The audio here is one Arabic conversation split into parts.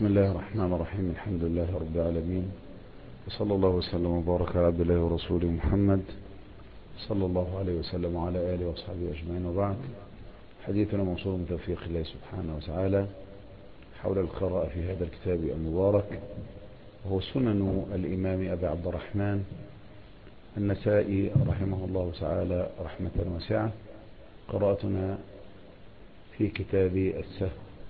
بسم الله الرحمن الرحيم. الحمد لله رب العالمين، وصلى الله وسلم وبارك على عبد الله ورسوله محمد صلى الله عليه وسلم وعلى آله وصحبه أجمعين، وبعد. حديثنا موصول من توفيق الله سبحانه وتعالى حول القراءة في هذا الكتاب المبارك، وهو سنن الإمام أبي عبد الرحمن النسائي رحمه الله تعالى رحمة واسعة. قراءتنا في كتاب السهو.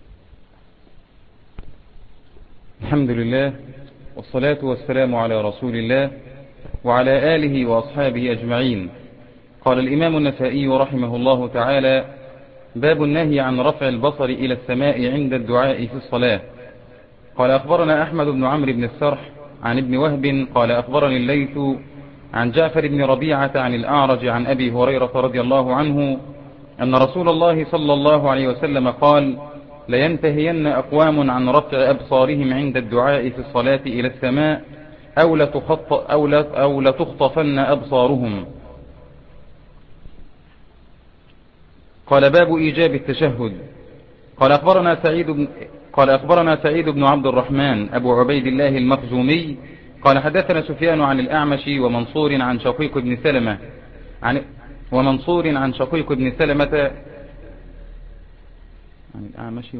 الحمد لله والصلاة والسلام على رسول الله وعلى آله وأصحابه أجمعين. قال الإمام النسائي رحمه الله تعالى: باب النهي عن رفع البصر إلى السماء عند الدعاء في الصلاة. قال أخبرنا أحمد بن عمرو بن السرح عن ابن وهب قال أخبرني الليث عن جعفر بن ربيعة عن الأعرج عن أبي هريرة رضي الله عنه أن رسول الله صلى الله عليه وسلم قال: لينتهين أقوام عن رفع أبصارهم عند الدعاء في الصلاة إلى السماء أو لتخطفن أبصارهم. قال: باب إيجاب التشهد. قال أخبرنا سعيد بن عبد الرحمن أبو عبيد الله المخزومي قال حدثنا سفيان عن الأعمش ومنصور عن شقيق بن سلمة عن الأعمش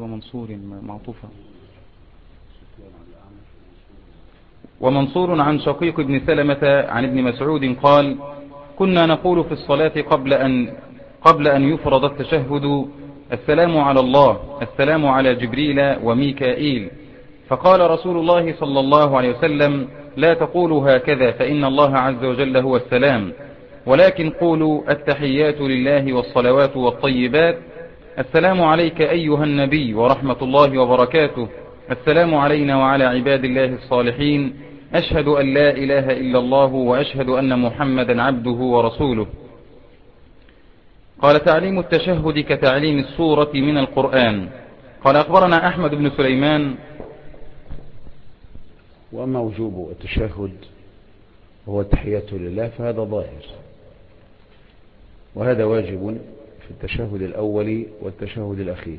ومنصور عن شقيق بن سلمة عن ابن مسعود قال: كنا نقول في الصلاة قبل أن يفرض التشهد: السلام على الله، السلام على جبريل وميكائيل. فقال رسول الله صلى الله عليه وسلم: لا تقولوا هكذا، فإن الله عز وجل هو السلام، ولكن قولوا: التحيات لله والصلوات والطيبات، السلام عليك أيها النبي ورحمة الله وبركاته، السلام علينا وعلى عباد الله الصالحين، أشهد أن لا إله إلا الله وأشهد أن محمدا عبده ورسوله. قال: تعليم التشهد كتعليم السورة من القرآن. قال أخبرنا أحمد بن سليمان. وأما وجوب التشهد وهو التحيات لله فهذا ظاهر، وهذا واجب في التشهد الأول والتشهد الأخير.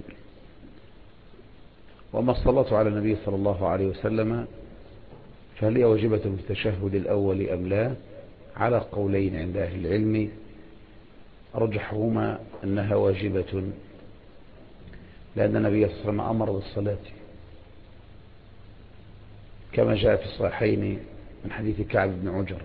وأما الصلاة على النبي صلى الله عليه وسلم فهل هي واجبة في التشهد الأول أم لا؟ على قولين عند أهل العلم، أرجحهما أنها واجبة، لأن النبي صلى الله عليه وسلم أمر بالصلاة كما جاء في الصحيحين من حديث كعب بن عجر،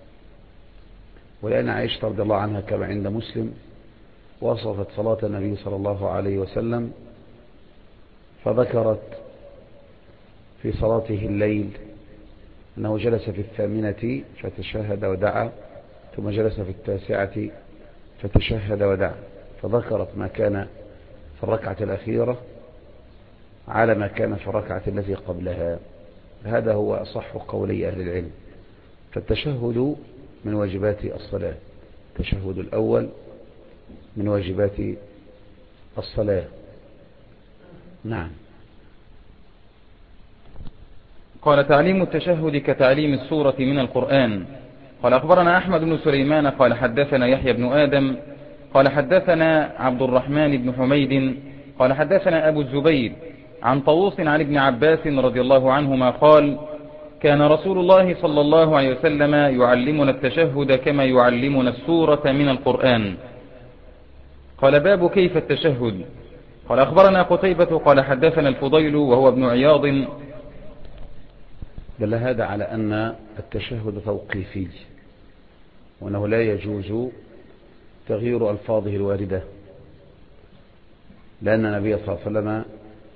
ولأن عائشة رضي الله عنها كما عند مسلم وصفت صلاة النبي صلى الله عليه وسلم فذكرت في صلاته الليل أنه جلس في 8 فتشهد ودعا، ثم جلس في 9 فتشهد ودعا، فذكرت ما كان في الركعة الأخيرة على ما كان في الركعة التي قبلها. هذا هو أصح قولي أهل العلم. فالتشهد من واجبات الصلاة، التشهد الأول من واجبات الصلاة. نعم. قال: تعليم التشهد كتعليم السورة من القرآن. قال أخبرنا أحمد بن سليمان قال حدثنا يحيى بن آدم قال حدثنا عبد الرحمن بن حميد قال حدثنا أبو الزبير عن طاووس عن ابن عباس رضي الله عنهما قال: كان رسول الله صلى الله عليه وسلم يعلمنا التشهد كما يعلمنا السورة من القرآن. قال: باب كيف التشهد. قال أخبرنا قتيبة قال حدثنا الفضيل وهو ابن عياض. دل هذا على أن التشهد توقيفي، وأنه لا يجوز تغيير ألفاظه الواردة، لأن النبي صلى الله عليه وسلم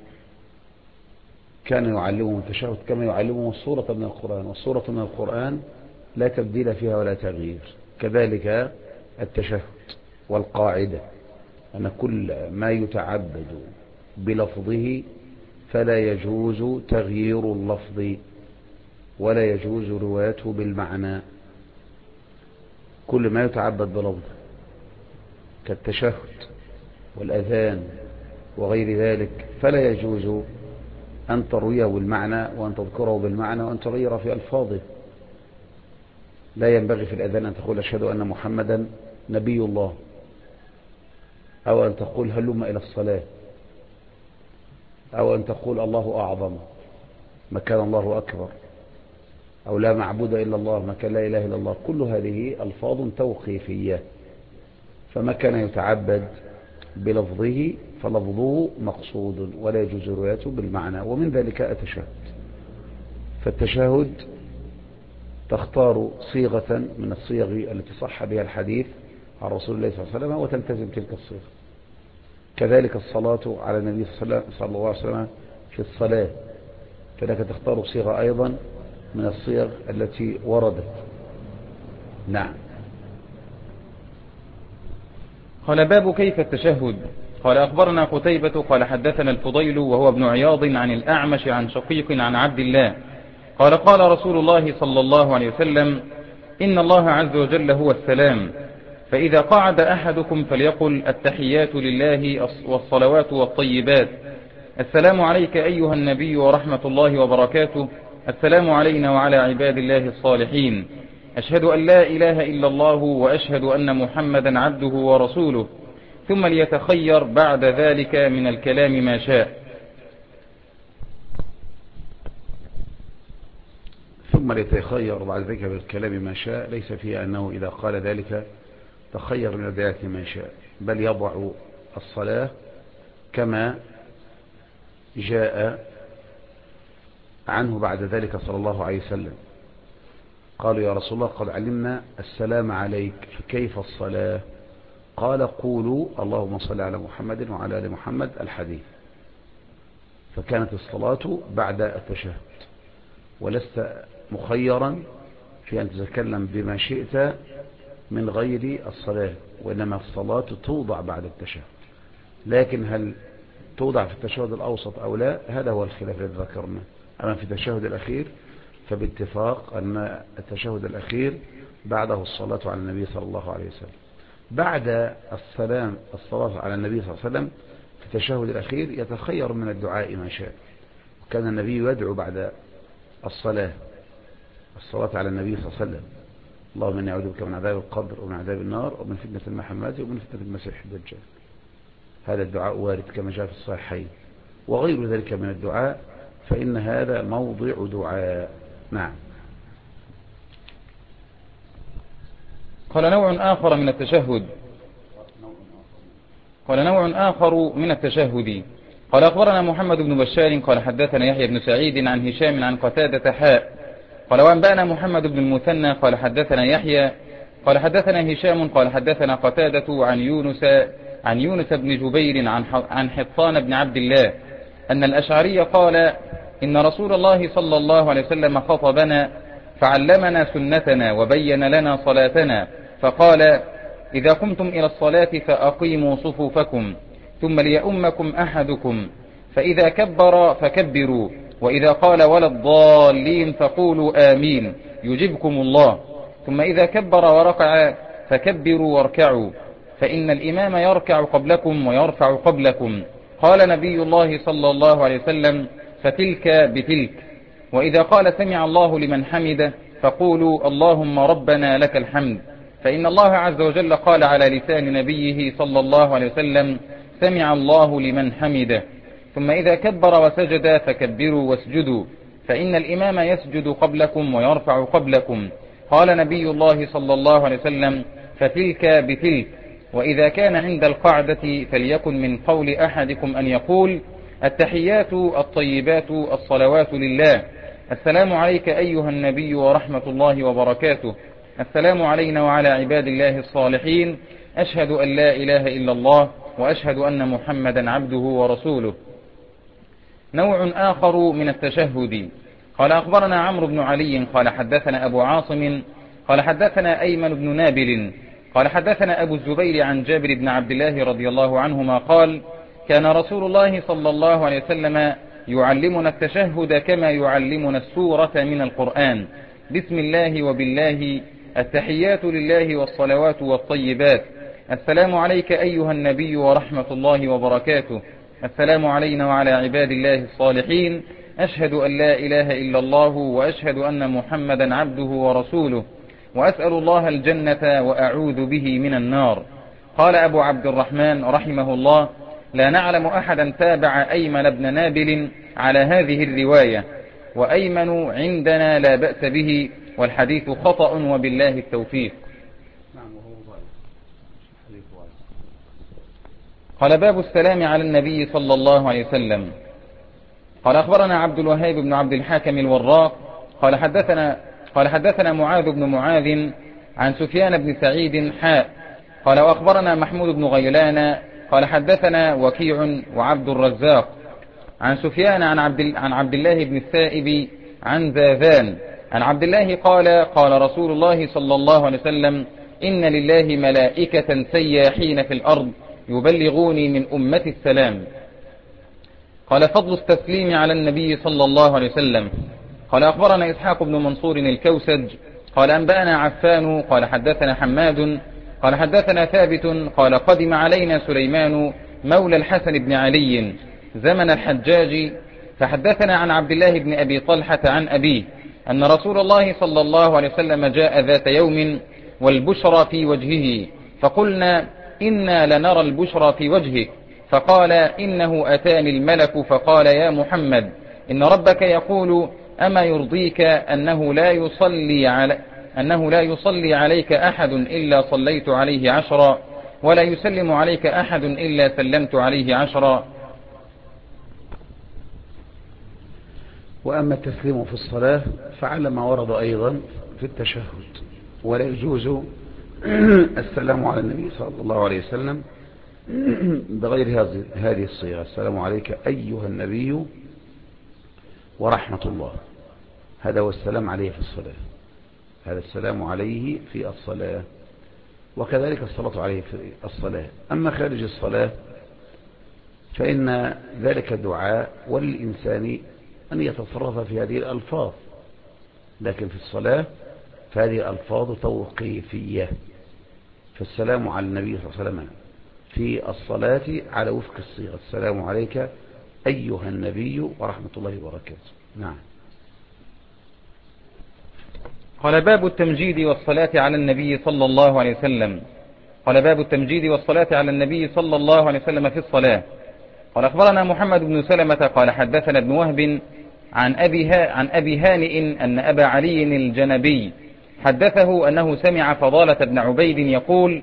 كان يعلمهم التشهد كما يعلمهم السورة من القرآن، والسورة من القرآن لا تبديل فيها ولا تغيير. كذلك التشهد، والقاعدة أن كل ما يتعبد بلفظه فلا يجوز تغيير اللفظ ولا يجوز روايته بالمعنى. كل ما يتعبد بلفظ كالتشهد والأذان وغير ذلك فلا يجوز أن ترويه بالمعنى وأن تذكره بالمعنى وأن تغير في ألفاظه. لا ينبغي في الأذان أن تقول: أشهد أن محمدا نبي الله، أو أن تقول: هلم إلى الصلاة، أو أن تقول: الله أعظم، مكان الله أكبر، أو لا معبود إلا الله مكان لا إله إلا الله، كل هذه ألفاظ توقيفية، فما كان يتعبد بلفظه فلفظه مقصود ولا يجوز روايته بالمعنى، ومن ذلك التشهد. فالتشهد تختار صيغة من الصيغ التي صح بها الحديث عن رسول الله صلى الله عليه وسلم وتلتزم تلك الصيغة. كذلك الصلاة على النبي صلى الله عليه وسلم في الصلاة، فلك تختار صيغة أيضا من الصيغ التي وردت. نعم. قال باب كيف التشهد. قال أخبرنا قتيبة قال حدثنا الفضيل وهو ابن عياض عن الأعمش عن شقيق عن عبد الله قال قال رسول الله صلى الله عليه وسلم إن الله عز وجل هو السلام، فإذا قعد أحدكم فليقل التحيات لله والصلوات والطيبات، السلام عليك أيها النبي ورحمة الله وبركاته، السلام علينا وعلى عباد الله الصالحين، أشهد أن لا إله إلا الله وأشهد أن محمدا عبده ورسوله، ثم ليتخير بعد ذلك من الكلام ما شاء. ثم ليتخير بعد ذلك من الكلام ما شاء، ليس فيه أنه إذا قال ذلك تخير من الآيات ما شاء، بل يضع الصلاة كما جاء عنه بعد ذلك صلى الله عليه وسلم. قالوا يا رسول الله قد علمنا السلام عليك، فكيف الصلاة؟ قال قولوا اللهم صل على محمد وعلى آل محمد الحديث. فكانت الصلاة بعد التشهد، ولست مخيرا في أن تتكلم بما شئت من غير الصلاة، وإنما الصلاة توضع بعد التشهد. لكن هل توضع في التشهد الأوسط أو لا، هذا هو الخلاف الذي ذكرناه. أما في التشهد الأخير فباتفاق أن التشهد الأخير بعده الصلاة على النبي صلى الله عليه وسلم. بعد الصلاة على النبي صلى الله عليه وسلم في التشهد الأخير يتخير من الدعاء ما شاء. كان النبي يدعو بعد الصلاة على النبي صلى الله عليه وسلم اللهم إني أعوذ بك من عذاب القبر ومن عذاب النار ومن فتنة المحمات ومن فتنة المسيح الدجال. هذا الدعاء وارد كما جاء في الصحيحين، وغير ذلك من الدعاء فإن هذا موضع دعاء. نعم. قال نوع آخر من التشهد. قال أخبرنا محمد بن بشار قال حدثنا يحيى بن سعيد عن هشام عن قتادة قال وأنبأنا محمد بن المثنى قال حدثنا يحيى قال حدثنا هشام قال حدثنا قتادة عن يونس بن جبير عن حطان بن عبد الله أن الأشعري قال إن رسول الله صلى الله عليه وسلم خطبنا فعلمنا سنتنا وبين لنا صلاتنا، فقال إذا قمتم إلى الصلاة فأقيموا صفوفكم ثم ليؤمكم أحدكم، فإذا كبر فكبروا، وإذا قال ولا الضالين فقولوا آمين يجبكم الله، ثم إذا كبر وركع فكبروا واركعوا، فإن الإمام يركع قبلكم ويرفع قبلكم. قال نبي الله صلى الله عليه وسلم فتلك بتلك. وإذا قال سمع الله لمن حمده فقولوا اللهم ربنا لك الحمد، فإن الله عز وجل قال على لسان نبيه صلى الله عليه وسلم سمع الله لمن حمده. ثم إذا كبر وسجد فكبروا واسجدوا، فإن الإمام يسجد قبلكم ويرفع قبلكم. قال نبي الله صلى الله عليه وسلم فتلك بتلك. وإذا كان عند القعدة فليكن من قول أحدكم أن يقول التحيات الطيبات الصلوات لله، السلام عليك أيها النبي ورحمة الله وبركاته، السلام علينا وعلى عباد الله الصالحين، أشهد أن لا إله إلا الله وأشهد أن محمدا عبده ورسوله. نوع آخر من التشهد. قال أخبرنا عمرو بن علي قال حدثنا أبو عاصم قال حدثنا أيمن بن نابل قال حدثنا أبو الزبير عن جابر بن عبد الله رضي الله عنهما قال كان رسول الله صلى الله عليه وسلم يعلمنا التشهد كما يعلمنا السورة من القرآن، بسم الله وبالله، التحيات لله والصلوات والطيبات، السلام عليك أيها النبي ورحمة الله وبركاته، السلام علينا وعلى عباد الله الصالحين، أشهد أن لا إله إلا الله وأشهد أن محمدا عبده ورسوله، وأسأل الله الجنة وأعوذ به من النار. قال أبو عبد الرحمن رحمه الله لا نعلم أحدا تابع أيمن بن نابل على هذه الرواية، وأيمن عندنا لا بأس به، والحديث خطأ وبالله التوفيق. قال باب السلام على النبي صلى الله عليه وسلم. قال أخبرنا عبد الوهاب بن عبد الحاكم الوراق قال حدثنا معاذ بن معاذ عن سفيان بن سعيد قال وأخبرنا محمود بن غيلان قال حدثنا وكيع وعبد الرزاق عن سفيان عن عبد الله بن السائب عن زاذان عن عبد الله قال رسول الله صلى الله عليه وسلم: إن لله ملائكة سياحين في الأرض يبلغوني من أمتي السلام. قال فضل التسليم على النبي صلى الله عليه وسلم. قال أخبرنا إسحاق بن منصور الكوسج قال أنبأنا عفان قال حدثنا حماد قال حدثنا ثابت قال قدم علينا سليمان مولى الحسن بن علي زمن الحجاج فحدثنا عن عبد الله بن أبي طلحة عن أبيه أن رسول الله صلى الله عليه وسلم جاء ذات يوم والبشرى في وجهه، فقلنا: إنا لنرى البشرى في وجهك. فقال: إنه أتاني الملك فقال: يا محمد، إن ربك يقول: أما يرضيك أنه لا يصلي عليك أحد إلا صليت عليه 10 ولا يسلم عليك أحد إلا سلمت عليه 10. وأما التسليم في الصلاة فعلى ما ورد أيضا في التشهد، ولا يجوز السلام على النبي صلى الله عليه وسلم بغير هذه الصيغة: السلام عليك أيها النبي ورحمة الله. هذا هو السلام عليه في الصلاة، هذا السلام عليه في الصلاة، وكذلك الصلاة عليه في الصلاة. أما خارج الصلاة فإن ذلك دعاء، وللإنسان أن يتصرف في هذه الألفاظ، لكن في الصلاة فهذه الألفاظ توقيفية. فالسلام على النبي صلى الله عليه وسلم في الصلاة على وفق الصيغة: السلام عليك أيها النبي ورحمة الله وبركاته. نعم. قال باب التمجيد والصلاة على النبي صلى الله عليه وسلم. قال باب التمجيد والصلاة على النبي صلى الله عليه وسلم في الصلاة. قال أخبرنا محمد بن سلمة قال حدثنا ابن وهب عن أبي هانئ أن أبا علي الجنبي حدثه أنه سمع فضالة بن عبيد يقول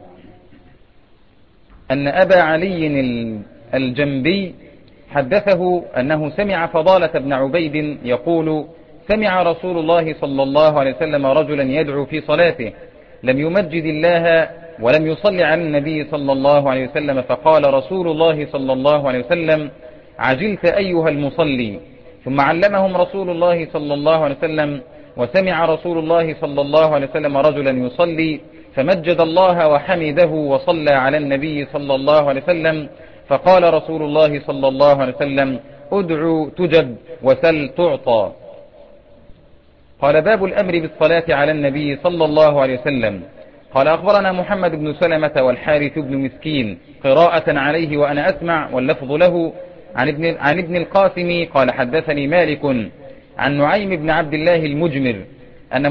أن أبا علي الجنبي حدثه أنه سمع فضالة بن عبيد يقول: سمع رسول الله صلى الله عليه وسلم رجلا يدعو في صلاته لم يمجد الله ولم يصلي على النبي صلى الله عليه وسلم، فقال رسول الله صلى الله عليه وسلم: عجلت أيها المصلي. ثم علمهم رسول الله صلى الله عليه وسلم: وسمع رسول الله صلى الله عليه وسلم رجلا يصلي فمجد الله وحمده وصلى على النبي صلى الله عليه وسلم، فقال رسول الله صلى الله عليه وسلم: ادعو تجب وسل تعطى. قال باب الأمر بالصلاة على النبي صلى الله عليه وسلم. قال أخبرنا محمد بن سلمة والحارث بن مسكين قراءة عليه وأنا أسمع واللفظ له عن ابن القاسم قال حدثني مالك عن نعيم بن عبد الله المجمر أن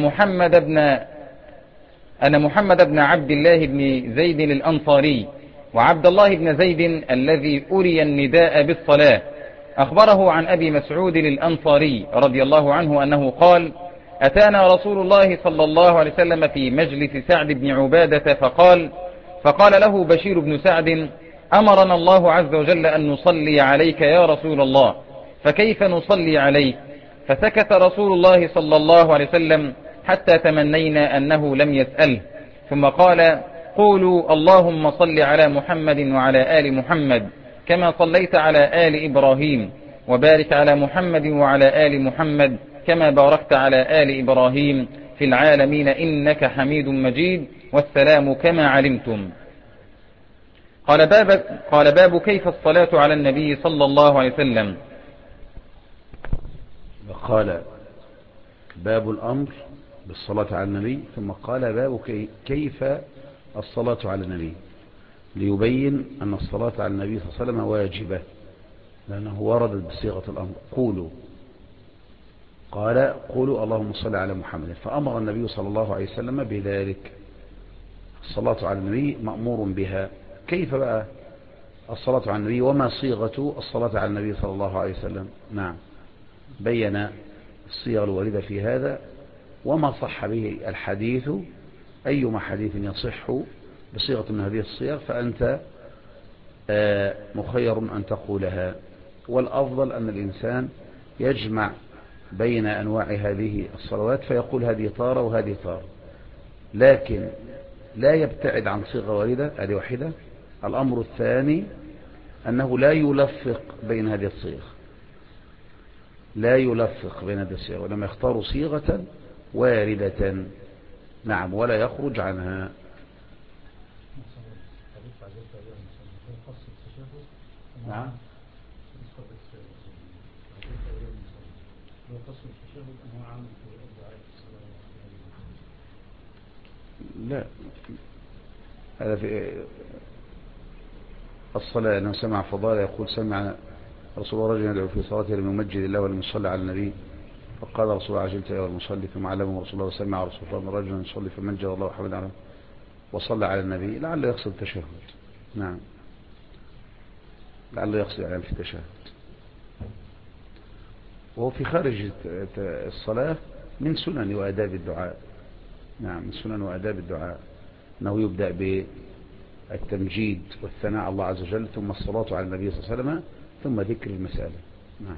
محمد بن عبد الله بن زيد الأنصاري وعبد الله بن زيد الذي أري النداء بالصلاة أخبره عن أبي مسعود الأنصاري رضي الله عنه أنه قال: أتانا رسول الله صلى الله عليه وسلم في مجلس سعد بن عبادة فقال له بشير بن سعد: أمرنا الله عز وجل أن نصلي عليك يا رسول الله، فكيف نصلي عليك؟ فسكت رسول الله صلى الله عليه وسلم حتى تمنينا أنه لم يسأله، ثم قال: قولوا اللهم صل على محمد وعلى آل محمد كما صليت على آل إبراهيم، وبارك على محمد وعلى آل محمد كما باركت على آل إبراهيم في العالمين إنك حميد مجيد، والسلام كما علمتم. قال باب كيف الصلاة على النبي صلى الله عليه وسلم. قال باب الأمر بالصلاة على النبي، ثم قال باب كيف الصلاة على النبي، ليبين أن الصلاة على النبي صلى الله عليه وسلم واجبة، لأنه وردت بصيغة الأمر: قولوا اللهم صل على محمد، فأمر النبي صلى الله عليه وسلم بذلك. الصلاة على النبي مأمور بها. كيف بقى الصلاة على النبي وما صيغة الصلاة على النبي صلى الله عليه وسلم؟ نعم، بين الصيغ الواردة في هذا وما صح به الحديث، أيما حديث يصح بصيغة من هذه الصيغ فأنت مخير أن تقولها. والأفضل أن الإنسان يجمع بين أنواع هذه الصلوات فيقول هذه طارة وهذه طارة، لكن لا يبتعد عن صيغة واردة، هذه واحدة. الأمر الثاني أنه لا يلفق بين هذه الصيغ، لا يلفق بين هذه الصيغ، ولما يختار صيغة واردة نعم ولا يخرج عنها. نعم لا، هذا في الصلاة أنه سمع فضالة يقول سمع رسول الله رجل يدعو في صلاته لم يمجد الله ولم يصلي على النبي، فقال رسول الله عجلت يا المصلي، ثم علمه رسول الله وسمع رسول الله رجل يصلي فمجد الله وحمد عليه وصلى على النبي، لعله يقصد التشهد. نعم لعله يقصد علامة التشهد، وهو في خارج الصلاة من سنن وآداب الدعاء. نعم من سنن وآداب الدعاء أنه يبدأ بالتمجيد والثناء على الله عز وجل، ثم الصلاة على النبي صلى الله عليه وسلم، ثم ذكر المسألة. نعم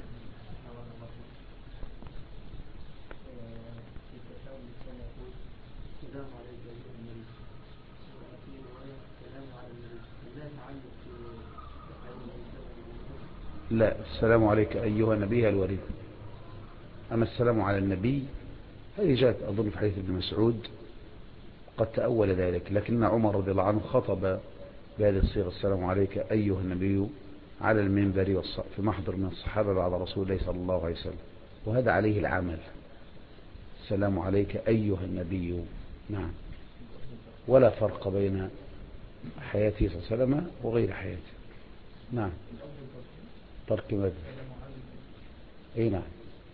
لا، السلام عليك أيها النبي الوريد. أما السلام على النبي هذه جاءت أظن في حديث ابن مسعود قد تأول ذلك، لكن عمر رضي الله عنه خطب بهذه الصيغة السلام عليك أيها النبي على المنبر في محضر من الصحابة بعد رسول الله صلى الله عليه وسلم، وهذا عليه العمل. السلام عليك أيها النبي. نعم ولا فرق بين حياته صلى الله عليه وسلم وغير حياته. نعم ترك ماذا؟ اي نعم.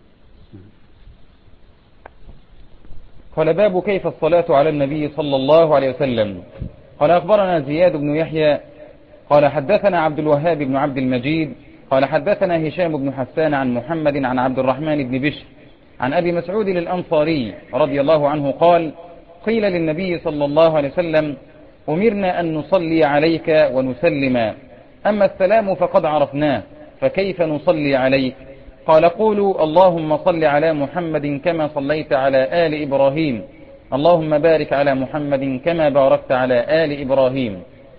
قال باب كيف الصلاة على النبي صلى الله عليه وسلم. قال أخبرنا زياد بن يحيى قال حدثنا عبد الوهاب بن عبد المجيد قال حدثنا هشام بن حسان عن محمد عن عبد الرحمن بن بشر عن أبي مسعود الأنصاري رضي الله عنه قال قيل للنبي صلى الله عليه وسلم أمرنا أن نصلي عليك ونسلم، أما السلام فقد عرفناه فكيف نصلي عليك؟ قال قولوا اللهم صل على محمد كما صليت على آل إبراهيم، اللهم بارك على محمد كما باركت على آل إبراهيم.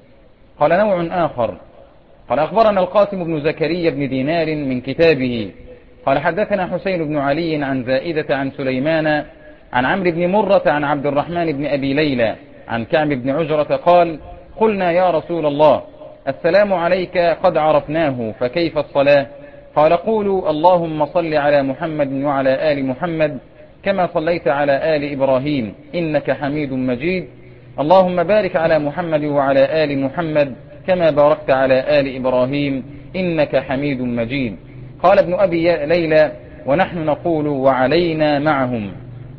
قال نوع آخر قال أخبرنا القاسم بن زكريا بن دينار من كتابه قال حدثنا حسين بن علي عن زائدة عن سليمان عن عمرو بن مرة عن عبد الرحمن بن أبي ليلى عن كعب بن عجرة قال قلنا يا رسول الله السلام عليك قد عرفناه فكيف الصلاة؟ قال قولوا اللهم صل على محمد وعلى آل محمد كما صليت على آل إبراهيم إنك حميد مجيد، اللهم بارك على محمد وعلى آل محمد كما باركت على آل إبراهيم إنك حميد مجيد. قال ابن أبي ليلى ونحن نقول وعلينا معهم.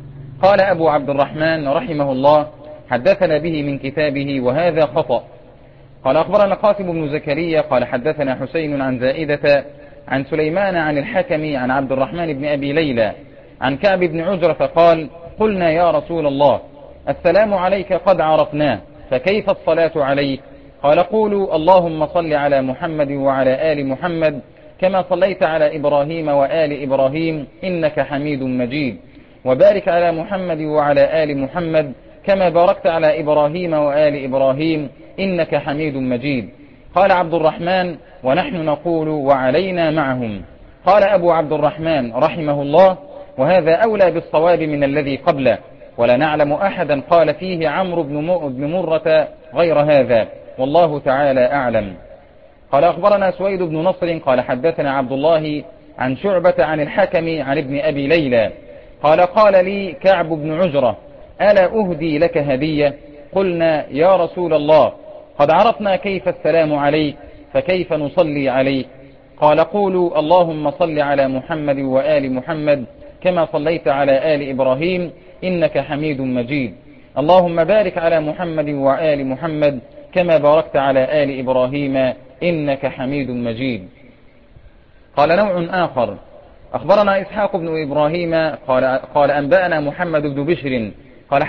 قال أبو عبد الرحمن رحمه الله حدثنا به من كتابه وهذا خطأ. قال أخبرنا قاسم بن زكريا قال حدثنا حسين عن زائدة عن سليمان عن الحكم عن عبد الرحمن بن أبي ليلى عن كعب بن عجرة فقال قلنا يا رسول الله السلام عليك قد عرفناه فكيف الصلاة عليك؟ قال قولوا اللهم صل على محمد وعلى آل محمد كما صليت على إبراهيم وآل إبراهيم إنك حميد مجيد، وبارك على محمد وعلى آل محمد كما باركت على إبراهيم وآل إبراهيم إنك حميد مجيد. قال عبد الرحمن ونحن نقول وعلينا معهم. قال أبو عبد الرحمن رحمه الله وهذا أولى بالصواب من الذي قبله، ولا نعلم أحدا قال فيه عمرو بن مرة غير هذا، والله تعالى أعلم. قال أخبرنا سويد بن نصر قال حدثنا عبد الله عن شعبة عن الحكم عن ابن أبي ليلى قال قال لي كعب بن عجرة ألا أهدي لك هدية؟ قلنا يا رسول الله قد عرفنا كيف السلام عليك فكيف نصلي عليك؟ قال قولوا اللهم صل على محمد وآل محمد كما صليت على آل إبراهيم إنك حميد مجيد، اللهم بارك على محمد وآل محمد كما باركت على آل إبراهيم إنك حميد مجيد. قال نوع آخر أخبرنا إسحاق بن إبراهيم قال أنبأنا محمد بن بشر قال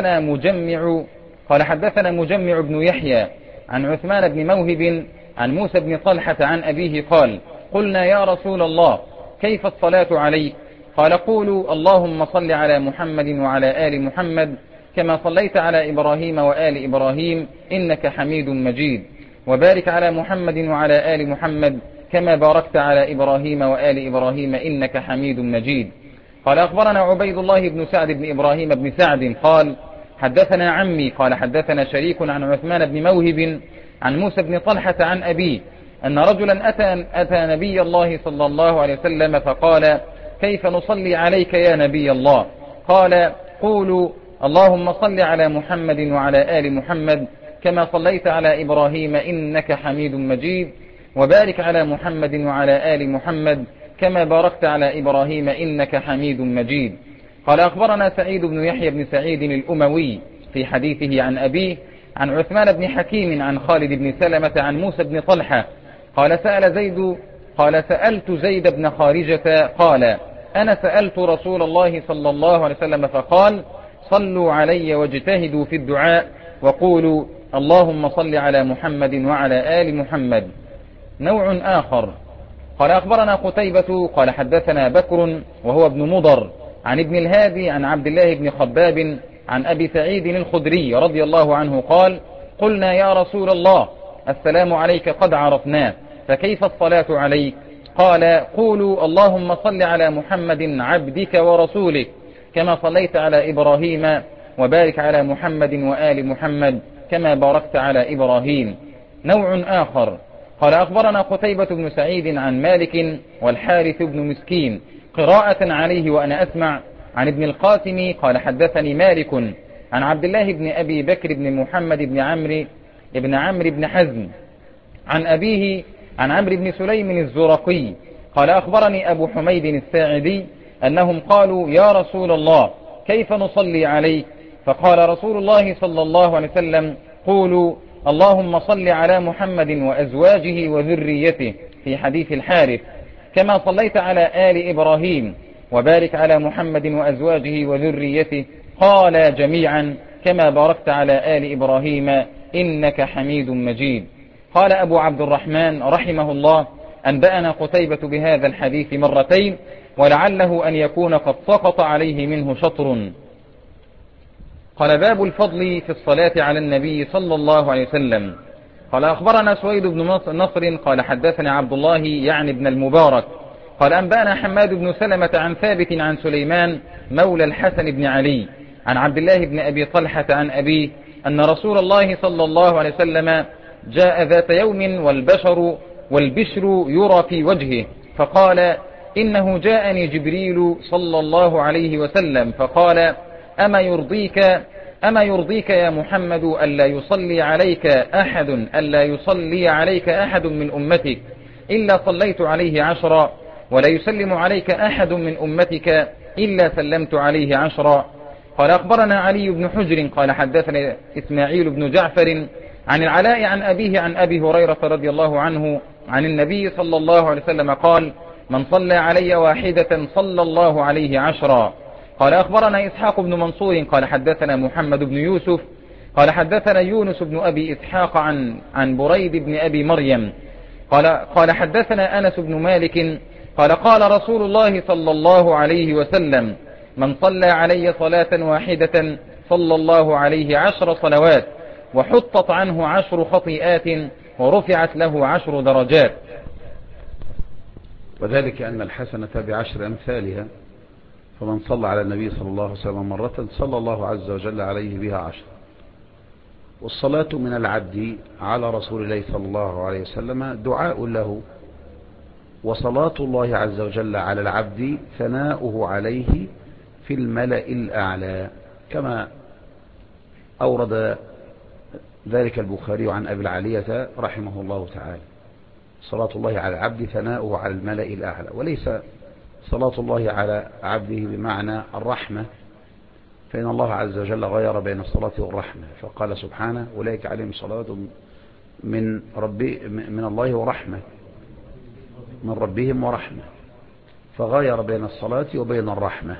حدثنا مجمع بن يحيى عن عثمان بن موهب عن موسى بن طلحة عن أبيه قال قلنا يا رسول الله كيف الصلاة عليك؟ قال قولوا اللهم صل على محمد وعلى آل محمد كما صليت على إبراهيم وآل إبراهيم إنك حميد مجيد، وبارك على محمد وعلى آل محمد كما باركت على إبراهيم وآل إبراهيم إنك حميد مجيد. قال أخبرنا عبيد الله بن سعد بن إبراهيم بن سعد قال حدثنا عمي قال حدثنا شريك عن عثمان بن موهب عن موسى بن طلحة عن أبيه أن رجلا أتى نبي الله صلى الله عليه وسلم فقال كيف نصلي عليك يا نبي الله؟ قال قولوا اللهم صل على محمد وعلى آل محمد كما صليت على إبراهيم إنك حميد مجيد، وبارك على محمد وعلى آل محمد كما باركت على إبراهيم إنك حميد مجيد. قال أخبرنا سعيد بن يحيى بن سعيد الأموي في حديثه عن أبيه عن عثمان بن حكيم عن خالد بن سلمة عن موسى بن طلحة قال سألت زيد بن خارجة قال أنا سألت رسول الله صلى الله عليه وسلم فقال صلوا علي واجتهدوا في الدعاء وقولوا اللهم صل على محمد وعلى آل محمد. نوع آخر قال أخبرنا قتيبة قال حدثنا بكر وهو ابن مضر عن ابن الهادي عن عبد الله بن خباب عن أبي سعيد الخدري رضي الله عنه قال قلنا يا رسول الله السلام عليك قد عرفناه فكيف الصلاة عليك؟ قال قولوا اللهم صل على محمد عبدك ورسولك كما صليت على إبراهيم وبارك على محمد وآل محمد كما باركت على إبراهيم. نوع آخر قال أخبرنا قتيبة بن سعيد عن مالك والحارث بن مسكين قراءة عليه وأنا أسمع عن ابن القاسم قال حدثني مالك عن عبد الله بن أبي بكر بن محمد بن عمرو بن حزم عن أبيه عن عمرو بن سليم الزرقي قال أخبرني أبو حميد الساعدي أنهم قالوا يا رسول الله كيف نصلي عليك؟ فقال رسول الله صلى الله عليه وسلم قولوا اللهم صل على محمد وأزواجه وذريته في حديث الحارث كما صليت على آل إبراهيم وبارك على محمد وأزواجه وذريته قال جميعا كما باركت على آل إبراهيم إنك حميد مجيد. قال أبو عبد الرحمن رحمه الله أنبأنا قتيبة بهذا الحديث مرتين ولعله أن يكون قد سقط عليه منه شطر. قال باب الفضل في الصلاة على النبي صلى الله عليه وسلم. قال أخبرنا سويد بن نصر قال حدثنا عبد الله يعني بن المبارك قال أنبأنا حماد بن سلمة عن ثابت عن سليمان مولى الحسن بن علي عن عبد الله بن أبي طلحة عن أبيه أن رسول الله صلى الله عليه وسلم جاء ذات يوم والبشر يرى في وجهه فقال إنه جاءني جبريل صلى الله عليه وسلم فقال أما يرضيك يا محمد ألا يصلي عليك أحد من أمتك إلا صليت عليه 10 ولا يسلم عليك أحد من أمتك إلا سلمت عليه 10. قال أخبرنا علي بن حجر قال حدثنا إسماعيل بن جعفر عن العلاء عن أبيه عن أبي هريرة رضي الله عنه عن النبي صلى الله عليه وسلم قال من صلى علي واحدة صلى الله عليه 10. قال أخبرنا إسحاق بن منصور قال حدثنا محمد بن يوسف قال حدثنا يونس بن أبي إسحاق عن بريد بن أبي مريم قال حدثنا أنس بن مالك قال قال رسول الله صلى الله عليه وسلم من صلى علي صلاة واحدة صلى الله عليه 10 صلوات وحطت عنه 10 خطيئات ورفعت له 10 درجات. وذلك أن الحسنة ب10 أمثالها فمن صلى على النبي صلى الله عليه وسلم مرة صلى الله عز وجل عليه بها 10. والصلاة من العبد على رسول الله صلى الله عليه وسلم دعاء له، وصلاة الله عز وجل على العبد ثناؤه عليه في الملأ الأعلى كما أورد ذلك البخاري عن أبي العالية رحمه الله تعالى. صلاة الله على العبد ثناؤه على الملأ الأعلى، وليس صلاة الله على عبده بمعنى الرحمة، فإن الله عز وجل غير بين الصلاة والرحمة فقال سبحانه أولئك عليهم صلاة من الله ورحمة من ربهم ورحمة. فغاير بين الصلاة وبين الرحمة.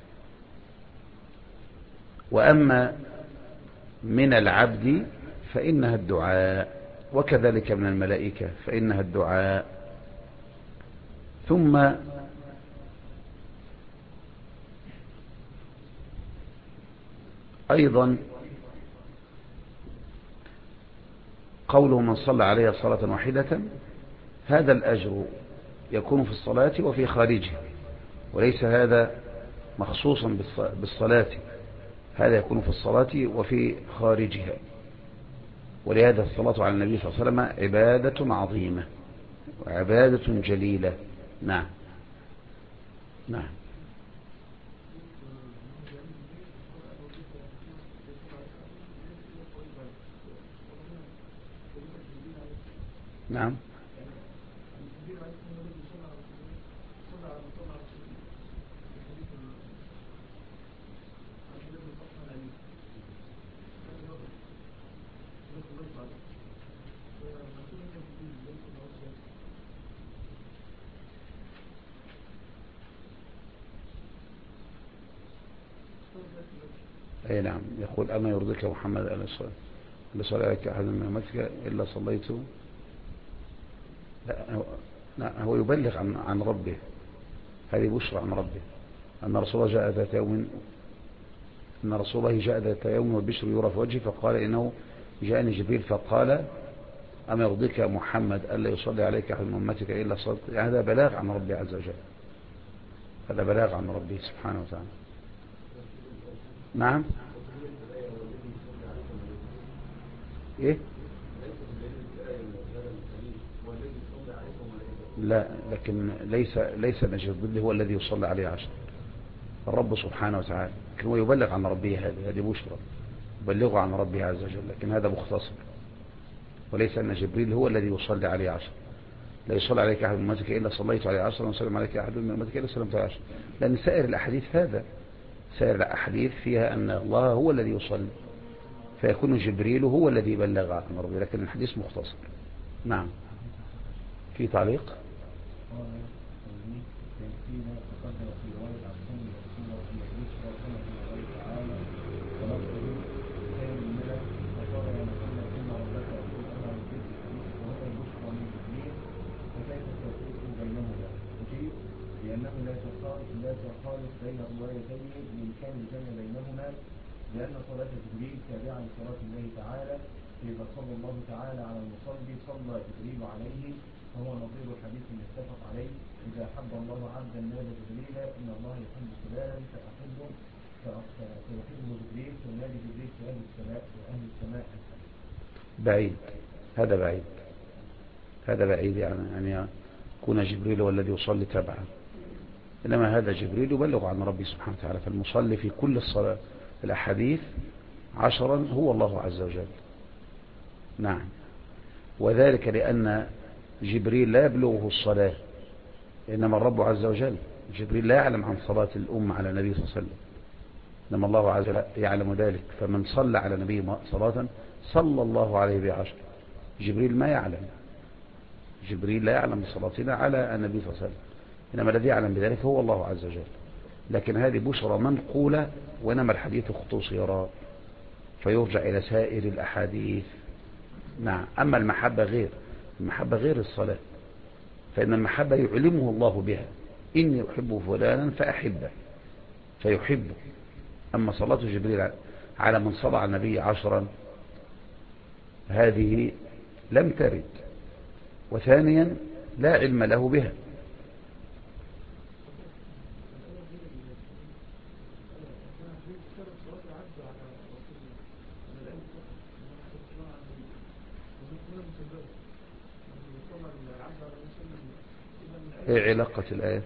وأما من العبد فإنها الدعاء، وكذلك من الملائكة فإنها الدعاء. ثم أيضا قوله من صلى عليه صلاة واحدة، هذا الأجر يكون في الصلاة وفي خارجها، وليس هذا مخصوصا بالصلاة، هذا يكون في الصلاة وفي خارجها. ولهذا الصلاة على النبي صلى الله عليه وسلم عبادة عظيمة وعبادة جليلة. نعم نعم. نعم. أي نعم. يقول أما يرضيك محمد ألا صلى عليك أحد من أمتك إلا صليت. لا هو يبلغ عن ربه، هذه بشرى عن ربه أن رسول الله جاء ذات يوم والبشر يرى في وجهه، فقال إنه جاءني جبريل فقال أما يرضيك محمد ألا يصلي عليك أحد من أمتك إلا صليت. يعني هذا بلاغ عن ربه عز وجل، هذا بلاغ عن ربه سبحانه وتعالى. نعم. إيه؟ لا، لكن ليس جبريل هو الذي يصلي عليه عشر، الرب سبحانه وتعالى، لكن هو يبلغ عن ربه، هذه بشرى يبلغ عن ربه عز وجل، لكن هذا مختصر، وليس أن جبريل هو الذي يصلي عليه عشر. لا يصلي عليك أحد من أمتك إلا صليت عليه عشر، وسلم عليك أحد من أمتك إلا سلمت عليه عشر. لأن سائر الأحاديث فيها أن الله هو الذي يصلي، فيكون جبريل هو الذي بلغ عن ربه، لكن الحديث مختصر. نعم. في تعليق؟ لأنه لا تخالف بين الروايتين بإمكان الجمع بينهما، لأن صلاة جبريل تابعة لصلاة الله تعالى، فإذا صلى الله تعالى على المصلي صلى جبريل عليه، فهو نظير الحديث المتفق عليه: إذا أحب الله عبدا نادى جبريل إن الله يحب فلانا فيحبه جبريل، فينادي جبريل في أهل السماء. بعيد، هذا بعيد يعني يكون جبريل هو الذي يصلي تبعه، إنما هذا جبريل يبلغ عن ربي سبحانه وتعالى. فالمصلي في كل الصلاة الأحاديث 10 هو الله عز وجل. نعم. وذلك لأن جبريل لا يبلغه الصلاة، إنما الرب عز وجل. جبريل لا يعلم عن صلاة الأمة على النبي صلى الله عليه وسلم، إنما الله عز وجل يعلم ذلك. فمن صلى على النبي صلاة صلى الله عليه ب10. جبريل لا يعلم بصلاتنا على النبي صلى الله عليه وسلم، إنما الذي يعلم بذلك هو الله عز وجل. لكن هذه بشرى منقولة، وإنما الحديث اختصر فيرجع إلى سائر الأحاديث. نعم. أما المحبة غير الصلاة، فإن المحبة يعلمه الله بها: إني أحب فلانا فأحبه فيحبه. أما صلاة جبريل على من صلى على النبي 10 هذه لم ترد، وثانيا لا علم له بها. ايه علاقة الآية؟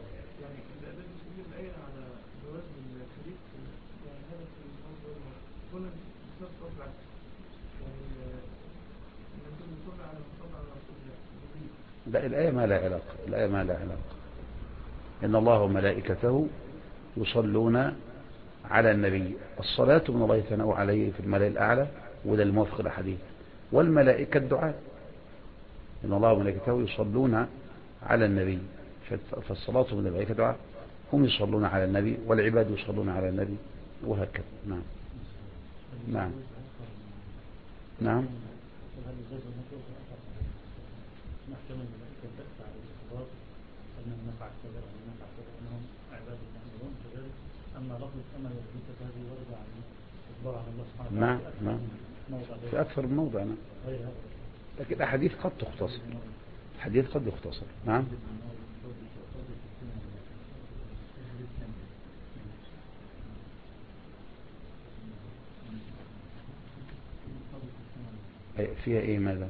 لا، الآية ما لا علاقة. إن الله وملائكته يصلون على النبي. الصلاة من الله ثناء عليه في الملأ الأعلى، وده الموافق الحديث. والملائكة الدعاء. إن الله وملائكته يصلون على النبي، فالصلاة من الملائكة دعاء، هم يصلون على النبي والعباد يصلون على النبي وهكذا. نعم نعم نعم. نعم نعم في أكثر من موضع. نعم. لكن الأحاديث قد تختصر، الحديث قد يختصر. نعم. فيها ايه ماذا؟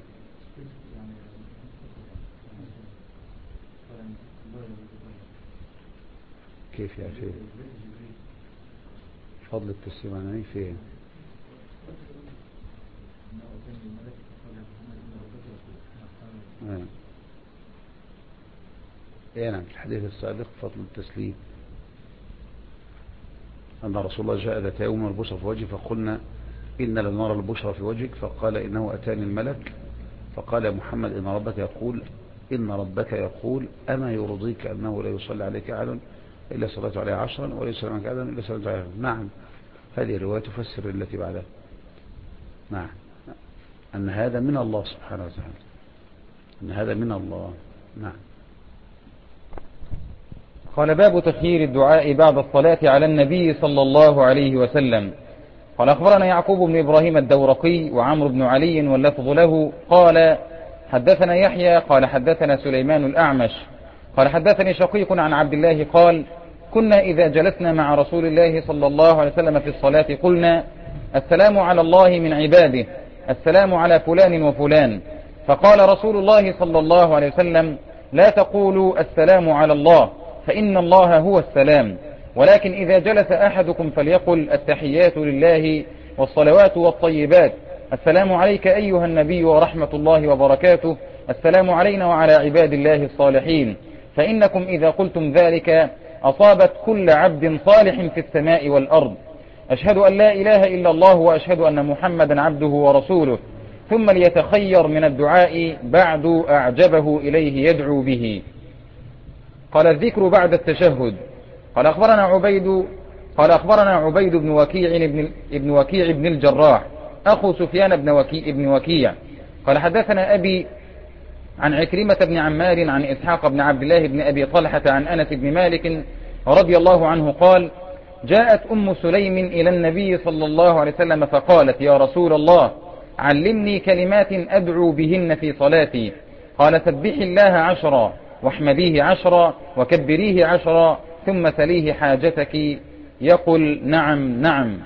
كيف يعني فيه فضل التسليم عن ايه فيه؟ ايه نعم الحديث السابق فضل التسليم أن رسول الله جاء ذات يوم البشرى في وجهه فقلنا إن لنرى البشرى في وجهك، فقال إنه أتاني الملك فقال يا محمد إن ربك يقول أما يرضيك أنه لا يصلي عليك أحد إلا صليت عليه 10 ولا يسلم عليك أحد إلا صليت عليه 10. نعم هذه الرواية تفسر التي بعدها. نعم أن هذا من الله سبحانه وتعالى، أن هذا من الله. نعم. قال باب تخيير الدعاء بعد الصلاة على النبي صلى الله عليه وسلم. قال أخبرنا يعقوب بن إبراهيم الدورقي وعمرو بن علي واللفظ له قال حدثنا يحيى قال حدثنا سليمان الأعمش قال حدثني شقيق عن عبد الله قال كنا إذا جلسنا مع رسول الله صلى الله عليه وسلم في الصلاة قلنا السلام على الله من عباده، السلام على فلان وفلان. فقال رسول الله صلى الله عليه وسلم لا تقولوا السلام على الله فإن الله هو السلام، ولكن إذا جلس أحدكم فليقل التحيات لله والصلوات والطيبات، السلام عليك أيها النبي ورحمة الله وبركاته، السلام علينا وعلى عباد الله الصالحين، فإنكم إذا قلتم ذلك أصابت كل عبد صالح في السماء والأرض. أشهد أن لا إله إلا الله وأشهد أن محمدا عبده ورسوله، ثم ليتخير من الدعاء بعد أعجبه إليه يدعو به. قال الذكر بعد التشهد. قال أخبرنا عبيد بن وكيع بن الجراح أخو سفيان بن وكيع قال حدثنا أبي عن عكرمة بن عمار عن إسحاق بن عبد الله بن أبي طلحة عن أنس بن مالك رضي الله عنه قال جاءت أم سليم إلى النبي صلى الله عليه وسلم فقالت يا رسول الله علمني كلمات أدعو بهن في صلاتي. قال سبحي الله 10 واحمديه 10 وكبريه 10 ثم سليه حاجتك يقول نعم نعم.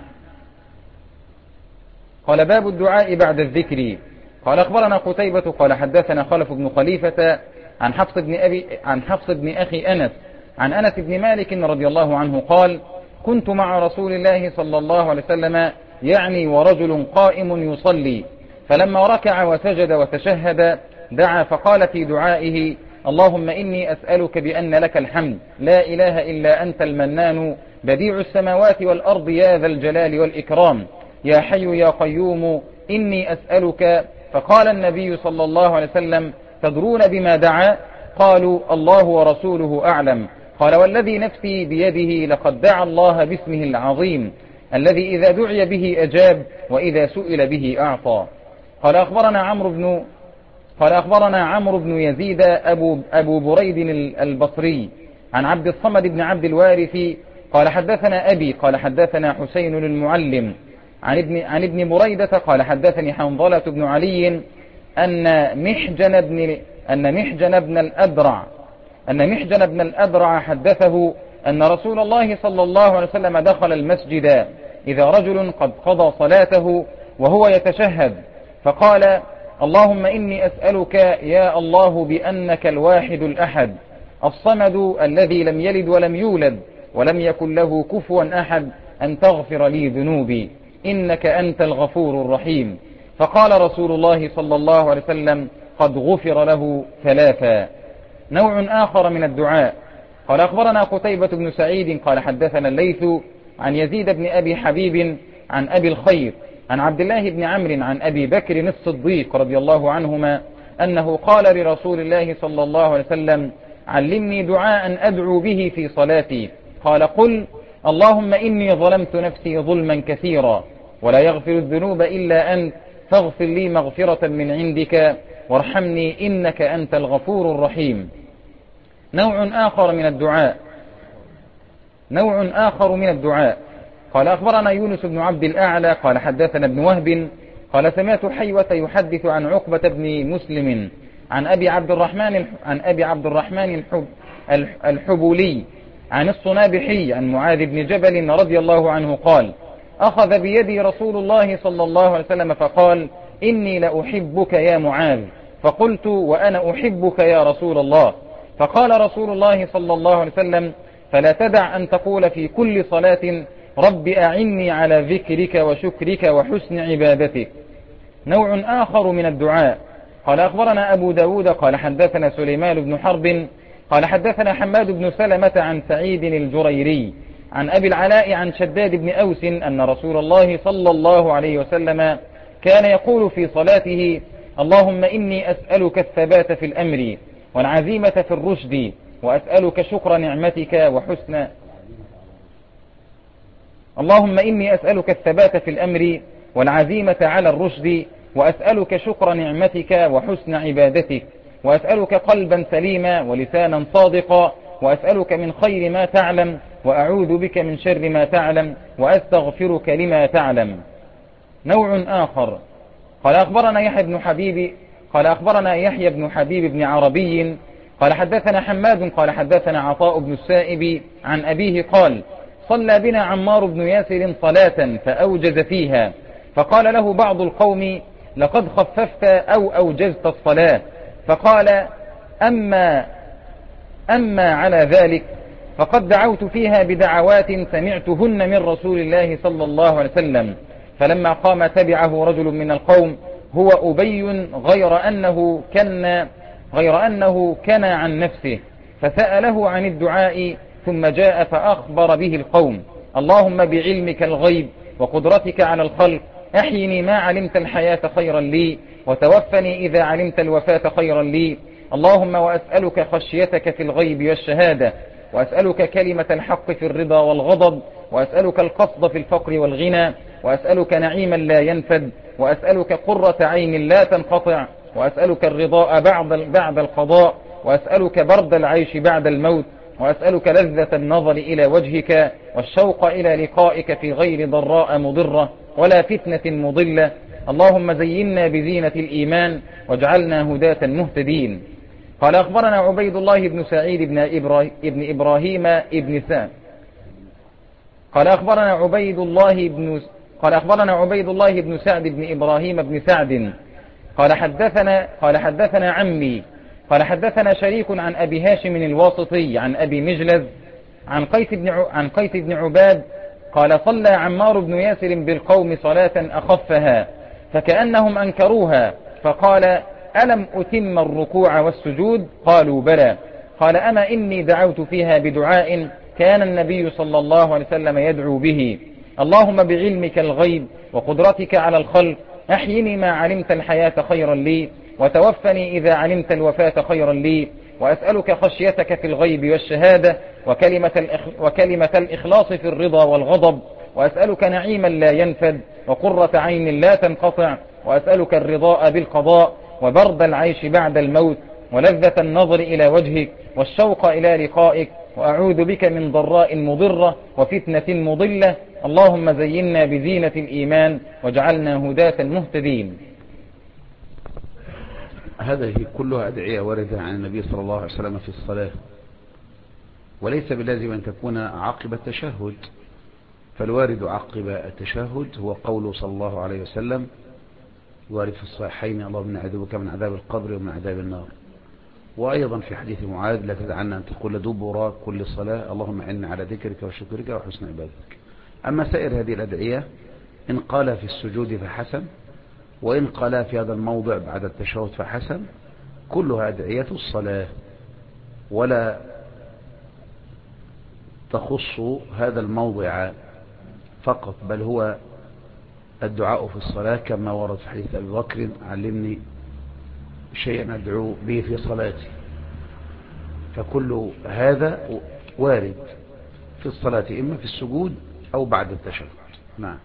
قال باب الدعاء بعد الذكر. قال أخبرنا قتيبة قال حدثنا خلف بن خليفة عن حفص بن أخي أنس عن أنس بن مالك رضي الله عنه قال كنت مع رسول الله صلى الله عليه وسلم يعني ورجل قائم يصلي، فلما ركع وسجد وتشهد دعا فقال في دعائه اللهم إني أسألك بأن لك الحمد لا إله إلا أنت المنان بديع السماوات والأرض يا ذا الجلال والإكرام يا حي يا قيوم إني أسألك. فقال النبي صلى الله عليه وسلم تدرون بما دعا؟ قالوا الله ورسوله أعلم. قال والذي نفسي بيده لقد دعا الله باسمه العظيم الذي إذا دعي به أجاب وإذا سئل به أعطى. قال أخبرنا عمرو بن يزيد أبو بريد البصري عن عبد الصمد بن عبد الوارث قال حدثنا أبي قال حدثنا حسين المعلم عن ابن بريدة قال حدثني حنظلة بن علي أن محجن بن الأدرع حدثه أن رسول الله صلى الله عليه وسلم دخل المسجد إذا رجل قد قضى صلاته وهو يتشهد فقال اللهم إني أسألك يا الله بأنك الواحد الأحد الصمد الذي لم يلد ولم يولد ولم يكن له كفوا أحد أن تغفر لي ذنوبي إنك أنت الغفور الرحيم. فقال رسول الله صلى الله عليه وسلم قد غفر له 3. نوع آخر من الدعاء. قال أخبرنا قتيبة بن سعيد قال حدثنا الليث عن يزيد بن أبي حبيب عن أبي الخير عن عبد الله بن عمرو عن أبي بكر الصديق رضي الله عنهما أنه قال لرسول الله صلى الله عليه وسلم علمني دعاء أدعو به في صلاتي. قال قل اللهم إني ظلمت نفسي ظلما كثيرا ولا يغفر الذنوب إلا أنت فاغفر لي مغفرة من عندك وارحمني إنك أنت الغفور الرحيم. نوع آخر من الدعاء قال أخبرنا يونس بن عبد الأعلى قال حدثنا ابن وهب قال سمعت حيوة يحدث عن عقبة بن مسلم عن أبي عبد الرحمن الحبولي عن الصنابحي عن معاذ بن جبل رضي الله عنه قال أخذ بيدي رسول الله صلى الله عليه وسلم فقال إني لأحبك يا معاذ. فقلت وأنا أحبك يا رسول الله. فقال رسول الله صلى الله عليه وسلم فلا تدع أن تقول في كل صلاة رب أعني على ذكرك وشكرك وحسن عبادتك. نوع آخر من الدعاء قال أخبرنا أبو داود قال حدثنا سليمان بن حرب قال حدثنا حماد بن سلمة عن سعيد الجريري عن أبي العلاء عن شداد بن أوس أن رسول الله صلى الله عليه وسلم كان يقول في صلاته اللهم إني أسألك الثبات في الأمر والعزيمة في الرشد وأسألك شكر نعمتك وحسن اللهم إني أسألك الثبات في الأمر والعزيمة على الرشد وأسألك شكر نعمتك وحسن عبادتك وأسألك قلبا سليما ولسانا صادقا وأسألك من خير ما تعلم وأعوذ بك من شر ما تعلم وأستغفرك لما تعلم. نوع آخر قال أخبرنا يحيى بن حبيب بن عربي قال حدثنا حماد قال حدثنا عطاء بن السائب عن أبيه قال صلى بنا عمار بن ياسر صلاة فأوجز فيها فقال له بعض القوم لقد خففت أو أوجزت الصلاة فقال أما على ذلك فقد دعوت فيها بدعوات سمعتهن من رسول الله صلى الله عليه وسلم. فلما قام تبعه رجل من القوم هو أبي غير أنه كان عن نفسه فسأله عن الدعاء ثم جاء فأخبر به القوم اللهم بعلمك الغيب وقدرتك على الخلق أحيني ما علمت الحياة خيرا لي وتوفني إذا علمت الوفاة خيرا لي اللهم وأسألك خشيتك في الغيب والشهادة وأسألك كلمة الحق في الرضا والغضب وأسألك القصد في الفقر والغنى وأسألك نعيما لا ينفد وأسألك قرة عين لا تنقطع وأسألك الرضاء بعد القضاء وأسألك برد العيش بعد الموت وأسألك لذة النظر إلى وجهك والشوق إلى لقائك في غير ضراء مضرة ولا فتنة مضلة اللهم زينا بزينة الإيمان واجعلنا هداة مهتدين. قال أخبرنا عبيد الله بن سعيد بن إبراهيم ابن سعد قال أخبرنا عبيد الله بن سعد بن إبراهيم بن سعد قال حدثنا عمي قال حدثنا شريك عن أبي هاشم الواسطي عن أبي مجلز عن قيس بن عباد قال صلى عمار بن ياسر بالقوم صلاة أخفها فكأنهم أنكروها فقال ألم أتم الركوع والسجود قالوا بلى قال أما إني دعوت فيها بدعاء كان النبي صلى الله عليه وسلم يدعو به اللهم بعلمك الغيب وقدرتك على الخلق أحيني ما علمت الحياة خيرا لي وتوفني إذا علمت الوفاة خيرا لي وأسألك خشيتك في الغيب والشهادة وكلمة الإخلاص في الرضا والغضب وأسألك نعيما لا ينفد وقرة عين لا تنقطع وأسألك الرضاء بالقضاء وبرد العيش بعد الموت ولذة النظر إلى وجهك والشوق إلى لقائك وأعوذ بك من ضراء مضرة وفتنة مضلة اللهم زينا بزينة الإيمان واجعلنا هداة مهتدين. هذه كلها أدعية واردة عن النبي صلى الله عليه وسلم في الصلاة وليس بلازم أن تكون عقب التشهد فالوارد عقب التشهد هو قوله صلى الله عليه وسلم وارد في الصحيحين اللهم نعوذ بك من عذاب القبر ومن عذاب النار وأيضا في حديث معاذ لا تدعنا أن تقول دبر كل صلاة اللهم إنا على ذكرك وشكرك وحسن عبادتك. أما سائر هذه الأدعية إن قال في السجود فحسن وإن قال في هذا الموضع بعد التشهد فحسن كلها أدعية الصلاة ولا تخص هذا الموضع فقط بل هو الدعاء في الصلاة كما ورد في حديث أبي بكر علمني شيئا أدعو به في صلاتي فكل هذا وارد في الصلاة إما في السجود أو بعد التشهد. نعم.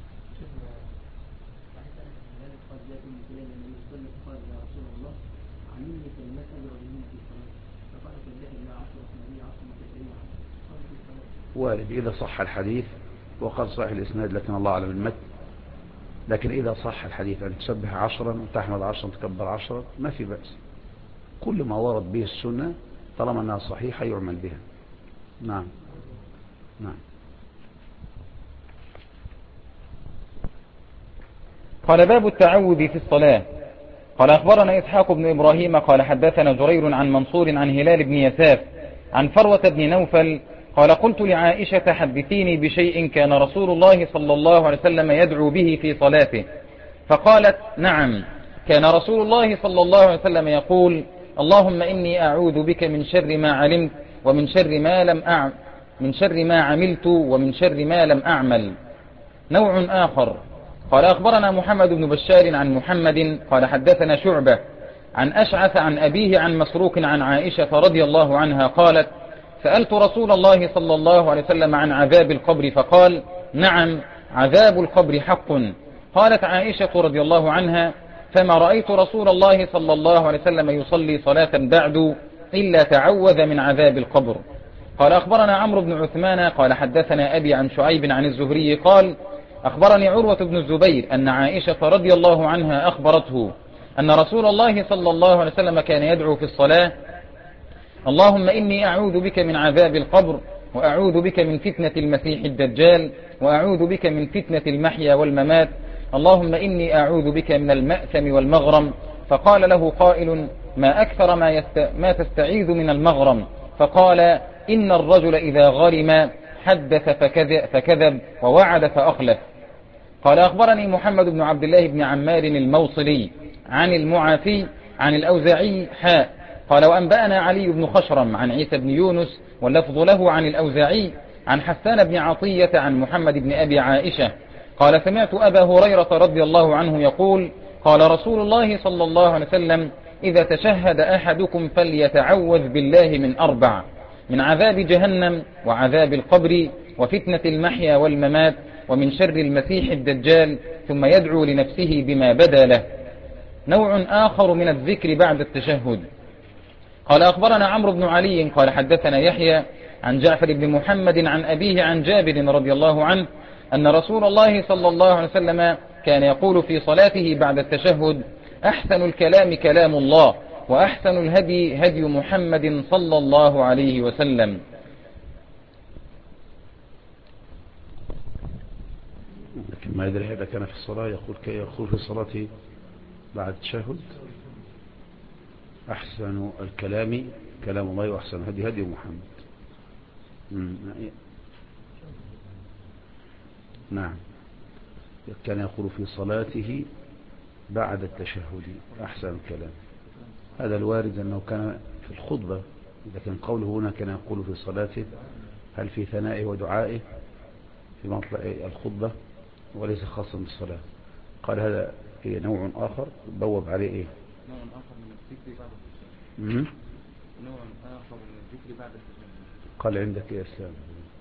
وارد إذا صح الحديث، وقد صحيح الإسناد لكن الله أعلم المتن، لكن إذا صح الحديث أن تسبح 10 وتحمد 10 وتكبر 10 ما في بأس. كل ما ورد به السنة طالما أنها صحيحة يعمل بها. نعم. نعم. قال باب التعوذ في الصلاة. قال أخبرنا إسحاق بن إبراهيم قال حدثنا جرير عن منصور عن هلال بن يساف عن فروة بن نوفل قال قلت لعائشة حدثيني بشيء كان رسول الله صلى الله عليه وسلم يدعو به في صلاته، فقالت نعم، كان رسول الله صلى الله عليه وسلم يقول اللهم إني أعوذ بك من شر ما علمت ومن شر ما لم من شر ما عملت ومن شر ما لم أعمل. نوع آخر. قال أخبرنا محمد بن بشار عن محمد قال حدثنا شعبة عن أشعث عن أبيه عن مسروق عن عائشة رضي الله عنها قالت سألت رسول الله صلى الله عليه وسلم عن عذاب القبر فقال نعم، عذاب القبر حق. قالت عائشة رضي الله عنها فما رأيت رسول الله صلى الله عليه وسلم يصلي صلاة بعد إلا تعوذ من عذاب القبر. قال أخبرنا عمرو بن عثمان قال حدثنا أبي عن شعيب عن الزهري قال أخبرني عروة بن الزبير أن عائشة رضي الله عنها أخبرته أن رسول الله صلى الله عليه وسلم كان يدعو في الصلاة اللهم إني أعوذ بك من عذاب القبر وأعوذ بك من فتنة المسيح الدجال وأعوذ بك من فتنة المحيا والممات، اللهم إني أعوذ بك من المأثم والمغرم. فقال له قائل ما أكثر ما تستعيذ من المغرم؟ فقال إن الرجل إذا غرم حدث فكذب ووعد فأخلف. قال أخبرني محمد بن عبد الله بن عمار الموصلي عن المعافي عن الأوزاعي قال وأنبأنا علي بن خشرم عن عيسى بن يونس واللفظ له عن الأوزاعي عن حسان بن عطية عن محمد بن أبي عائشة قال سمعت أبا هريرة رضي الله عنه يقول قال رسول الله صلى الله عليه وسلم إذا تشهد أحدكم فليتعوذ بالله من 4: من عذاب جهنم وعذاب القبر وفتنة المحيا والممات ومن شر المسيح الدجال، ثم يدعو لنفسه بما بدا له. نوع آخر من الذكر بعد التشهد. قال أخبرنا عمرو بن علي قال حدثنا يحيى عن جعفر بن محمد عن أبيه عن جابر رضي الله عنه أن رسول الله صلى الله عليه وسلم كان يقول في صلاته بعد التشهد أحسن الكلام كلام الله وأحسن الهدي هدي محمد صلى الله عليه وسلم. لكن ما يدري إذا كان في الصلاة يقول في صلاته بعد التشهد أحسن الكلام كلام الله وأحسن الهدي هدي محمد. نعم، كان يقول في صلاته بعد التشهد أحسن الكلام. هذا الوارد أنه كان في الخطبة، إذا كان قوله هنا كان يقول في صلاته هل في ثنائه ودعائه في مطلع الخطبة وليس خاصا بالصلاة. قال هذا هي نوع آخر بوب عليه إيه؟ نوع آخر من الذكر بعد التشهد. نوع آخر من الذكر بعد التشهد. قال عندك يا إسلام.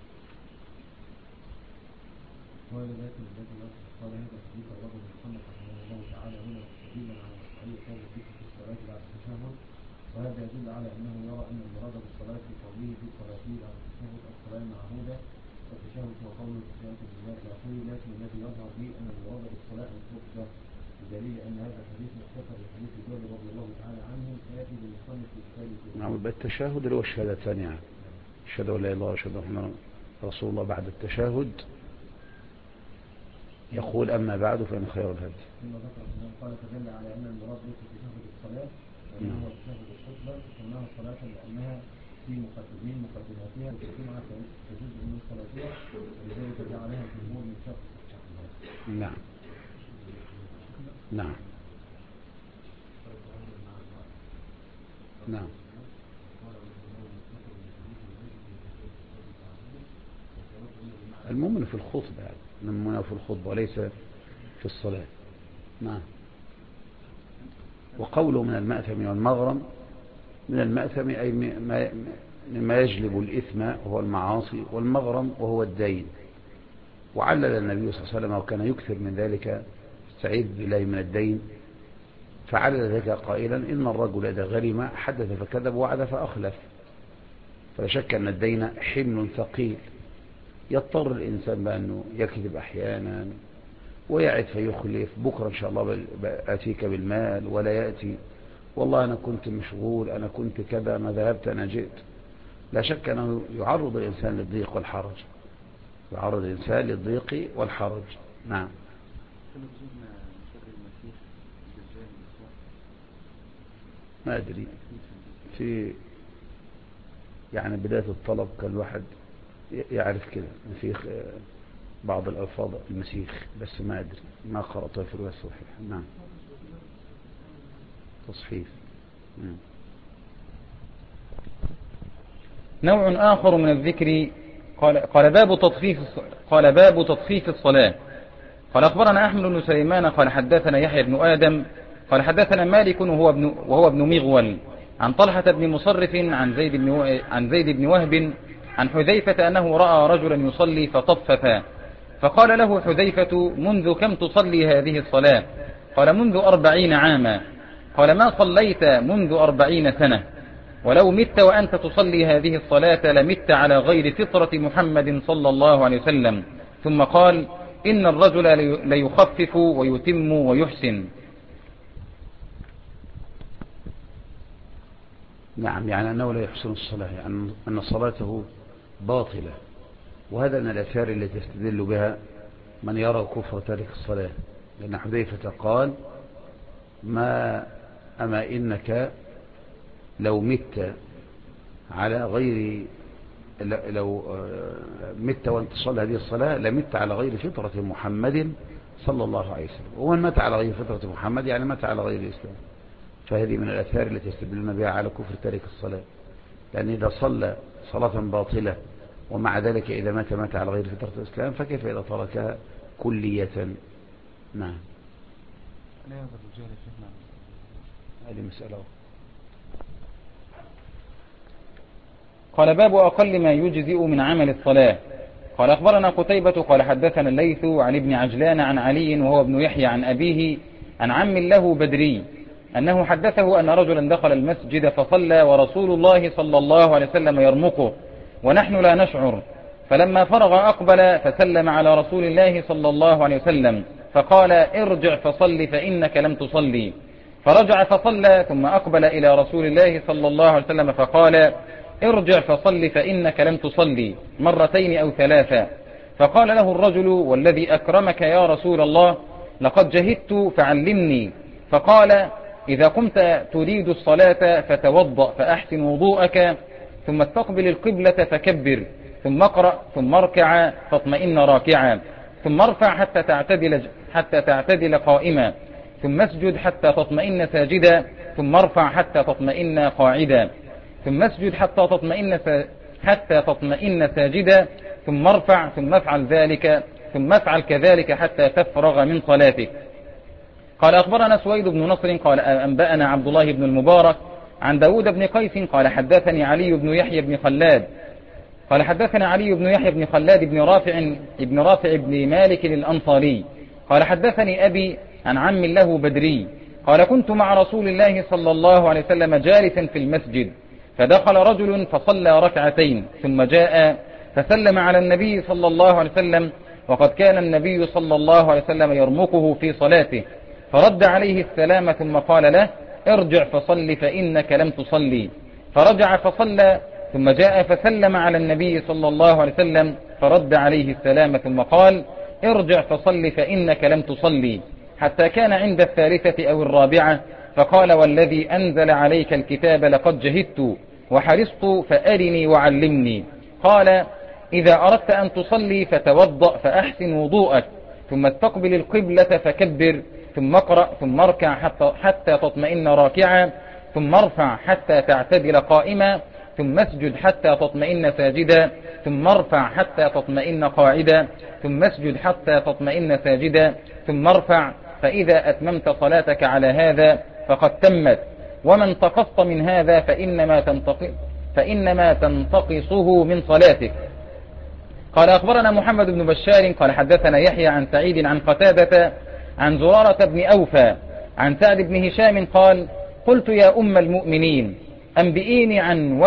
قال ذات قال هذا الحديث رواه محمد رحمه الله تعالى هنا دليلا على مشروعية هذا الذكر في الصلاة بعد التشهد، وهذا يدل على أنه يرى أن المراد بالصلاة في قوله في صلاته بعد التشهد الصلاة المعهودة، والتشهد هو قول الصلاة بالله إلى آخره، لكن الذي يظهر به أن المراد بالصلاة الخطبة، بدليل أن هذا الحديث مختصر بحديث جابر رضي الله تعالى عنه يأتي بالمصنف في كتابه. نعم، بالتشهد اللي هو الشهادة الثانية، أشهد أن لا إله إلا الله وأشهد أن رسول الله. بعد التشهد يقول أما بعد فإن خير الهدي. ثم ذكر قال فدل على أن المراد ليس تشهد الصلاة وإنما هو تشهد الخطبة، سماها صلاة لأنها في مقدماتها والجمعة كجزء من صلاتها، ولذلك جعلها الجمهور من شرط. نعم نعم نعم. المؤمن في الخطبة، المؤمن في الخطبة وليس في الصلاة. نعم. وقوله من المأثم والمغرم من المأثم أي مما يجلب الإثم وهو المعاصي، والمغرم وهو الدين. وعلل النبي صلى الله عليه وسلم وكان يكثر من ذلك استعيذ بالله من الدين، فعلل ذلك قائلا إن الرجل إذا غرم حدث فكذب وعد فأخلف. فلا شك أن الدين حمل ثقيل يضطر الإنسان بأنه يكذب أحيانا ويعد فيخلف، بكرة إن شاء الله أتيك بالمال ولا يأتي، والله أنا كنت مشغول، أنا كنت كذا، ما ذهبت أنا جئت. لا شك أنه يعرض الإنسان للضيق والحرج، يعرض الإنسان للضيق والحرج. نعم. ما أدري، في يعني بداية الطلب كان الواحد يعرف كده في بعض الألفاظ المسيخ، بس ما أدري، ما قرأتها في الرواية الصحيحة. نعم. تصحيف. نوع آخر من الذكر قال باب تطفيف الصلاة. قال أخبرنا أحمد بن سليمان قال حدثنا يحيى بن آدم قال حدثنا مالك وهو ابن مغول عن طلحة بن مصرف عن زيد بن وهب عن حذيفة أنه رأى رجلا يصلي فطفف، فقال له حذيفة منذ كم تصلي هذه الصلاة؟ قال منذ 40 عاما. قال ما صليت منذ 40 سنة، ولو مت وأنت تصلي هذه الصلاة لمت على غير فطرة محمد صلى الله عليه وسلم. ثم قال إن الرجل ليخفف ويتم ويحسن. نعم، يعني أنه لا يحسن الصلاة، يعني أن صلاته باطلة، وهذا من الآثار التي يستدل بها من يرى كفر تارك الصلاة، لأن حذيفة قال أما إنك لو مت على غير، لو مت وانت تصلي هذه الصلاة لمت على غير فطرة محمد صلى الله عليه وسلم، ومن مات على غير فطرة محمد يعني مات على غير الإسلام. فهذه من الآثار التي يستدلون بها على كفر تارك الصلاة، لأن إذا صلى صلاة باطلة ومع ذلك إذا مات على غير فطرة الإسلام، فكيف إذا تركها كلية؟ نعم. هذه مسألة. قال باب أقل ما يجزئ من عمل الصلاة. قال أخبرنا قتيبة قال حدثنا الليث عن ابن عجلان عن علي وهو ابن يحيى عن أبيه عن عم له بدري أنه حدثه أن رجلا دخل المسجد فصلى ورسول الله صلى الله عليه وسلم يرمقه ونحن لا نشعر، فلما فرغ أقبل فسلم على رسول الله صلى الله عليه وسلم فقال ارجع فصل فإنك لم تصلي، فرجع فصلى ثم أقبل إلى رسول الله صلى الله عليه وسلم فقال ارجع فصل فإنك لم تصلي مرتين أو ثلاثة، فقال له الرجل والذي أكرمك يا رسول الله لقد جهدت فعلمني، فقال إذا قمت تريد الصلاة فتوضأ فأحسن وضوءك ثم استقبل القبلة فكبر ثم اقرأ ثم اركع فاطمئن راكعا ثم ارفع حتى تعتدل قائما ثم اسجد حتى تطمئن ساجدا ثم ارفع حتى تطمئن قاعدا ثم اسجد حتى تطمئن ساجدا ثم ارفع ثم افعل كذلك حتى تفرغ من صلاتك. قال أخبرنا سويد بن نصر قال أنبأنا عبد الله بن المبارك عن داود بن قيس قال حدثني علي بن يحيى بن خلاد قال حدثنا علي بن يحيى بن خلاد بن رافع بن مالك الأنصاري قال حدثني أبي عن عم له بدري قال كنت مع رسول الله صلى الله عليه وسلم جالسا في المسجد فدخل رجل فصلى ركعتين ثم جاء فسلم على النبي صلى الله عليه وسلم وقد كان النبي صلى الله عليه وسلم يرمقه في صلاته، فرد عليه السلام ثم قال له ارجع فصل فإنك لم تصلي، فرجع فصلى ثم جاء فسلم على النبي صلى الله عليه وسلم فرد عليه السلام ثم قال ارجع فصل فإنك لم تصلي، حتى كان عند الثالثة أو الرابعة فقال والذي أنزل عليك الكتاب لقد جهدت وحرصت فأرني وعلمني. قال إذا أردت أن تصلي فتوضأ فأحسن وضوءك ثم استقبل القبلة فكبر ثم اقرأ ثم اركع حتى تطمئن راكعا ثم ارفع حتى تعتدل قائما ثم اسجد حتى تطمئن ساجدا ثم ارفع حتى تطمئن قاعدا ثم اسجد حتى تطمئن ساجدا ثم ارفع، فإذا أتممت صلاتك على هذا فقد تمت، ومن تقص من هذا فإنما تنتقصه من صلاتك. قال أخبرنا محمد بن بشار قال حدثنا يحيى عن سعيد عن قتادة عن زرارة بن أوفى عن سعد بن هشام قال قلت يا أم المؤمنين أنبئيني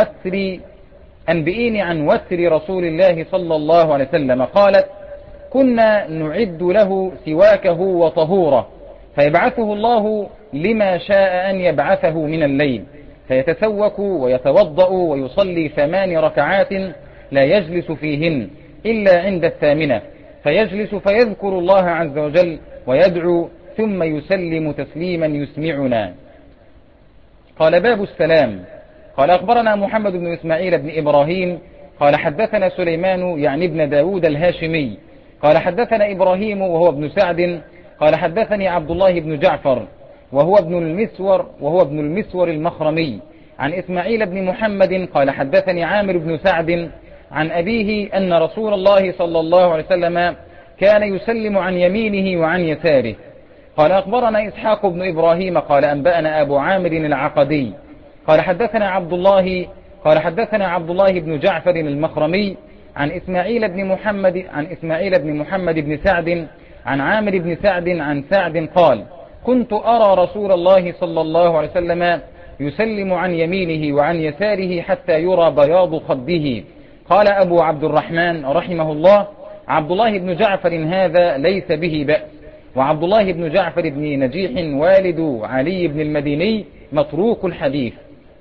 عن وتر رسول الله صلى الله عليه وسلم. قالت كنا نعد له سواكه وطهوره فيبعثه الله لما شاء أن يبعثه من الليل فيتسوك ويتوضأ ويصلي 8 ركعات لا يجلس فيهن إلا عند 8 فيجلس فيذكر الله عز وجل ويدعو ثم يسلم تسليما يسمعنا. قال باب السلام. قال أخبرنا محمد بن إسماعيل بن إبراهيم قال حدثنا سليمان يعني ابن داود الهاشمي قال حدثنا إبراهيم وهو ابن سعد قال حدثني عبد الله بن جعفر وهو ابن المسور المخرمي عن إسماعيل بن محمد قال حدثني عامر بن سعد عن أبيه أن رسول الله صلى الله عليه وسلم كان يسلم عن يمينه وعن يساره. قال أخبرنا إسحاق بن إبراهيم قال أنبأنا أبو عامر العقدي قال حدثنا عبد الله بن جعفر المخرمي عن إسماعيل بن محمد بن سعد عن عامر بن سعد عن سعد قال كنت أرى رسول الله صلى الله عليه وسلم يسلم عن يمينه وعن يساره حتى يرى بياض خده. قال أبو عبد الرحمن رحمه الله عبد الله بن جعفر هذا ليس به بأس وعبد الله بن جعفر بن نجيح والد علي بن المديني متروك الحديث.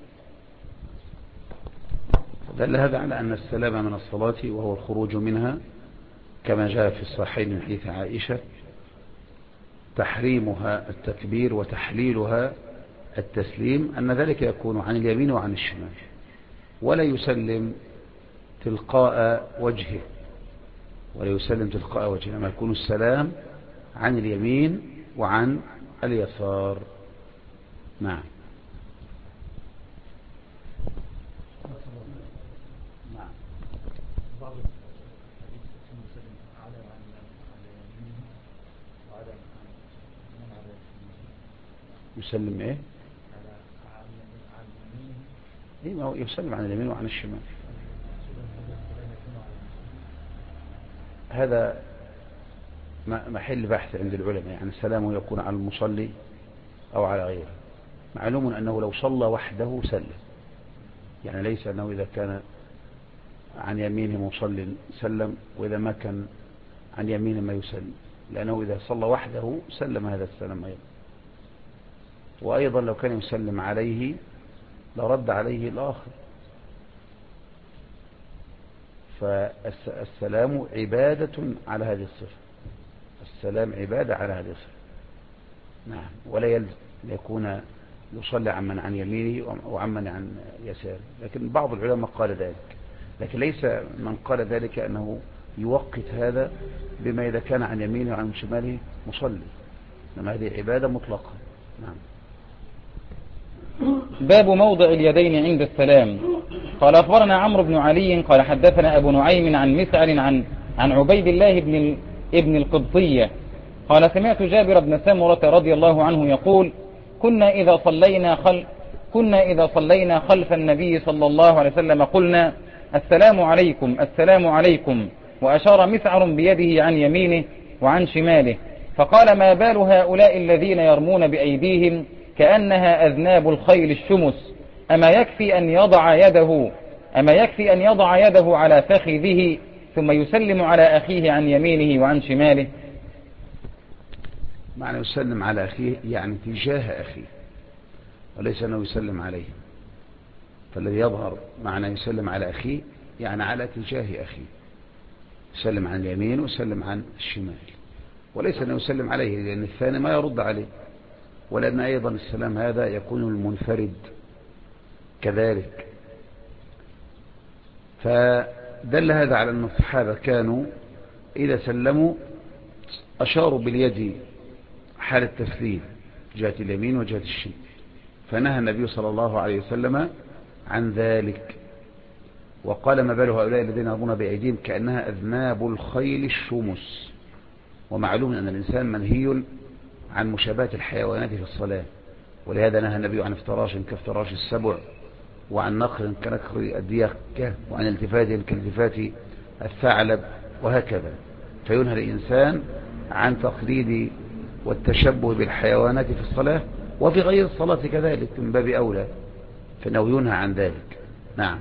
دل هذا على أن السلام من الصلاة وهو الخروج منها كما جاء في الصحيحين من حديث عائشة تحريمها التكبير وتحليلها التسليم أن ذلك يكون عن اليمين وعن الشمال ولا يسلم تلقاء وجهه لما يكون السلام عن اليمين وعن اليسار. نعم. يسلم ايه؟ ما هو يسلم عن اليمين وعن الشمال. هذا محل بحث عند العلماء يعني السلام يكون على المصلي أو على غيره. معلوم أنه لو صلى وحده سلم يعني ليس أنه إذا كان عن يمينه مصلي سلم وإذا ما كان عن يمينه ما يسلم لأنه إذا صلى وحده سلم هذا السلام أيضا. وأيضا لو كان يسلم عليه لرد عليه الآخر. فالسلام عبادة على هذه الصفة. السلام عبادة على هذه الصفة. نعم. ولا يلزم يكون يصلي عمن عن يمينه وعمن عن يساره. لكن بعض العلماء قال ذلك لكن ليس من قال ذلك أنه يوقت هذا بما إذا كان عن يمينه وعن شماله مصلي. إنما هذه عبادة مطلقة. نعم. باب موضع اليدين عند السلام. قال أخبرنا عمرو بن علي قال حدثنا أبو نعيم عن مسعر عن عبيد الله ابن القبطية قال سمعت جابر بن سمرة رضي الله عنه يقول كنا إذا صلينا خلف النبي صلى الله عليه وسلم قلنا السلام عليكم السلام عليكم وأشار مسعر بيده عن يمينه وعن شماله فقال ما بال هؤلاء الذين يرمون بأيديهم كأنها أذناب الخيل الشمس أما يكفي أن يضع يده على فخذه ثم يسلم على أخيه عن يمينه وعن شماله. معنى يسلم على أخيه يعني تجاه أخيه وليس أنه يسلم عليه. فالذي يظهر معنى يسلم على أخيه يعني على تجاه أخيه يسلم عن اليمين ويسلم عن الشمال وليس أنه يسلم عليه لأن الثاني ما يرد عليه ولأن أيضا السلام هذا يكون المنفرد كذلك. فدل هذا على أن الصحابة كانوا إذا سلموا أشاروا باليد حال التسليم جهة اليمين وجهة الشمال فنهى النبي صلى الله عليه وسلم عن ذلك وقال ما بال هؤلاء الذين يرمون بأيديهم كأنها أذناب الخيل الشمس. ومعلوم أن الإنسان منهي عن مشابهة الحيوانات في الصلاة ولهذا نهى النبي عن افتراش كافتراش السبع، وعن نخر كنخر الديكة، وعن التفات كالتفات الثعلب، وهكذا. فينهى الإنسان عن تقليد والتشبه بالحيوانات في الصلاة، وفي غير الصلاة كذلك من باب أولى، فإنه ينهى عن ذلك. نعم.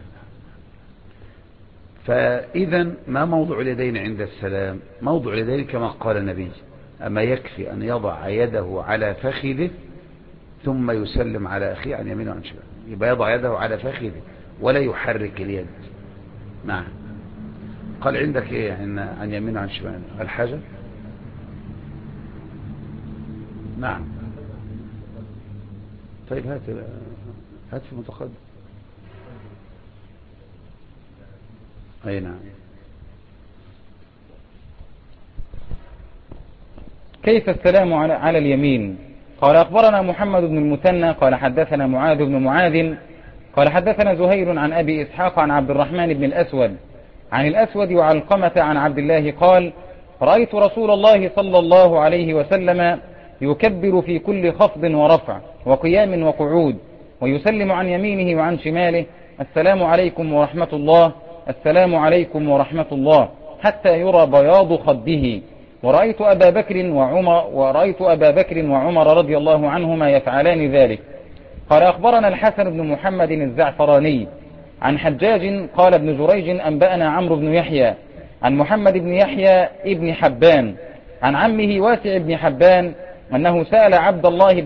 فإذا ما موضع اليدين عند السلام؟ موضع اليدين كما قال النبي: أما يكفي أن يضع يده على فخذه ثم يسلم على أخيه عن يمينه وعن شماله. يبقى يضع يده على فخذه ولا يحرك اليد. نعم. قال عندك إيه عن يمينه وعن شماله؟ الحاجة. نعم. طيب هات في متقدم. أي نعم. كيف السلام على اليمين؟ قال أخبرنا محمد بن المثنى قال حدثنا معاذ بن معاذ قال حدثنا زهير عن أبي إسحاق عن عبد الرحمن بن الأسود عن الأسود وعلقمة عن عبد الله قال: رأيت رسول الله صلى الله عليه وسلم يكبر في كل خفض ورفع وقيام وقعود، ويسلم عن يمينه وعن شماله: السلام عليكم ورحمة الله، السلام عليكم ورحمة الله، حتى يرى بياض خده. ورأيت أبا بكر وعمر رضي الله عنهما يفعلان ذلك. قال أخبرنا الحسن بن محمد الزعفراني عن حجاج قال ابن جريج أنبأنا عمرو بن يحيى عن محمد بن يحيى ابن حبان عن عمه واسع بن حبان أنه سأل عبد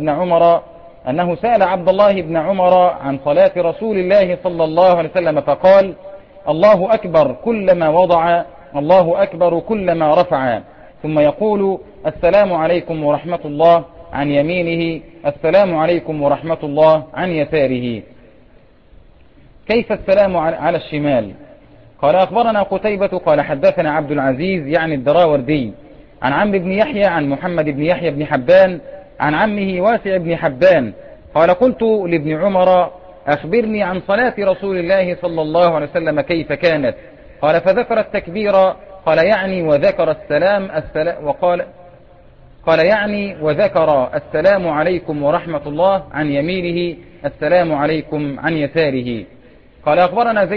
الله بن عمر عن صلاة رسول الله صلى الله عليه وسلم فقال: الله أكبر كلما وضع، الله أكبر كلما رفع، ثم يقول: السلام عليكم ورحمة الله عن يمينه، السلام عليكم ورحمة الله عن يساره. كيف السلام على الشمال؟ قال أخبرنا قتيبة قال حدثنا عبد العزيز يعني الدراوردي عن عمرو بن يحيى عن محمد بن يحيى بن حبان عن عمه واسع بن حبان قال: قلت لابن عمر: أخبرني عن صلاة رسول الله صلى الله عليه وسلم كيف كانت؟ قال: فذكر التكبير، قال يعني وذكر السلام عليكم ورحمة الله عن يمينه، السلام عليكم عن يساره. قال أخبرنا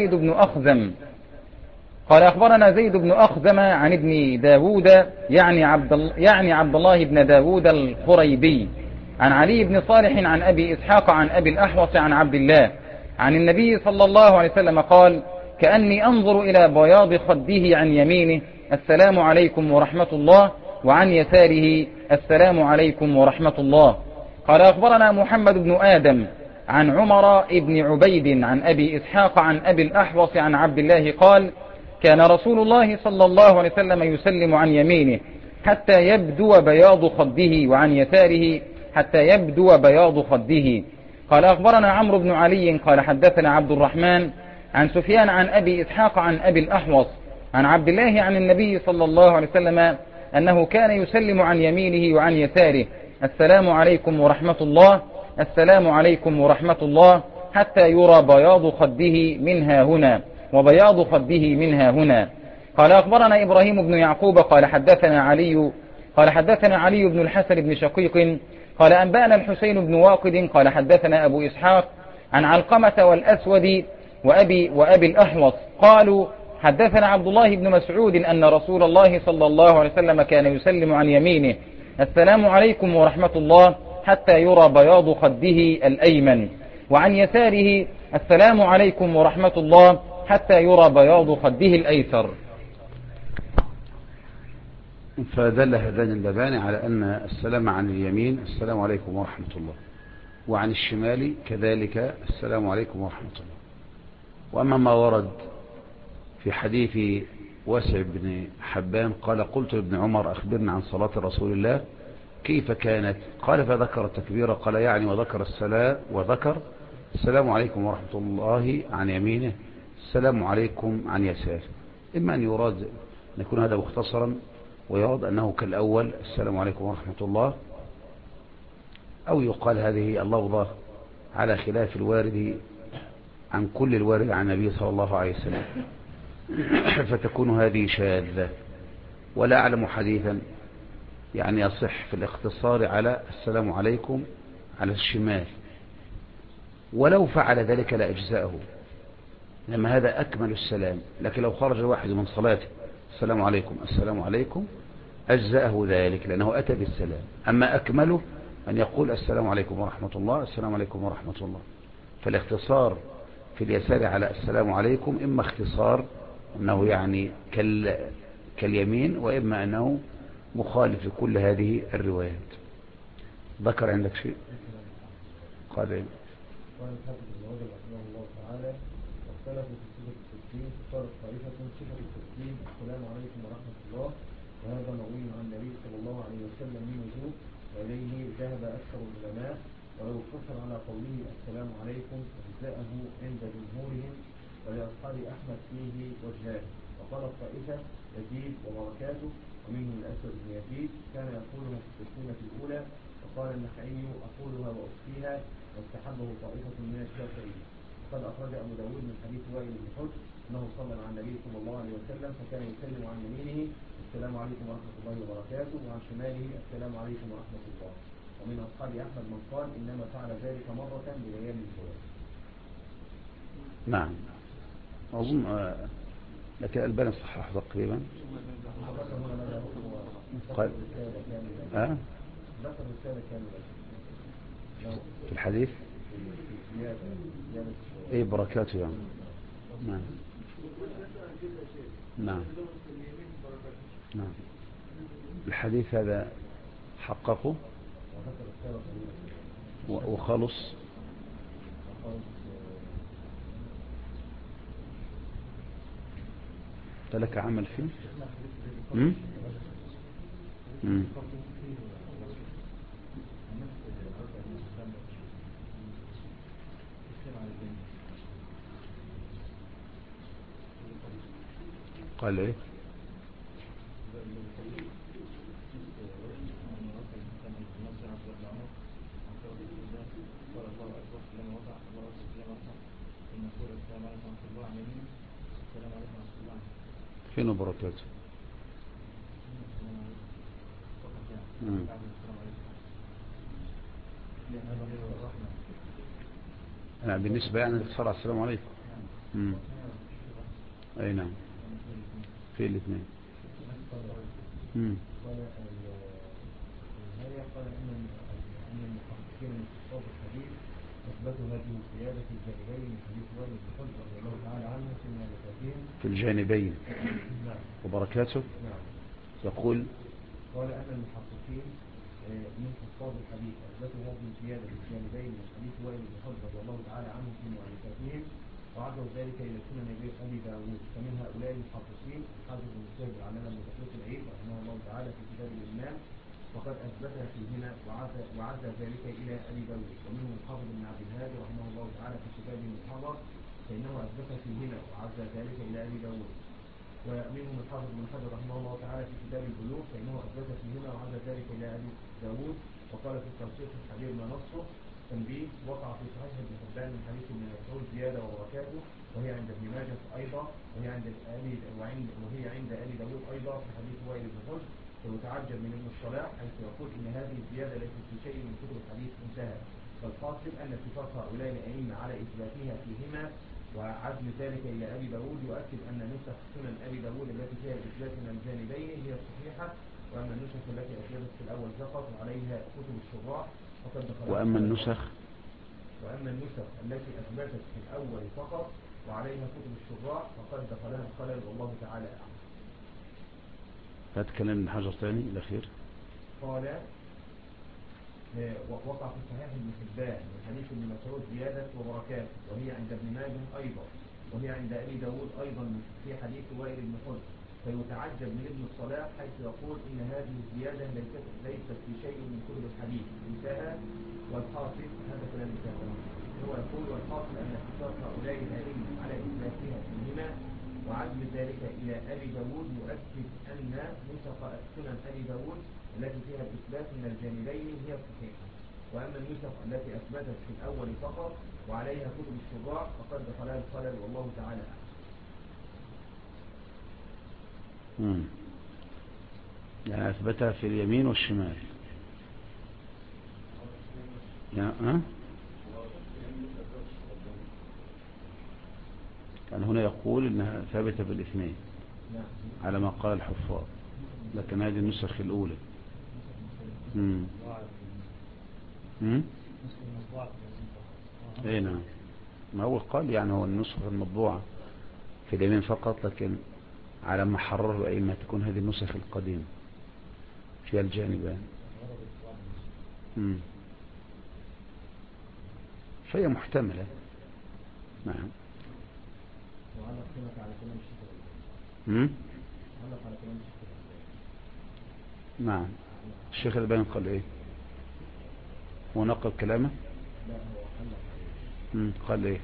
زيد بن أخزم عن ابن داود يعني عبد الله بن داود الخريبي عن علي بن صالح عن أبي إسحاق عن أبي الأحوص عن عبد الله عن النبي صلى الله عليه وسلم قال: كأني أنظر إلى بياض خده عن يمينه: السلام عليكم ورحمة الله، وعن يساره: السلام عليكم ورحمة الله. قال أخبرنا محمد بن آدم عن عمر بن عبيد عن أبي إسحاق عن أبي الأحوص عن عبد الله قال: كان رسول الله صلى الله عليه وسلم يسلم عن يمينه حتى يبدو بياض خده، وعن يساره حتى يبدو بياض خده. قال أخبرنا عمرو بن علي قال حدثنا عبد الرحمن عن سفيان عن أبي إسحاق عن أبي الأحوص عن عبد الله عن النبي صلى الله عليه وسلم أنه كان يسلم عن يمينه وعن يساره: السلام عليكم ورحمة الله، السلام عليكم ورحمة الله، حتى يرى بياض خده منها هنا وبياض خده منها هنا. قال أخبرنا إبراهيم بن يعقوب قال حدثنا علي بن الحسن بن شقيق قال أنبأنا الحسين بن واقد قال حدثنا أبو إسحاق عن علقمة والأسود وأبي الأحوص قالوا: حدثنا عبد الله بن مسعود أن رسول الله صلى الله عليه وسلم كان يسلم عن يمينه: السلام عليكم ورحمة الله، حتى يرى بياض خده الأيمن، وعن يساره: السلام عليكم ورحمة الله، حتى يرى بياض خده الأيسر. فدل هذان اللذان على أن السلام عن اليمين: السلام عليكم ورحمة الله، وعن الشمال كذلك: السلام عليكم ورحمة الله. وأما ما ورد في حديث واسع بن حبان قال: قلت لابن عمر: أخبرنا عن صلاة رسول الله كيف كانت؟ قال: فذكر التكبير، قال يعني وذكر السلام عليكم ورحمة الله عن يمينه، السلام عليكم عن يساره. إما أن يراد أن يكون هذا مختصرا ويراد أنه كالأول: السلام عليكم ورحمة الله، أو يقال هذه اللفظة على خلاف الوارد عن كل الوارد عن النبي صلى الله عليه وسلم، فتكون هذه شاذة. ولا أعلم حديثا يعني يصح في الاختصار على السلام عليكم على الشمال، ولو فعل ذلك لأجزاءه، لما هذا أكمل السلام. لكن لو خرج واحد من صلاته السلام عليكم السلام عليكم أجزاءه ذلك، لأنه أتى بالسلام. أما أكمله أن يقول السلام عليكم ورحمة الله السلام عليكم ورحمة الله. فالاختصار في اليسار على السلام عليكم إما اختصار أنه يعني كاليمين، وإما أنه مخالف لكل هذه الروايات. ذكر عندك شيء؟ قال إيه؟ قال الحافظ ابن رجب رحمه الله تعالى: واختلفوا في صفة التسليم، فقالت طائفة صفة التسليم السلام عليكم ورحمة الله، وهذا مروي عن النبي صلى الله عليه وسلم من وجوه، وإليه ذهب أكثر العلماء، ولو اقتصر على قوله السلام عليكم أجزاءه عند جمهورهم، ولأصحاب أحمد فيه وجهان. وقال الطائفة يزيد وبركاته، ومنهم الأسود بن يزيد كان يقولها في التسليمة الأولى، وقال النخعي أقولها وأخفيها، واستحبه طائفة من الشافعي. وقد أخرج أبو داود من حديث وائل بن حجر أنه صلى على النبي صلى الله عليه وسلم فكان يسلم عن يمينه السلام عليكم ورحمة الله وبركاته، وعن شماله السلام عليكم ورحمة الله. ومن أصحاب أحمد من قال إنما فعل ذلك مرة بليالي الفوات. نعم، أظن لكن الألباني صحح تقريبا. قال ذكر رسالة كاملة في الحديث اي بركاته يعني. نعم نعم نعم. الحديث هذا حققه وخلص. لك عمل فيه. قال ايه؟ فين بركاته؟ بالنسبة يعني الاتصال على السلام عليكم. اي نعم، في الاثنين. قال ان المحققين من كتاب الحديث اثبتوا هذه الزياده في الجانبين من حديث وائل بن حجر رضي الله تعالى عنه في مؤلفاتهم في الجانبين. نعم. وبركاته. نعم. يقول قال ان المحققين من كتاب الحديث اثبتوا هذه الزياده في الجانبين من حديث وائل بن حجر رضي الله تعالى عنه في مؤلفاتهم، وعرضوا ذلك الى سنن ابي داوود. فمن هؤلاء المحققين الحافظ بن مسعود العلامه المتفق العيد رحمه الله تعالى في كتاب الامام، وقد اثبتها فيهما وعزى ذلك الى ابي داوود. ومنهم الحافظ بن عبد الهادي رحمه الله تعالى في كتابه المحرر، فانه اثبتها فيهما وعزى ذلك الى ابي داوود. ومنهم الحافظ بن حجر رحمه الله تعالى في كتاب البلوغ، فانه اثبت فيهما وعزى ذلك الى ابي داوود. وقال في التوثيق الحبير ما نصه تنبيه: وقع في صحيح ابن حبان من حديث ابن مسعود زياده وبركاته، وهي عند ابن ماجه ايضا، وهي عند ابي داوود ايضا في حديث وائل بن حجر. ويتعجب من ابن الصلاح حيث يقول ان هذه الزياده ليست في شيء من كتب الحديث انتهى. فالقاصد ان اتفاق هؤلاء الائمه على اثباتها فيهما وعزم ذلك الى ابي داوود يؤكد ان نسخ سنن ابي داوود التي فيها الاثبات من الجانبين هي الصحيحه، واما النسخ التي اثبتت في الاول فقط وعليها كتب الشراح فقد دخلت. واما النسخ التي اثبتت في الاول فقط وعليها كتب الشراح فقد دخلها الخلل، والله تعالى اعلم. هتكلم ابن حجر ثاني الاخير. قال وقع في صحيح ابن حبان من حديث ابن مسعود زياده وبركاته، وهي عند ابن ماجه ايضا، وهي عند ابي داود ايضا في حديث وائل بن حجر. فيتعجب من ابن الصلاح حيث يقول ان هذه الزياده ليست في شيء من كتب الحديث انتهى. والحاصل هذا كلام الكلام هو يقول: والحاصل ان اتفاق هؤلاء الائمه على اثباتها فيهما وعزم ذلك الى ابي داود يؤكد ان نسخ سنن ابي داود التي فيها الاثبات من الجانبين هي الصحيحه، واما النسخ التي اثبتت في الاول فقط وعليها كتب الشراح فقد دخلها الخلل، والله تعالى اعلم. يعني اثبتها في اليمين والشمال. يعني هنا يقول انها ثابتة بالاثنين على ما قال الحفاظ، لكن هذه النسخ الاولى. اي نعم، ما هو قال يعني هو النسخ المطبوعة في اليمين فقط، لكن على ما حرره أئمة تكون هذه النسخ القديمة فيها الجانبان. فهي محتملة. نعم. نعم. الشيخ الألباني قال ايه؟ هو نقل كلامه؟ قال ايه؟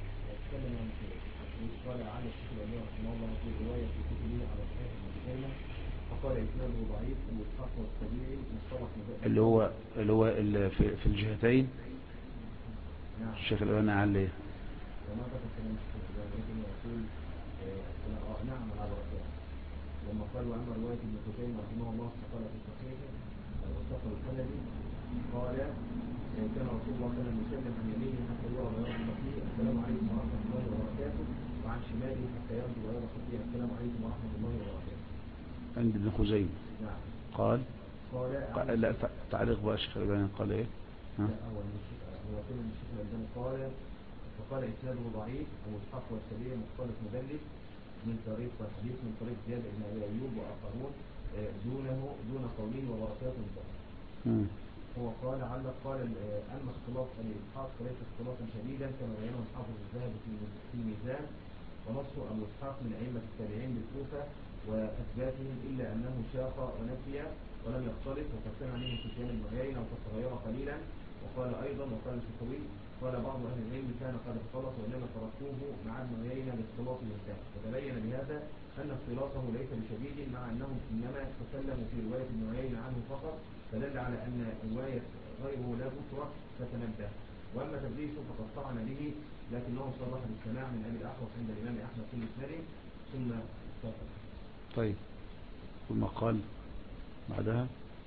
قال عن الشيخ الألباني رحمه الله في رواية في كتبه على صحيح ابن خزيمة، فقال إسناده ضعيف والحق والطبيعي مصطلح اللي هو في الجهتين. نعم. الشيخ الألباني قال ايه؟ وما ذكر كلام الشيخ الألباني يقول نعم على رأسه لما قال وأما رواية ابن خزيمة رحمه الله فقال في صحيحه المصطفى الكندي قال كان رسول الله صلى الله عليه وسلم عن يمينه حتى يرى بياض خطيه السلام عليكم ورحمة الله وبركاته، وعن شماله حتى يبدو بياض خطيه السلام عليكم ورحمة الله وبركاته. عند ابن خزيمة. نعم. قال لا تعليق بقى الشيخ الألباني قال ايه؟ لا هو يقول ان الشيخ الألباني قال فقال اسناده ضعيف والحق والسبيل مختلف مدلس من طريق الحديث من طريق زياد بن ابي ايوب واخرون دون قوله وبركاته انتهى. هو قال قال اما اختلاط الاسحاق فليس اختلاطا شديدا كما بينه الحافظ الذهبي في الميزان، ونصه ابو اسحاق من ائمه التابعين بالكوفه واثباتهم الا انه شاق ونسي ولم يختلط، وقد كان عليه سفيان بن عيينه وقد تغير قليلا. وقال ايضا وقال الفقهي قال بعض اهل العلم كان قد اختلط وانما تركوه مع ابن عيينه لاختلاطه بالذات، فتبين بهذا ان اختلاطه ليس بشديد مع انهم انما تكلموا في روايه ابن عيينه عنه فقط، فدل على ان روايه غيره لا تترك فتنبه. واما تدليسه فقد طعن به لكنه صرح بالسماع من ابي الاحوص عند الامام احمد في مسنده ثم سقط. طيب ثم قال بعدها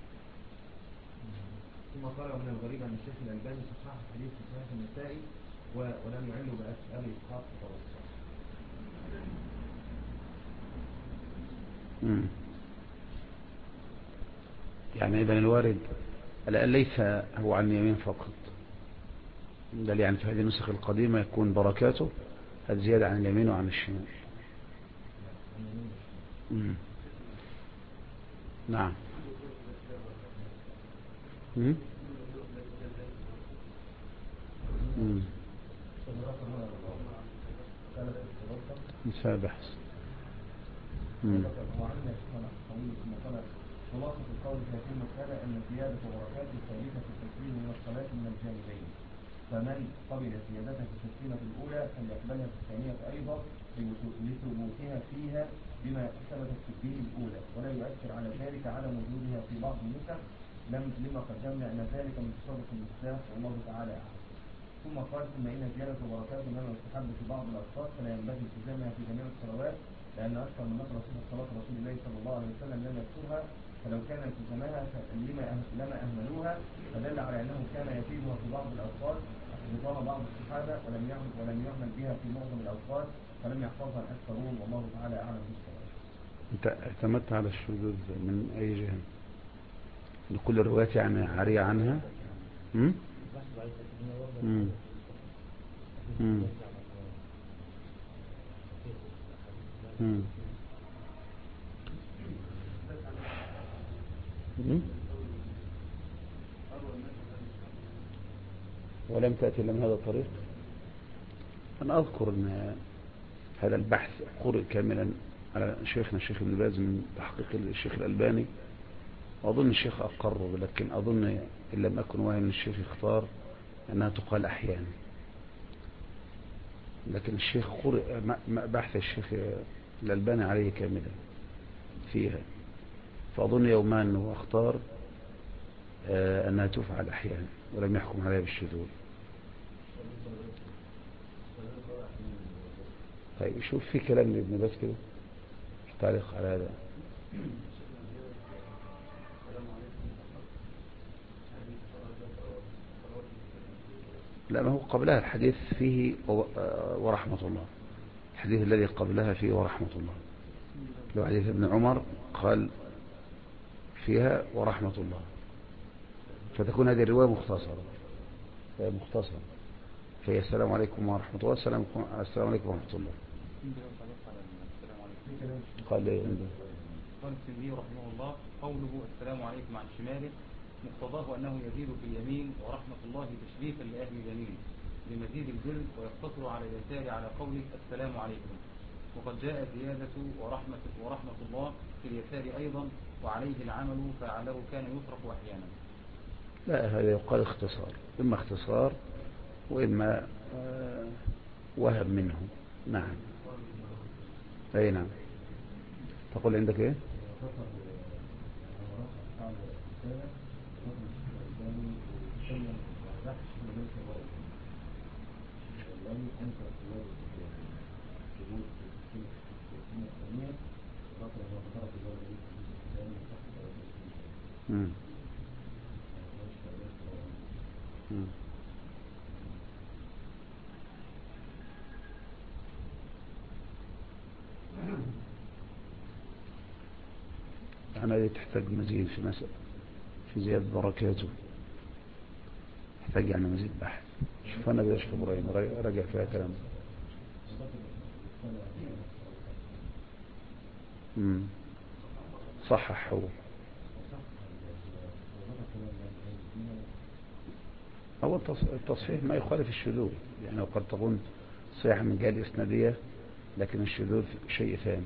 ثم قال من الغريب أن الشيخ الألباني صحح الحديث في صحيح النسائي ولم يعله بأبي إسحاق فطرق. يعني إذن الوارد ليس هو عن اليمين فقط، بل يعني في هذه النسخ القديمة يكون بركاته هذا زيادة عن اليمين وعن الشمال. نعم. مسابح. وعندنا شيخنا الطويل ثم قال خلاصة القول في هذه المسألة أن زيادة بركاته ثابتة في التسليم من الصلاة من الجانبين، فمن قبل زيادتها في التسليمة الأولى فليقبلها في الثانية أيضا لثبوتها فيها بما ثبتت في الأولى، ولا يؤثر على ذلك عدم وجودها في بعض النسخ لما قدمنا أن ذلك من تصرف المفتاح والله تعالى أعلم. ثم قال ثم إن زيادة بركاته إنما يستحب في بعض الأوقات فلا ينبغي التزامها في جميع الصلوات، لأن أكثر من نقل صفة صلاة رسول الله صلى الله عليه وسلم لم يذكرها، فلو كان التزامها لما أهملوها، فدل على أنه كان يفيدها في بعض الأوقات نظام بعض الصحابة ولم يعمل بها في معظم الأوقات فلم يحفظها الأكثرون والله تعالى أعلم بالصلاة. أنت اعتمدت على الشذوذ من أي جهة؟ لكل الروايات يعني عارية عنها؟ ولم تأتي إلا من هذا الطريق. أنا أذكر أن هذا البحث قرئ كاملا على شيخنا الشيخ ابن باز من تحقيق الشيخ الألباني، وأظن الشيخ أقر، لكن أظن إن لم أكن واهم الشيخ اختار أنها تقال أحيانا، لكن الشيخ قرئ بحث الشيخ الألباني عليه كاملا فيها، فأظن يوما أنه اختار أنها تفعل أحيانا ولم يحكم عليها بالشذوذ. طيب شوف في كلام لابن باز كده في تعليق على هذا. لا، ما هو قبلها الحديث فيه ورحمة الله. الحديث الذي قبلها فيه ورحمة الله، لو حديث ابن عمر قال فيها ورحمة الله، فتكون هذه الرواية مختصرة، فهي السلام عليكم ورحمة الله، السلام عليكم ورحمة الله. قال الترمذي رحمه الله قوله السلام عليكم عن شماله مقتضاه أنه يزيد في اليمين ورحمة الله تشريفا لأهل اليمين بمزيد الجلد، ويقتصر على اليسار على قوله السلام عليكم. وقد جاء زيادة ورحمة الله في اليسار أيضا، وعليه العمل فعله كان يصرف أحيانا. لا، هذا يقال اختصار، إما اختصار وإما وهم منه. نعم. أي نعم. تقول عندك إيه؟ أنا تحتاج مزيد في مسألة في زيادة بركاته، تحتاج يعني مزيد بحث. شوف أنا بيش في إبراهيم رجع فيها كلام. صحح هو. هو التصحيح ما يخالف الشذوذ، يعني قد تكون صحيحة من جهة الإسنادية، لكن الشذوذ شيء ثاني.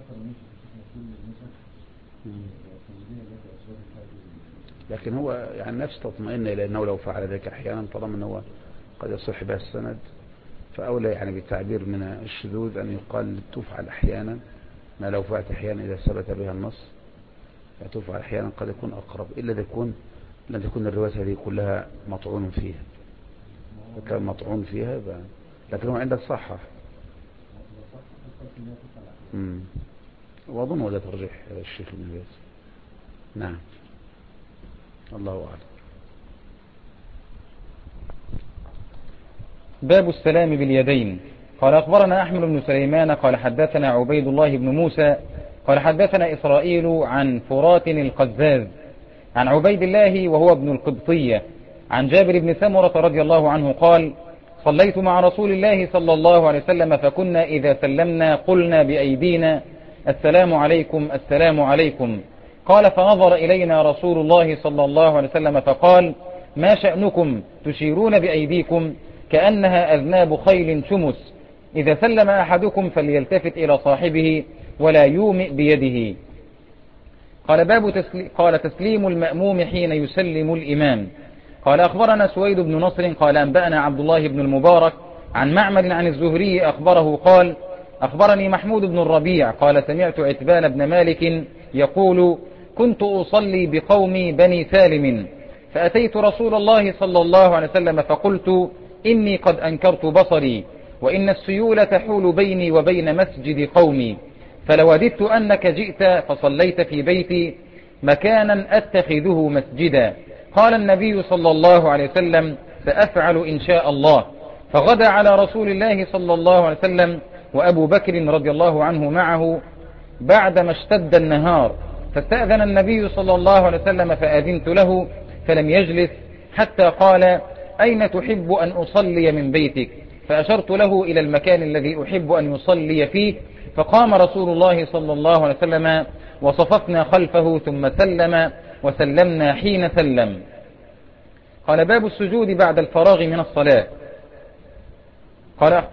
لكن هو يعني نفس تطمئن إلى أنه لو فعل ذلك أحيانا، طالما أنه قد يصح بها السند، فأولى يعني بالتعبير من الشذوذ أن يقال تفعل أحيانا، ما لو فعلت أحيانا إذا ثبت بها النص، تفعل أحيانا قد يكون أقرب، إلا لن تكون الرواية هذه كلها مطعون فيها. فكان مطعون فيها لكن هو عندك صحة. وأظن هذا ترجيح الشيخ ابن باز. نعم، الله أعلم. باب السلام باليدين. قال أخبرنا أحمد بن سليمان قال حدثنا عبيد الله بن موسى قال حدثنا إسرائيل عن فرات القزاز عن عبيد الله وهو ابن القبطية عن جابر بن سمرة رضي الله عنه قال صليت مع رسول الله صلى الله عليه وسلم فكنا إذا سلمنا قلنا بأيدينا السلام عليكم السلام عليكم. قال فنظر إلينا رسول الله صلى الله عليه وسلم فقال ما شأنكم تشيرون بأيديكم كأنها أذناب خيل شمس، إذا سلم أحدكم فليلتفت إلى صاحبه ولا يومئ بيده. قال تسليم المأموم حين يسلم الإمام. قال أخبرنا سويد بن نصر قال أنبأنا عبد الله بن المبارك عن معمر عن الزهري أخبره قال أخبرني محمود بن الربيع قال سمعت عتبان بن مالك يقول كنت أصلي بقومي بني سالم فأتيت رسول الله صلى الله عليه وسلم فقلت إني قد أنكرت بصري وإن السيول تحول بيني وبين مسجد قومي، فلوددت أنك جئت فصليت في بيتي مكانا أتخذه مسجدا. قال النبي صلى الله عليه وسلم سأفعل إن شاء الله. فغدا على رسول الله صلى الله عليه وسلم وأبو بكر رضي الله عنه معه بعدما اشتد النهار، فاستأذن النبي صلى الله عليه وسلم فأذنت له فلم يجلس حتى قال أين تحب أن أصلي من بيتك؟ فأشرت له إلى المكان الذي أحب أن يصلي فيه، فقام رسول الله صلى الله عليه وسلم وصففنا خلفه ثم سلم وسلمنا حين سلم. قال باب السجود بعد الفراغ من الصلاة. قال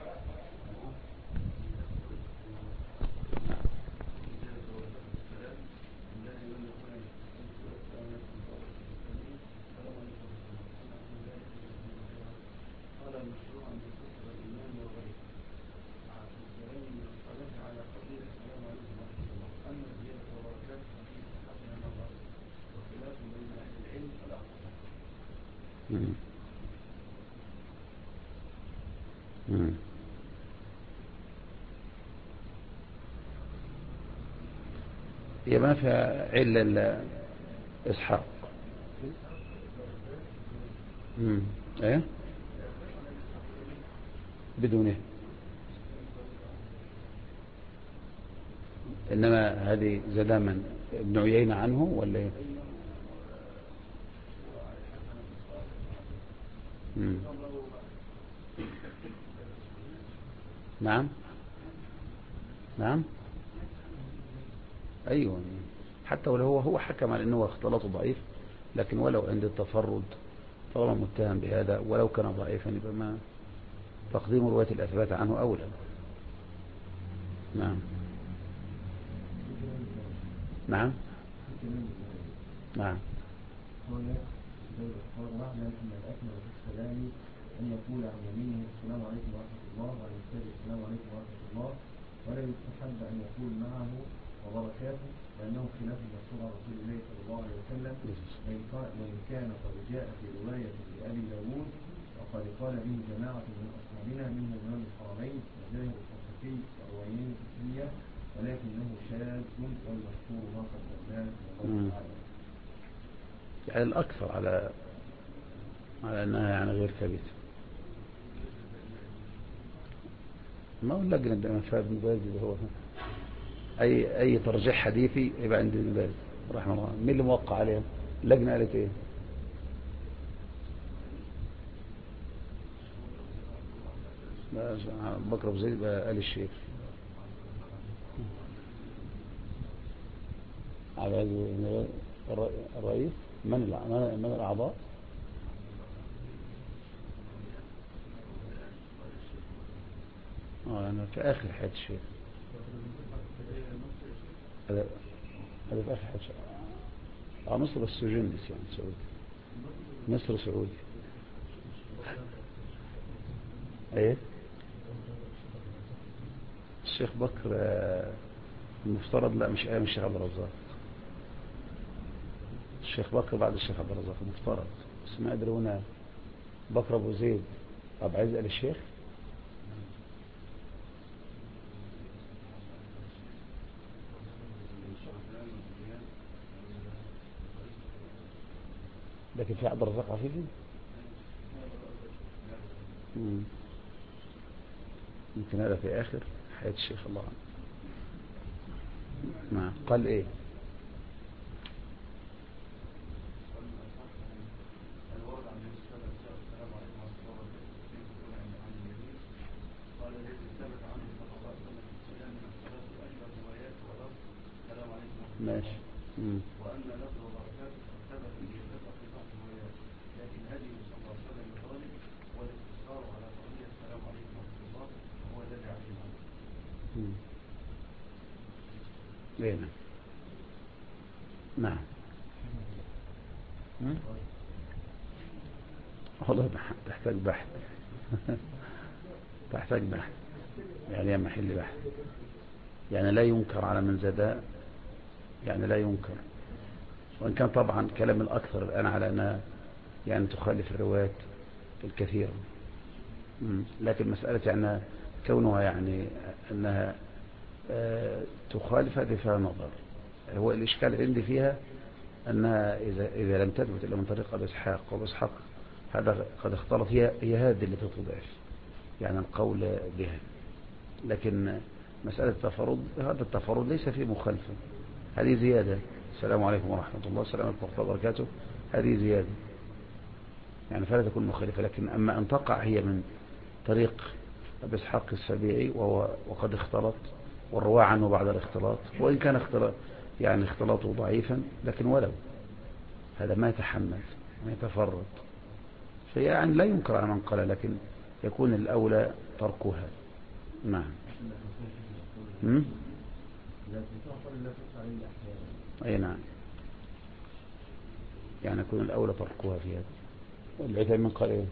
هي ما فيها علة إسحاق. ايه بدونه. إنما هذه زاد من ابن عيينة عنه ولا ايه؟ نعم نعم أيوة. حتى ولو هو حكم على أنه اختلاطه ضعيف، لكن ولو عند التفرد طالما متهم بهذا ولو كان ضعيفا يبقى ما تقديم رواية الأثبات عنه أولى. نعم نعم نعم. أن يقول عن يمينه السلام عليكم ورحمة الله وعن يساره السلام عليكم ورحمة الله، ولا يستحب أن يقول معه وبركاته لأنه خلاف المشهور عن رسول الله صلى الله عليه وسلم، وإن كان قد جاء في رواية لأبي داود وقد قال به جماعة من أصحابنا منهم إمام الحرمين وزاهر الصحفي وأوعين التسمية، ولكنه شاذ والمشهور ما قدمناه والله تعالى. يعني الأكثر على أنها يعني غير ثابتة. ما هو اللجنة ده ما فيها ابن باز اللي هو أي ترجيح حديثي يبقى عند ابن باز رحمه الله. مين اللي موقع عليها؟ اللجنة قالت إيه؟ بكر أبو زيد قال الشيخ على الرئيس. من الأعضاء؟ أنا في آخر حياة الشيخ. هذا في آخر حياة الشيخ. مصر بس سجندس يعني سعودي. مصر سعودي. ايه الشيخ بكر المفترض لا مش ايام الشيخ عبد الرزاق. الشيخ بكر بعد الشيخ عبد الرزاق المفترض، بس ما ادري هنا بكر ابو زيد ابو عايز قال الشيخ. لكن في عبد الرزاق عفيفي يمكن هذا في آخر حياة الشيخ الله عنه. نعم. قال ايه؟ ماشي. وأن نذر بركات ثبت به الثقة في بعض الروايات، لكن هذه صلى الله عليه وسلم لطالب والاقتصار على قضية السلام عليكم ورحمة الله هو الذي عليه عنه. نعم نعم. والله تحتاج بحث. تحتاج بحث يعني محل بحث. يعني لا ينكر على من زاد، يعني لا ينكر، وإن كان طبعا كلام الأكثر الآن على أنها يعني تخالف الروايات الكثيرة، لكن مسألة يعني كونها يعني أنها تخالف هذه فيها نظر. هو الإشكال عندي فيها أنها إذا لم تثبت إلا من طريق أبي إسحاق، وأبي إسحاق هذا قد اختلط، هي هذه اللي تضعف يعني القول بها. لكن مسألة التفرد، هذا التفرد ليس فيه مخالفة، هذه زيادة. السلام عليكم ورحمة الله، السلام عليكم ورحمة الله وبركاته، هذه زيادة يعني فلا تكون مخالفة. لكن أما أن تقع هي من طريق أبي إسحاق السبيعي وقد اختلط والرواة عنه بعد الاختلاط، وإن كان اختلاطه ضعيفا، لكن ولو هذا ما يتحمل ما يتفرد، فيعني لا ينكر على من قال، لكن يكون الأولى تركها. نعم. أي نعم، يعني يكون الأولى تركها في هذا. والعثيمين قال إيه؟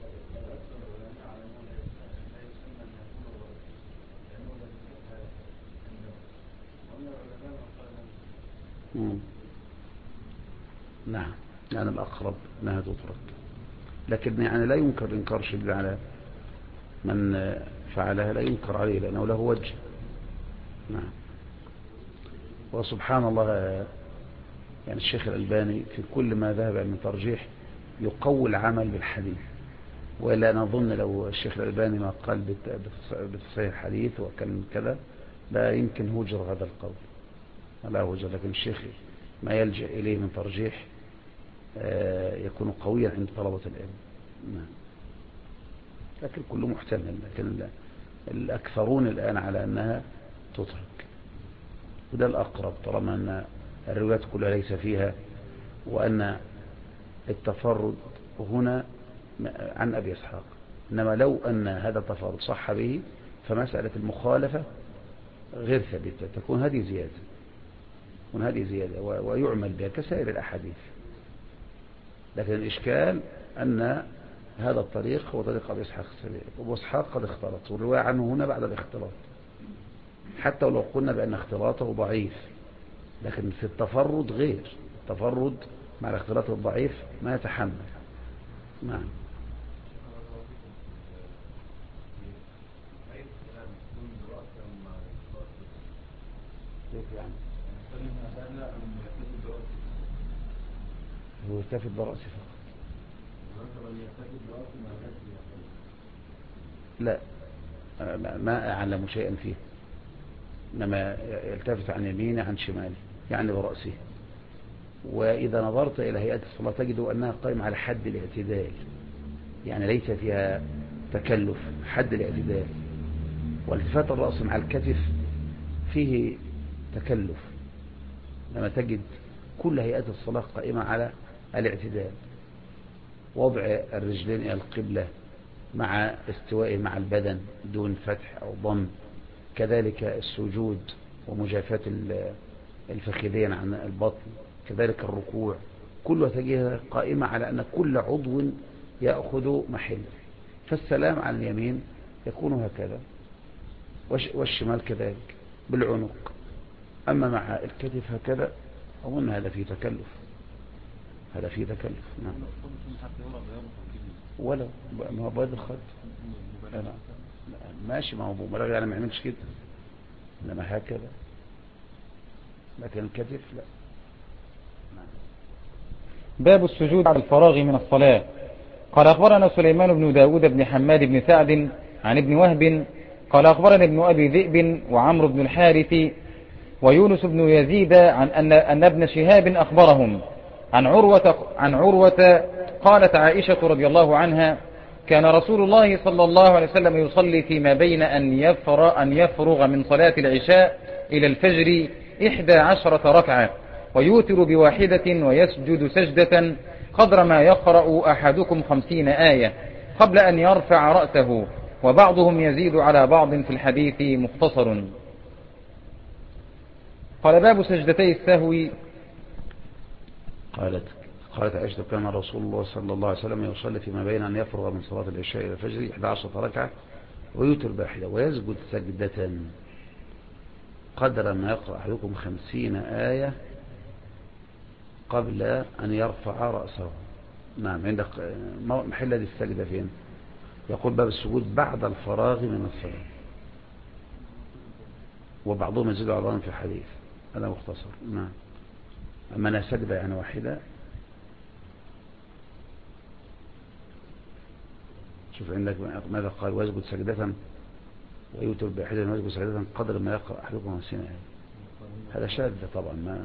نعم، يعني الأقرب أنها تترك، لكن يعني لا ينكر إنكار شديد على من فعلها، لا ينكر عليه لأنه له وجه. نعم. وسبحان الله يعني الشيخ الألباني في كل ما ذهب من ترجيح يقوي العمل بالحديث، ولا نظن لو الشيخ الألباني ما قال بتصحيح الحديث وكان كذا لا يمكن هجر هذا القول، لا هجر، لكن الشيخ ما يلجأ إليه من ترجيح يكون قويا عند طلبة العلم. نعم. لكن كله محتمل، لكن الأكثرون الآن على أنها تترك، وده الأقرب طالما أن الروايات كلها ليس فيها، وأن التفرد هنا عن أبي إسحاق. إنما لو أن هذا التفرد صح به فمسألة المخالفة غير ثابتة، تكون هذه زيادة ويعمل بها كسائر الأحاديث. لكن الإشكال أن هذا الطريق هو طريق أبي إسحاق السبيعي، وأبو إسحاق قد اختلط، والرواية عنه هنا بعد الاختلاط، حتى ولو قلنا بأن اختلاطه ضعيف، لكن في التفرد غير، التفرد مع الاختلاط الضعيف ما يتحمل. نعم. كيف يعني؟ هو يلتفت برأسه فقط. لا، ما أعلم شيئا فيه، إنما يلتفت عن يمينه عن شماله، يعني برأسه. وإذا نظرت إلى هيئة الصلاة تجد أنها قائمة على حد الاعتدال، يعني ليس فيها تكلف، حد الاعتدال. والتفات الرأس مع الكتف فيه تكلف، لما تجد كل هيئات الصلاة قائمة على الاعتدال، وضع الرجلين إلى القبلة مع استوائه مع البدن دون فتح أو ضم، كذلك السجود ومجافاة الفخذين عن البطن، كذلك الركوع، كلها تجدها قائمة على أن كل عضو يأخذ محله. فالسلام عن اليمين يكون هكذا، والشمال كذلك بالعنق، أما مع الكتف هكذا أظن هذا فيه تكلف، نعم. ولا ما هو بيض الخد ماشي، ما هو مبالغ يعني ما يعملش كده، إنما هكذا، لكن الكتف لا. نعم. باب السجود على الفراغ من الصلاة. قال أخبرنا سليمان بن داود بن حماد بن سعد عن ابن وهب قال أخبرنا ابن أبي ذئب وعمرو بن الحارث ويونس بن يزيد أن ابن شهاب أخبرهم عن عروة قالت عائشة رضي الله عنها كان رسول الله صلى الله عليه وسلم يصلي فيما بين أن يفرغ من صلاة العشاء إلى الفجر 11 ركعة، ويوتر بواحدة ويسجد سجدة قدر ما يقرأ أحدكم 50 آية قبل أن يرفع رأسه، وبعضهم يزيد على بعض في الحديث مختصر. قال باب سجدتي السهو. قالت عائشة كان رسول الله صلى الله عليه وسلم يصلي فيما بين أن يفرغ من صلاة العشاء إلى الفجر 11 ركعة ويوتر بواحدة ويسجد سجدة قدر ما يقرأ أحدكم 50 آية قبل أن يرفع رأسه. نعم. عندك محل هذه السجدة فين؟ يقول باب السجود بعد الفراغ من الصلاة، وبعضهم يزيد على بعض في الحديث، هذا مختصر. نعم. أما أنا سجدة يعني واحدة، شوف عندك ماذا قال ويسجد سجدة ويوتر بواحدة ويسجد سجدة قدر ما يقرأ أحدكم 50 آية. هذا شاذ طبعا. ما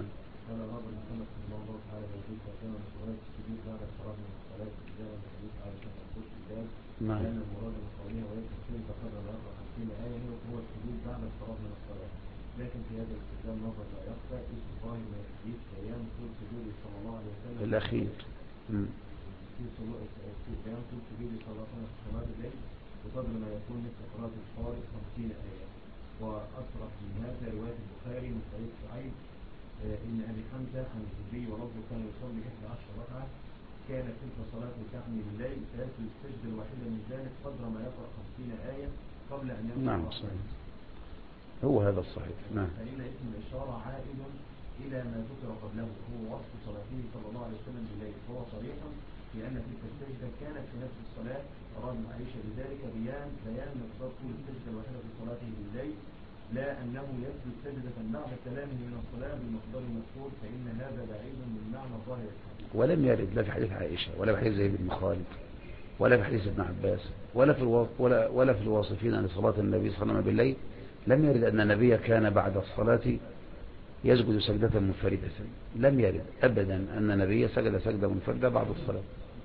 نعم. لأن المراد من قولها ويسجد فقدر ما يقرأ 50 آية هو السجود بعد الفراغ من الصلاة. لكن في هذا الاستخدام نظر لا يخفى اسم ظاهر من الحديث بيان طول سجوده صلى الله عليه وسلم الأخير في بيان طول سجوده صلى الله عليه وسلم في صلاة الليل بقدر ما يكون مثل قراءة القارئ 50 آية. وأصرح من هذا رواية البخاري من طريق سعيد إن أبي حمزة عن الزبي ولفظه كان يصلي 11 ركعة، كانت تلك صلاة تعني بالليل فيأتي السجدة الواحدة من ذلك قدر ما يقرأ 50 آية قبل أن يقرأ. نعم صحيح، هو هذا الصحيح. نعم. فإن اسم الإشارة عائد إلى ما ذكر قبله هو وصف صلاته صلى الله عليه وسلم بالليل، فهو صريح في أن تلك السجدة كانت في نفس الصلاة. أراد عائشة بذلك بيان مقدار طول السجدة الواحدة في صلاته بالليل، لا أنه يسجد سجدة بعد كلامه من الصلاة بالمقدار المذكور، فإن هذا بعيد من معنى ظاهر الحديث. ولم يرد لا في حديث عائشة ولا في حديث زيد بن خالد ولا في حديث ابن عباس ولا في الواصفين لصلاة النبي صلى الله عليه وسلم بالليل لم يرد أن النبي كان بعد الصلاة يسجد سجدة منفردة. لم يرد أبدا أن النبي سجد سجدة منفردة بعد الصلاة.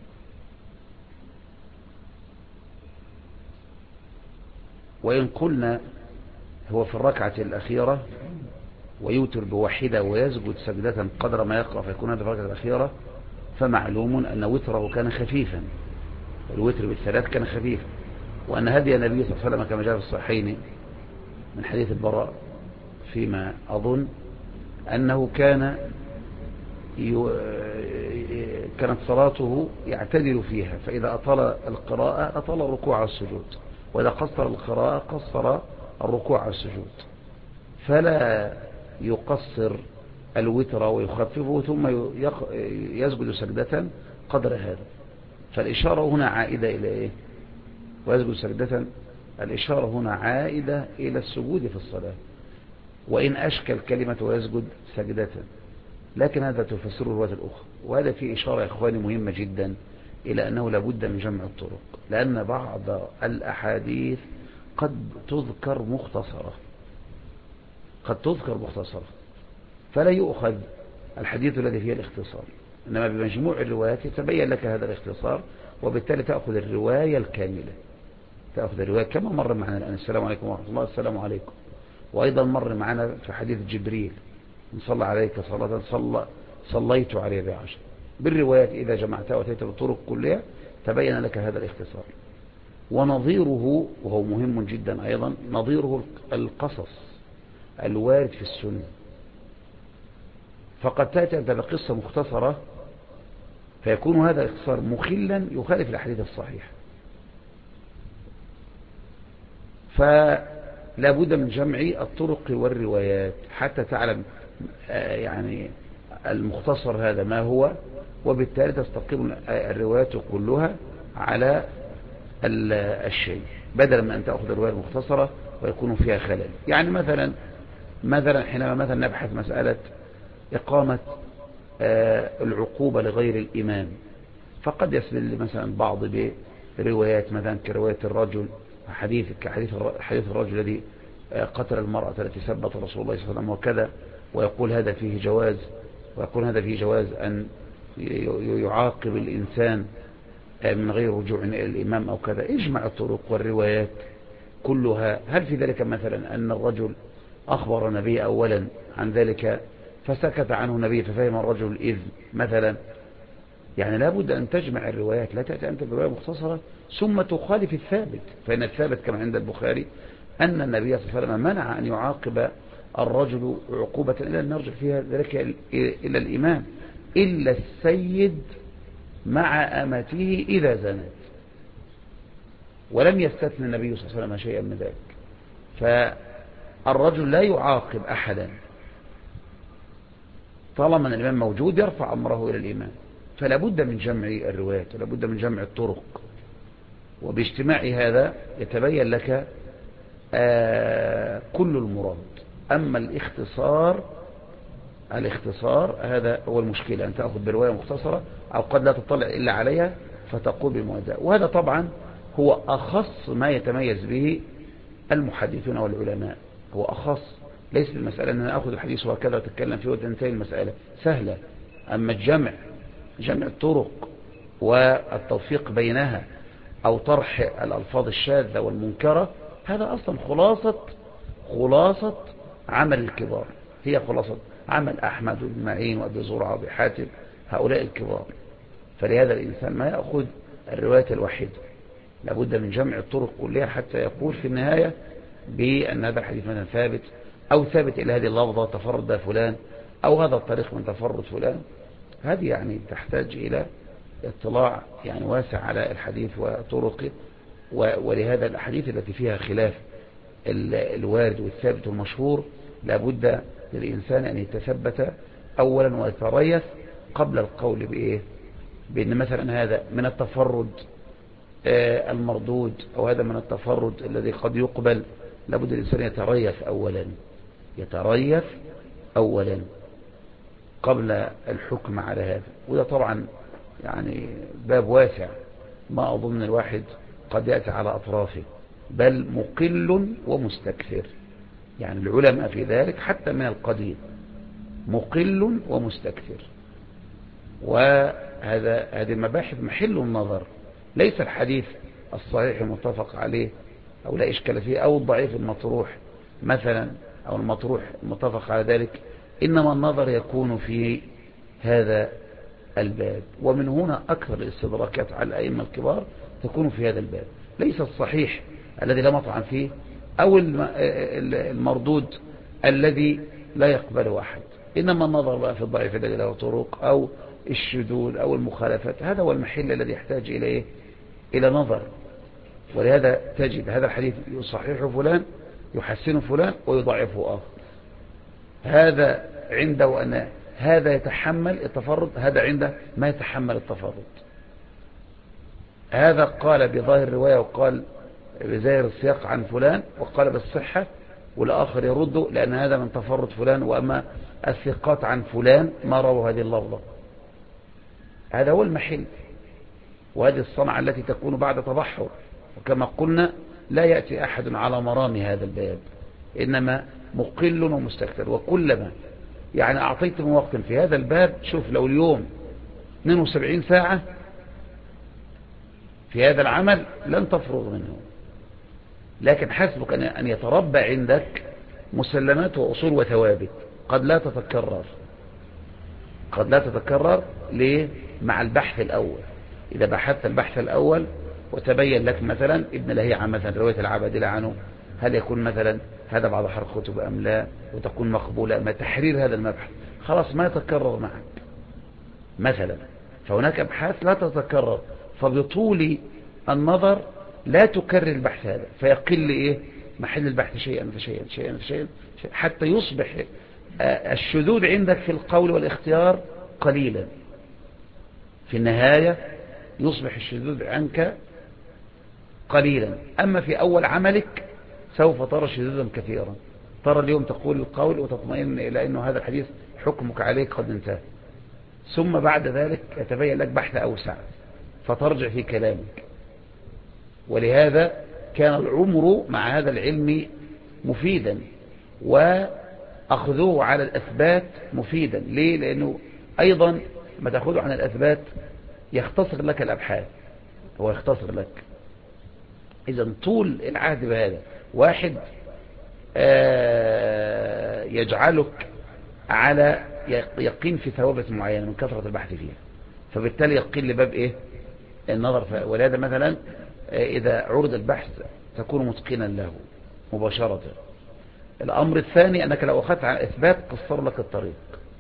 وإن قلنا هو في الركعة الأخيرة ويوتر بواحدة ويسجد سجدة قدر ما يقرأ فيكون هذا في الركعة الأخيرة، فمعلوم أن وتره كان خفيفا، الوتر بالثلاث كان خفيفا، وأن هدي النبي صلى الله عليه وسلم كما جاء في الصحيحين من حديث البراء فيما أظن أنه كانت صلاته يعتدل فيها، فإذا أطال القراءة أطال الركوع والسجود، وإذا قصر القراءة قصر الركوع والسجود، فلا يقصر الوتر ويخففه ثم يسجد سجدة قدر هذا. فالإشارة هنا عائدة إلى إيه؟ ويسجد سجدة، الإشارة هنا عائدة إلى السجود في الصلاة، وإن أشكل كلمة ويسجد سجدة، لكن هذا تفسره الرواية الأخرى. وهذا فيه إشارة يا إخواني مهمة جدا إلى أنه لابد من جمع الطرق، لأن بعض الأحاديث قد تذكر مختصرة، فلا يؤخذ الحديث الذي فيه الاختصار، إنما بمجموع الروايات يتبين لك هذا الاختصار، وبالتالي تأخذ الرواية الكاملة، تأخذ الرواية كما مر معنا الآن. السلام عليكم ورحمة الله، السلام عليكم. وأيضا مر معنا في حديث جبريل إن صلى عليك صلاة صليت عليه بعشر. بالروايات إذا جمعتها وتيت بالطرق كلها تبين لك هذا الاختصار. ونظيره، وهو مهم جدا أيضا، نظيره القصص الوارد في السنة. فقد تأتي أنت بقصة مختصرة فيكون هذا الاختصار مخلا يخالف الأحاديث الصحيحة، فلا بد من جمع الطرق والروايات حتى تعلم يعني المختصر هذا ما هو، وبالتالي تستقيم الروايات كلها على الشيء، بدلا من أن تأخذ الرواية المختصرة ويكون فيها خلل. يعني مثلا حينما نبحث مسألة إقامة العقوبة لغير الإمام، فقد يسبل مثلا بعض بروايات مثلا كرواية الرجل، حديث الرجل الذي قتل المرأة التي سبت رسول الله صلى الله عليه وسلم وكذا، ويقول هذا فيه جواز أن يعاقب الإنسان من غير رجوع إلى الإمام أو كذا. اجمع الطرق والروايات كلها. هل في ذلك مثلا أن الرجل أخبر النبي أولا عن ذلك فسكت عنه النبي ففهم الرجل الإذن مثلا؟ يعني لابد أن تجمع الروايات، لا تأتي أنت برواية مختصرة ثم تخالف الثابت. فإن الثابت كما عند البخاري أن النبي صلى الله عليه وسلم منع أن يعاقب الرجل عقوبة إلا أن يرجع فيها ذلك إلى الإمام إلا السيد مع أمته إذا زنت، ولم يستثني النبي صلى الله عليه وسلم شيئا من ذلك. فالرجل لا يعاقب أحدا طالما أن الإمام موجود، يرفع أمره إلى الإمام. فلا بد من جمع الروايات ولا بد من جمع الطرق، وباجتماع هذا يتبين لك كل المراد. أما الاختصار هذا هو المشكلة، أن تأخذ برواية مختصرة أو قد لا تطلع إلا عليها فتقول بمؤداة. وهذا طبعا هو أخص ما يتميز به المحدثون والعلماء، هو أخص. ليس المسألة أن أنا أخذ الحديث وكذا وتتكلم فيه وتنتهي المسألة، سهلة. أما جمع الطرق والتوفيق بينها أو طرح الألفاظ الشاذة والمنكرة، هذا أصلا خلاصة عمل الكبار، هي خلاصة عمل أحمد بن معين وأبي زرعة وأبي حاتم، هؤلاء الكبار. فلهذا الإنسان ما يأخذ الرواية الواحدة، لابد من جمع الطرق كلها حتى يقول في النهاية بأن هذا الحديث مثلا ثابت، أو ثابت إلى هذه اللفظة تفرد فلان، أو هذا الطريق من تفرد فلان. هذه يعني تحتاج إلى اطلاع يعني واسع على الحديث وطرقه. ولهذا الأحاديث التي فيها خلاف الوارد والثابت والمشهور لابد للإنسان أن يتثبت أولا ويتريث قبل القول بأن مثلا هذا من التفرد المردود أو هذا من التفرد الذي قد يقبل. لابد الإنسان يتريث أولا قبل الحكم على هذا. وده طبعا يعني باب واسع ما أظن الواحد قد يأتي على أطرافه، بل مقل ومستكثر. يعني العلماء في ذلك حتى من القديم مقل ومستكثر. هذه المباحث محل النظر، ليس الحديث الصحيح المتفق عليه أو لا إشكال فيه أو الضعيف المطروح مثلا أو المطروح المتفق على ذلك، إنما النظر يكون في هذا الباب. ومن هنا أكثر الاستدراكات على الأئمة الكبار تكون في هذا الباب، ليس الصحيح الذي لا مطعن فيه أو المردود الذي لا يقبله أحد، إنما النظر بقى في الضعيف الذي له طرق أو الشذوذ أو المخالفات، هذا هو المحل الذي يحتاج إلى نظر. ولهذا تجد هذا الحديث يصححه فلان يحسن فلان ويضعفه آخر، هذا عنده أن هذا يتحمل التفرد، هذا عنده ما يتحمل التفرد، هذا قال بظاهر الرواية وقال بظاهر السياق عن فلان وقال بالصحة، والآخر يرده لأن هذا من تفرد فلان، وأما الثقات عن فلان ما رووا هذه اللفظة. هذا هو المحل، وهذه الصنعة التي تكون بعد تبحر. وكما قلنا لا يأتي أحد على مرام هذا الباب، إنما مقل ومستكثر. وكلما يعني أعطيتم وقت في هذا الباب، شوف لو اليوم 72 ساعة في هذا العمل لن تفرغ منه، لكن حسبك أن يتربى عندك مسلمات وأصول وثوابت قد لا تتكرر. قد لا تتكرر ليه؟ مع البحث الأول. إذا بحثت البحث الأول وتبين لك مثلا ابن لهيعة مثلا رواية العبادلة عنه هل يكون مثلا هذا بعض حرق كتب أم لا، وتكون مقبولة، ما تحرير هذا المبحث خلاص ما يتكرر معك مثلا. فهناك أبحاث لا تتكرر، فبطول النظر لا تكرر البحث هذا، فيقل محل البحث شيئا فشيئا شيئا فشيئا حتى يصبح الشذوذ عندك في القول والاختيار قليلا. في النهاية يصبح الشذوذ عنك قليلا. أما في أول عملك سوف ترى شذوذا كثيرا، ترى اليوم تقول القول وتطمئن إلى أنه هذا الحديث حكمك عليه قد انتهى، ثم بعد ذلك يتبين لك بحث أوسع فترجع في كلامك. ولهذا كان العمر مع هذا العلم مفيدا، وأخذوه على الأثبات مفيدا. ليه؟ لأنه أيضا ما تأخذه عن الأثبات يختصر لك الأبحاث، هو يختصر لك. إذن طول العهد بهذا واحد يجعلك على يقين في ثوابت معينة من كثرة البحث فيها، فبالتالي يقين لباب النظر. ولهذا مثلا إذا عرض البحث تكون متقنا له مباشرة. الأمر الثاني أنك لو أخذت على إثبات قصر لك الطريق.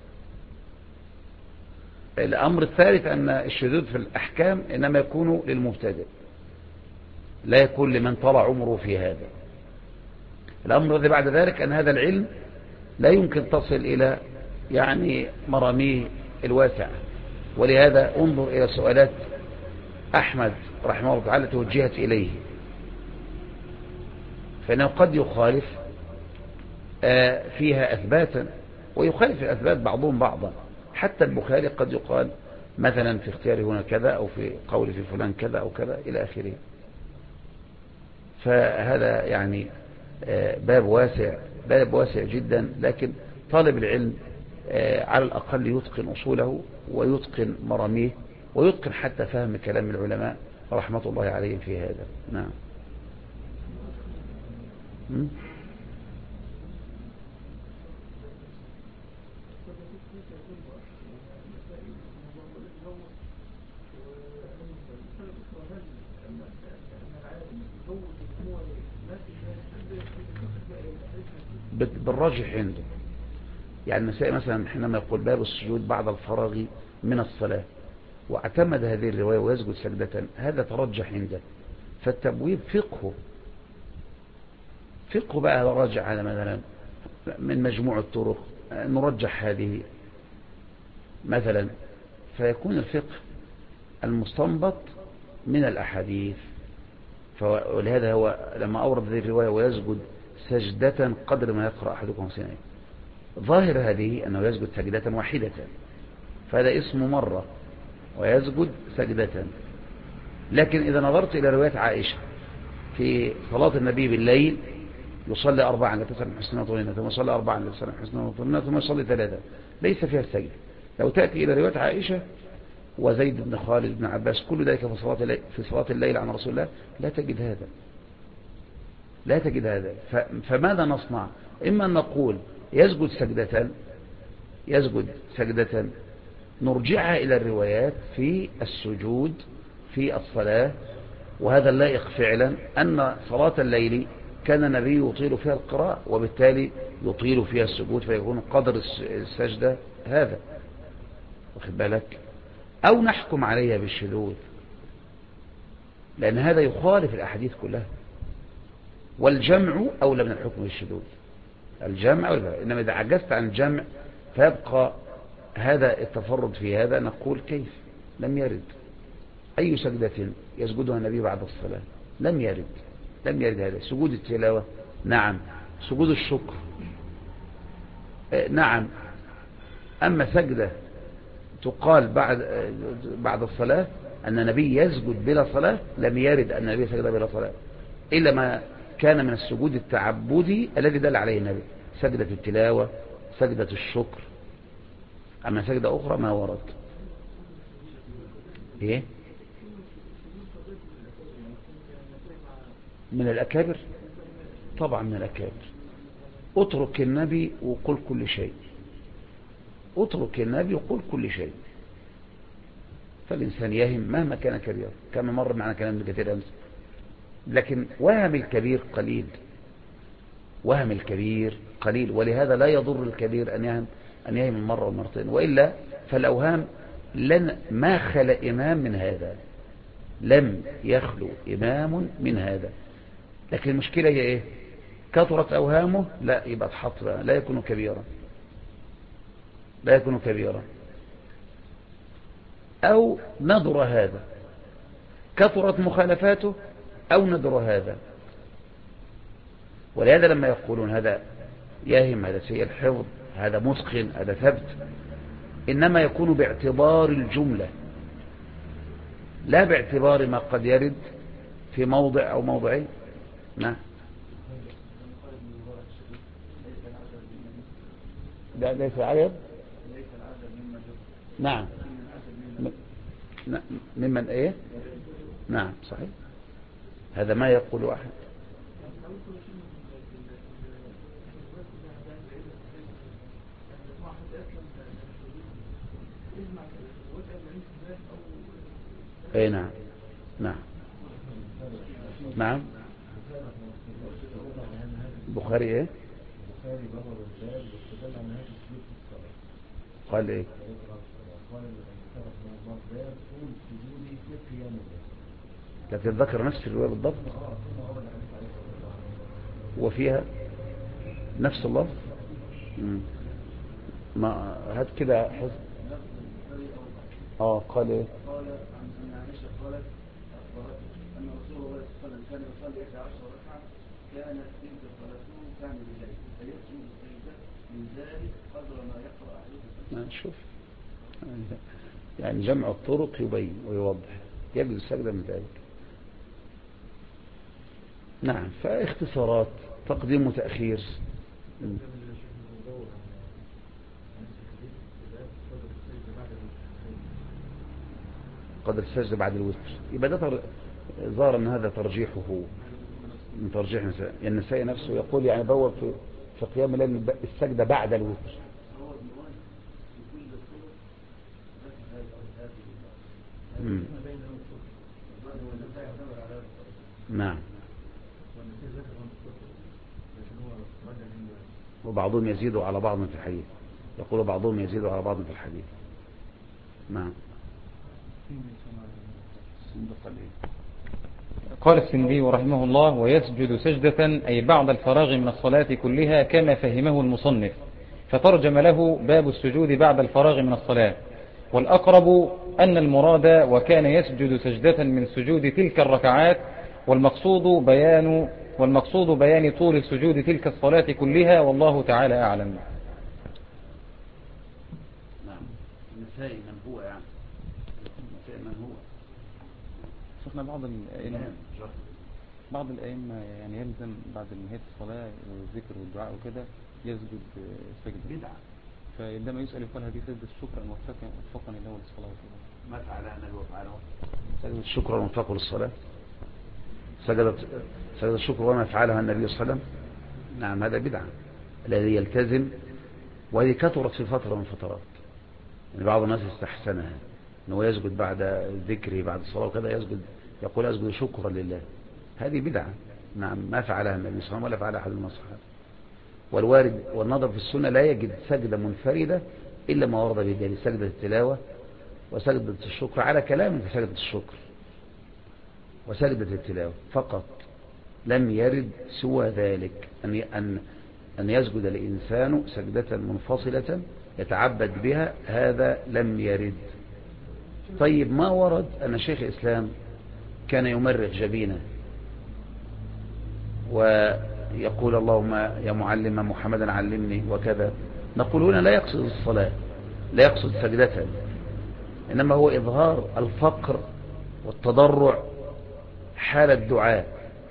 الأمر الثالث أن الشذوذ في الأحكام إنما يكون للمبتدئ، لا يكون لمن طلع عمره في هذا. الأمر الذي بعد ذلك أن هذا العلم لا يمكن تصل إلى يعني مراميه الواسعة. ولهذا انظر إلى سؤالات أحمد رحمه الله تعالى توجهت إليه، فإنه قد يخالف فيها أثباتا ويخالف الأثبات بعضهم بعضا. حتى البخاري قد يقال مثلا في اختياره هنا كذا، أو في قول في فلان كذا أو كذا إلى آخره. فهذا يعني باب واسع جدا. لكن طالب العلم على الأقل يتقن أصوله ويتقن مراميه ويتقن حتى فهم كلام العلماء رحمة الله عليهم في هذا. نعم. بالراجح عنده، يعني المسائل مثلا حينما يقول باب السجود بعد الفراغ من الصلاة واعتمد هذه الرواية ويسجد سجدة، هذا ترجح عنده. فالتبويب فقه بقى راجع على مثلا من مجموع الطرق نرجح هذه مثلا، فيكون الفقه المستنبط من الأحاديث. ولهذا هو لما أورد هذه الرواية ويسجد سجدة قدر ما يقرأ أحدكم سنين، ظاهر هذه أنه يسجد سجدة واحدة، فهذا اسمه مرة ويسجد سجدة. لكن إذا نظرت إلى رواية عائشة في صلاة النبي بالليل يصلي 4 لتسلم حسنا وطولنا، ثم يصلي 4 لتسلم حسنا وطولنا، ثم يصلي 3 ليس فيها السجد. لو تأتي إلى رواية عائشة وزيد بن خالد بن عباس كل ذلك في صلاة الليل عن رسول الله لا تجد هذا، لا تجد هذا. فماذا نصنع؟ إما أن نقول يسجد سجدة نرجعها إلى الروايات في السجود في الصلاة، وهذا اللائق فعلا أن صلاة الليل كان النبي يطيل فيها القراءة وبالتالي يطيل فيها السجود، فيكون قدر السجدة هذا، واخد بالك؟ أو نحكم عليها بالشذوذ، لأن هذا يخالف الأحاديث كلها، والجمع أولى من الحكم بالشذوذ. الجمع أولى، إنما إذا عجزت عن الجمع فيبقى هذا التفرد في هذا، نقول كيف؟ لم يرد. أي سجدة يسجدها النبي بعد الصلاة؟ لم يرد هذا. سجود التلاوة نعم، سجود الشكر نعم، أما سجدة تقال بعد الصلاة أن النبي يسجد بلا صلاة، لم يرد أن النبي سجد بلا صلاة، إلا ما كان من السجود التعبدي الذي دل عليه النبي، سجدة التلاوة، سجدة الشكر. أما سجدة أخرى ما ورد. إيه؟ من الأكابر؟ طبعا من الأكابر. اترك النبي وقل كل شيء، اترك النبي وقل كل شيء. فالإنسان يهم مهما كان كبير، كما مر معنا كلام كثير أمس. لكن وهم الكبير قليل، وهم الكبير قليل، ولهذا لا يضر الكبير أن يهم مرة ومرتين، وإلا فالأوهام ما خلى إمام من هذا، لم يخلو إمام من هذا. لكن المشكلة هي إيه؟ كثرت أوهامه، لا يبقى تحط بقى، لا يكون كبيرا. أو نظر هذا، كثرت مخالفاته أو نظر هذا. ولهذا لما يقولون هذا يهم، هذا سيء الحفظ، هذا متقن، هذا ثبت، إنما يكون باعتبار الجملة، لا باعتبار ما قد يرد في موضع أو موضعين. نعم، لا ليس عجب. نعم، ممن ايه؟ نعم صحيح، هذا ما يقول أحد. اي نعم نعم. البخاري ايه؟ قال ايه؟ لكن ذكر نفس الرواية بالضبط وفيها نفس اللفظ. ما هات كده حزب. قال ايه؟ قال عن عائشة قالت أخبرت أن رسول الله صلى الله عليه وسلم كان يصلي 11 ركعة، كانت تلك صلاته كان بالليل فيسجد السجدة من ذلك قدر ما يقرأ أحدكم. شوف، يعني جمع الطرق يبين ويوضح، يجوز السجدة من ذلك. نعم، فاختصارات، تقديم وتأخير. قدر السجدة بعد الوتر، يبقى ده ظاهر ان هذا ترجيحه من ترجيح النساء. النساء نفسه يقول يعني بوب في قيام الليل السجدة بعد الوتر. نعم، وبعضهم يزيد على بعض في الحديث، يقول بعضهم يزيد على بعض في الحديث. نعم. قال السندي رحمه الله: ويسجد سجدة أي بعد الفراغ من الصلاة كلها كما فهمه المصنف، فترجم له باب السجود بعد الفراغ من الصلاة. والأقرب أن المراد وكان يسجد سجدة من سجود تلك الركعات، والمقصود بيان طول سجود تلك الصلاة كلها، والله تعالى أعلم. نعم، النسائي من هو يعني، النسائي من هو شفنا بعض الأئمة يعني يلزم بعد نهاية الصلاة والذكر والدعاء وكده يسجد سجدة بدعة. فعندما يسأل يقول هذه سجدة الشكر أن وفقني الله للصلاة وكده. ما فعلها النبي وفعله سجدة الشكر وموفقه للصلاة. سجدة الشكر وما فعلها النبي صلى الله عليه وسلم. نعم هذا بدعة الذي يلتزم، وهذه كثرت في فترة من فترات، يعني بعض الناس استحسنها أنه يسجد بعد الذكر بعد الصلاة وكذا يقول أسجد شكرا لله. هذه بدعة. نعم ما فعلها النبي صلى الله عليه وسلم ولا فعلها أحد من الصحابة. والوارد والنظر في السنة لا يجد سجدة منفردة إلا ما ورد به سجدة التلاوة وسجدة الشكر على كلام في سجدة الشكر وسجدة التلاوة فقط. لم يرد سوى ذلك أن يسجد الإنسان سجدة منفصلة يتعبد بها، هذا لم يرد. طيب ما ورد أن شيخ الإسلام كان يمرغ جبينه ويقول اللهم يا معلم محمدا علمني وكذا، نقول هنا لا يقصد الصلاة، لا يقصد سجدة، إنما هو إظهار الفقر والتضرع حال الدعاء،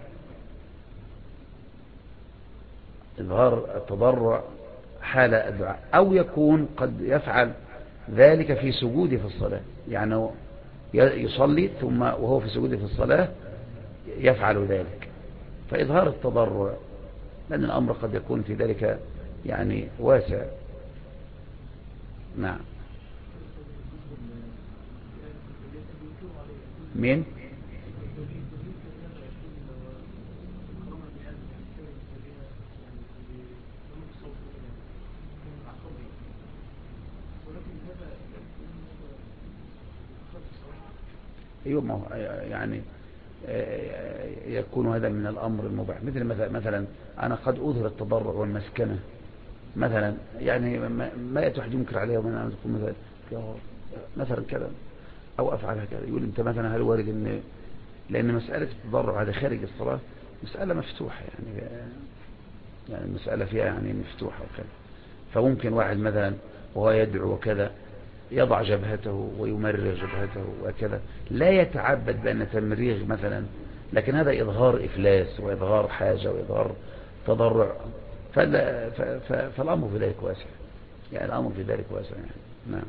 إظهار التضرع حال الدعاء. أو يكون قد يفعل ذلك في سجوده في الصلاة، يعني يصلي ثم وهو في سجوده في الصلاة يفعل ذلك، فإظهار التضرع، لأن الأمر قد يكون في ذلك يعني واسع. نعم. مين؟ أيوة يعني يكون هذا من الأمر المباح، مثلا أنا قد أظهر التضرع والمسكنة مثلا، يعني ما يتوحد ينكر عليها ومن أن تكون مثلا كذا أو أفعل هكذا، يقول أنت مثلا هل وارد إن لأن مسألة التضرع هذا خارج الصلاة مسألة مفتوحة، يعني المسألة فيها يعني مفتوحة وكذا، فممكن واحد مثلا وهو يدعو وكذا يضع جبهته ويمرغ جبهته وكذا، لا يتعبد بأن تمريغ مثلا، لكن هذا إظهار إفلاس وإظهار حاجة وإظهار تضرع، فالأمر في ذلك واسع، يعني الأمر في ذلك واسع يعني. نعم.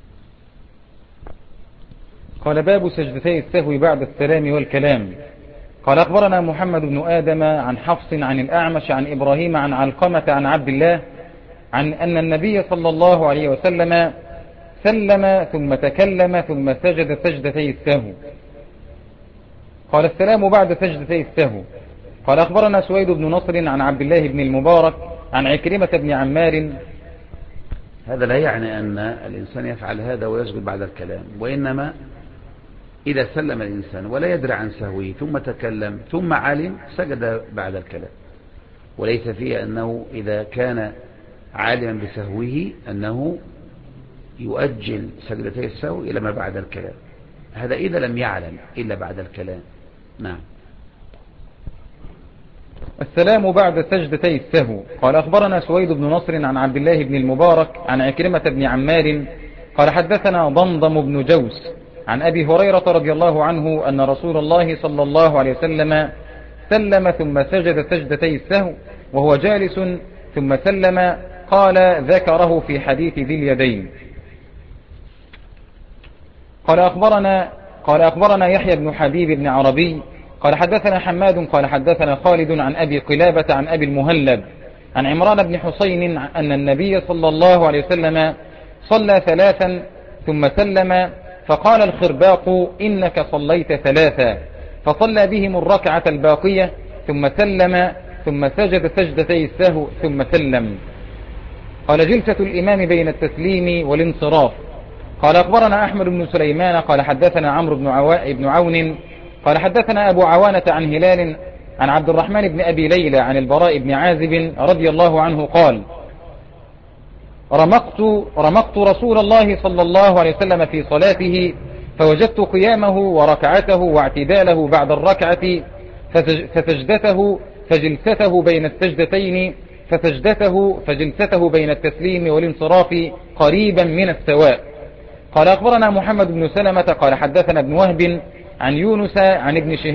قال باب سجدتي السهو بعد السلام والكلام. قال أخبرنا محمد بن آدم عن حفص عن الأعمش عن إبراهيم عن علقمة عن عبد الله عن أن النبي صلى الله عليه وسلم سلم ثم تكلم ثم سجد سجدتي السهو. قال السلام بعد سجدتي السهو. قال أخبرنا سويد بن نصر عن عبد الله بن المبارك عن عكرمة بن عمار. هذا لا يعني أن الإنسان يفعل هذا ويسجد بعد الكلام، وإنما إذا سلم الإنسان ولا يدري عن سهوه ثم تكلم ثم علم سجد بعد الكلام، وليس فيه أنه إذا كان عالما بسهوه أنه يؤجل سجدتي السهو إلى ما بعد الكلام، هذا إذا لم يعلم إلا بعد الكلام. نعم. السلام بعد سجدتي السهو. قال أخبرنا سويد بن نصر عن عبد الله بن المبارك عن عكرمة بن عمار قال حدثنا ضمضم بن جوس عن أبي هريرة رضي الله عنه أن رسول الله صلى الله عليه وسلم سلم ثم سجد سجدتي السهو وهو جالس ثم سلم، قال ذكره في حديث ذي اليدين. قال أخبرنا يحيى بن حبيب بن عربي قال حدثنا حماد قال حدثنا خالد عن أبي قلابة عن أبي المهلب عن عمران بن حسين أن النبي صلى الله عليه وسلم صلى ثلاثا ثم سلم، فقال الخرباق إنك صليت ثلاثا، فصلى بهم الركعة الباقية ثم سلم ثم سجد سجدتي السهو ثم سلم. قال جلسة الإمام بين التسليم والانصراف. قال أخبرنا أحمد بن سليمان قال حدثنا عمرو بن عون قال حدثنا أبو عوانة عن هلال عن عبد الرحمن بن أبي ليلى عن البراء بن عازب رضي الله عنه قال رمقت رسول الله صلى الله عليه وسلم في صلاته فوجدت قيامه وركعته واعتداله بعد الركعة فسجدته فجلسته بين السجدتين فجلسته بين التسليم والانصراف قريبا من السواء. قال أخبرنا محمد بن سلمة قال حدثنا ابن وهب عن يونس عن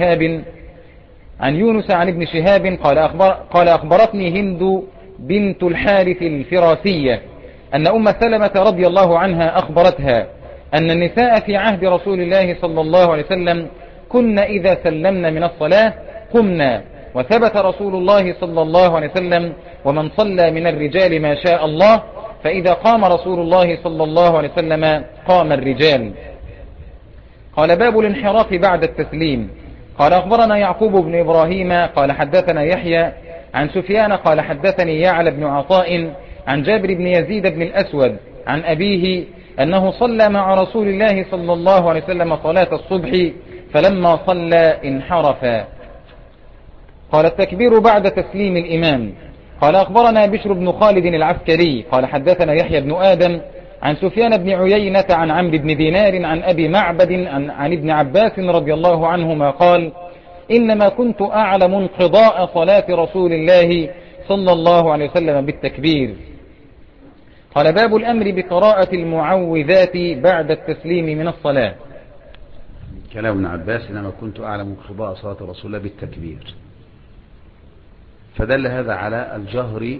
ابن شهاب قال أخبرتني هند بنت الحارث الفراسية أن أم سلمة رضي الله عنها أخبرتها أن النساء في عهد رسول الله صلى الله عليه وسلم كن إذا سلمن من الصلاة قمنا، وثبت رسول الله صلى الله عليه وسلم ومن صلى من الرجال ما شاء الله، فإذا قام رسول الله صلى الله عليه وسلم قام الرجال. قال باب الانحراف بعد التسليم. قال أخبرنا يعقوب بن إبراهيم قال حدثنا يحيى عن سفيان قال حدثني يعلى بن عطاء عن جابر بن يزيد بن الأسود عن أبيه أنه صلى مع رسول الله صلى الله عليه وسلم صلاة الصبح فلما صلى انحرف. قال التكبير بعد تسليم الإمام. قال أخبرنا بشر بن خالد العسكري قال حدثنا يحيى بن آدم عن سفيان بن عيينة عن عمرو بن دينار عن أبي معبد عن ابن عباس رضي الله عنهما قال إنما كنت أعلم انقضاء صلاة رسول الله صلى الله عليه وسلم بالتكبير. قال باب الأمر بقراءة المعوذات بعد التسليم من الصلاة. كلام ابن عباس إنما كنت أعلم انقضاء صلاة رسول الله بالتكبير، فدل هذا على الجهر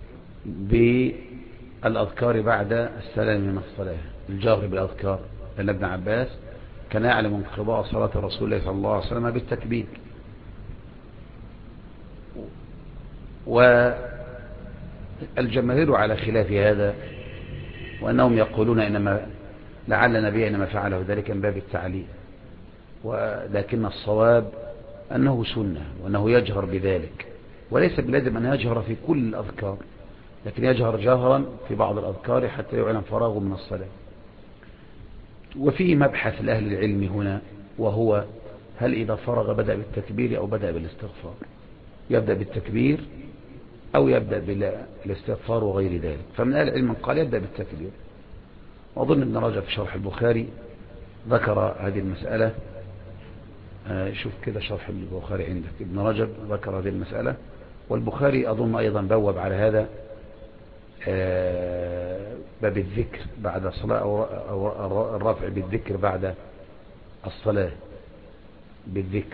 بالأذكار بعد السلام من الصلاة. الجهر بالأذكار، لأن ابن عباس كان يعلم انقضاء صلاة رسول الله صلى الله عليه وسلم بالتكبير. والجماهير على خلاف هذا، وأنهم يقولون إنما لعل النبي إنما فعله ذلك من باب التعليم، ولكن الصواب أنه سنة وأنه يجهر بذلك، وليس بلازم أن يجهر في كل الأذكار، لكن يجهر جهرا في بعض الأذكار حتى يعلم فراغه من الصلاة. وفي مبحث لأهل العلم هنا، وهو هل إذا فرغ بدأ بالتكبير أو بدأ بالاستغفار، يبدأ بالتكبير أو يبدأ بالاستغفار وغير ذلك. فمن أهل العلم من قال يبدأ بالتكبير، وأظن ابن رجب في شرح البخاري ذكر هذه المسألة. شوف كده شرح البخاري عندك، ابن رجب ذكر هذه المسألة، والبخاري أظن أيضا بوب على هذا باب الذكر بعد الصلاة أو الرفع بالذكر بعد الصلاة بالذكر.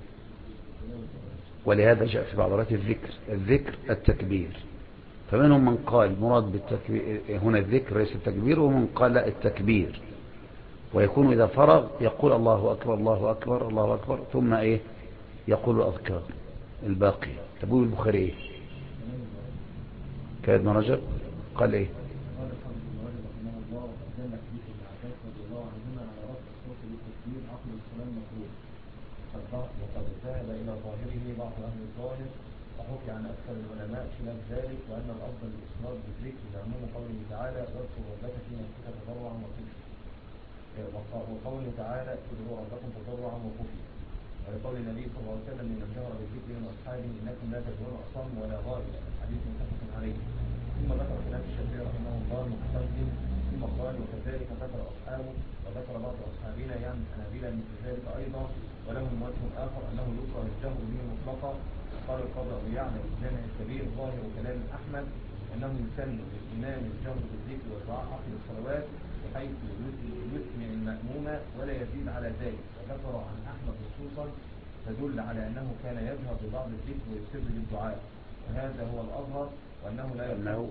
ولهذا جاء في بعض روايات الذكر التكبير، فمنهم من قال مراد بالتكبير هنا الذكر ليس التكبير، ومن قال لا التكبير، ويكون إذا فرغ يقول الله أكبر الله أكبر الله أكبر، ثم إيه يقول الأذكار الباقي. تقول البخاري إيه كان ابن رجب قال إيه؟ وقد ذهب إلى ظاهره بعض أهل الظاهر وحكي عن أكثر العلماء خلاف ذلك، وأن الأفضل الإسناد بالذكر لعموم قوله تعالى واذكر ربك في نفسك تضرعا وخفيا، وقوله تعالى ادعوا ربكم تضرعا وخفيا، ولقول النبي صلى الله عليه وسلم من الجهر بالذكر من أصحابه إنكم لا تدعون أصم ولا غائبا، الحديث متفق عليه. ثم ذكر خلاف الشافعي رحمه الله المتقدم، ثم قال وكذلك ذكر أصحابه وذكر بعض أصحابنا يعني الحنابلة مثل ذلك أيضا، ولهم وجه آخر أنه يكره الجهر به مطلقا. قال القاضي أبو يعلى في الجامع الكبير ظاهر كلام أحمد أنه يسن للإمام الجهر بالذكر والدعاء عقب الصلوات بحيث يسمع المأموم ولا يزيد على ذلك، وذكر عن أحمد خصوصا تدل على أنه كان يجهر ببعض الذكر ويسر بالدعاء، وهذا هو الأظهر، وأنه لا يجهر.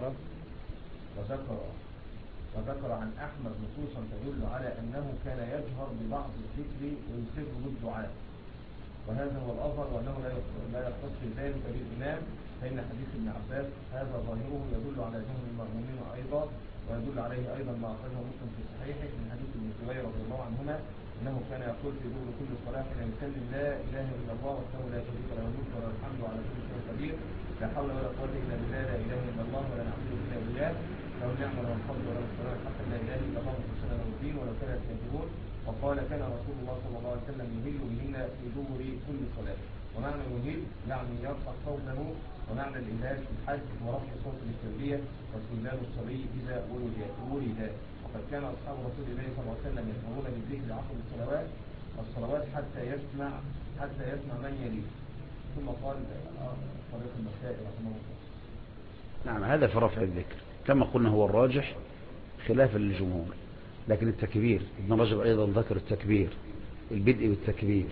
وذكر عن أحمد نصوصا تدل على أنه كان يجهر ببعض الذكر ويسر بالدعاء، وهذا هو الأظهر، وأنه لا يختص ذلك بالإمام، فإن حديث ابن عباس هذا ظاهره يدل على جهر المأمومين أيضا، ويدل عليه أيضا ما أخرجه مسلم في صحيحه من حديث ابن زبير رضي الله عنهما أنه كان يقول في دبر كل صلاة حين يسلم لا إله إلا الله وحده لا شريك له الملك وله الحمد على كل شيء قدير، لا حول ولا قوة إلا بالله، لا إله إلا الله ولا نعبد إلا بالله، له النعمة وله الفضل وله الثناء حتى لا إله إلا الله مخلصين له الدين ولو كره الكافرون. وقال كان رسول الله صلى الله عليه وسلم يهل بهن في دبر كل صلاة. ومعنى يهل يعني يرفع صوته، ومعنى الإهلال في الحج ورفع صوت للتلبية واستهلال الصبي إذا ولد. وقد كان أصحاب رسول الله صلى الله عليه وسلم يجهرون بالذكر عقب الصلوات حتى يسمع من يليه. ثم قال طريق المسائل رحمه الله. نعم، هذا في رفع الذكر كما قلنا هو الراجح خلافا للجمهور، لكن التكبير ابن رجب أيضا ذكر التكبير البدء بالتكبير.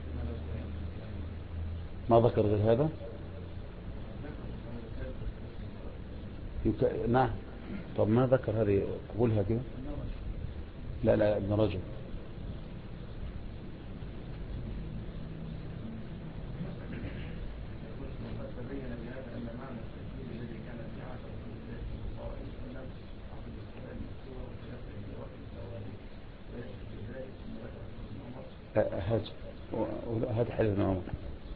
ما ذكر غير هذا؟ نعم. طب ما ذكر هذه، قولها كده. لا ابن رجب. هذا حديث ابن عمر.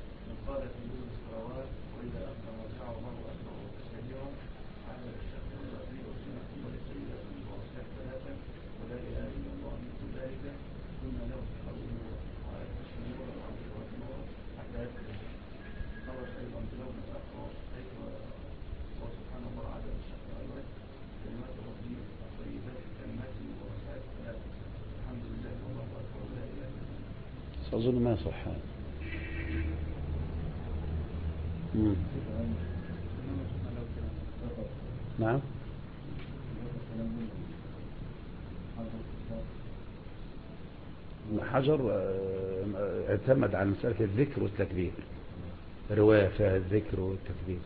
أظن ما يصح هذا. نعم. حجر اعتمد على مسألة الذكر والتكبير، رواية فيها الذكر والتكبير.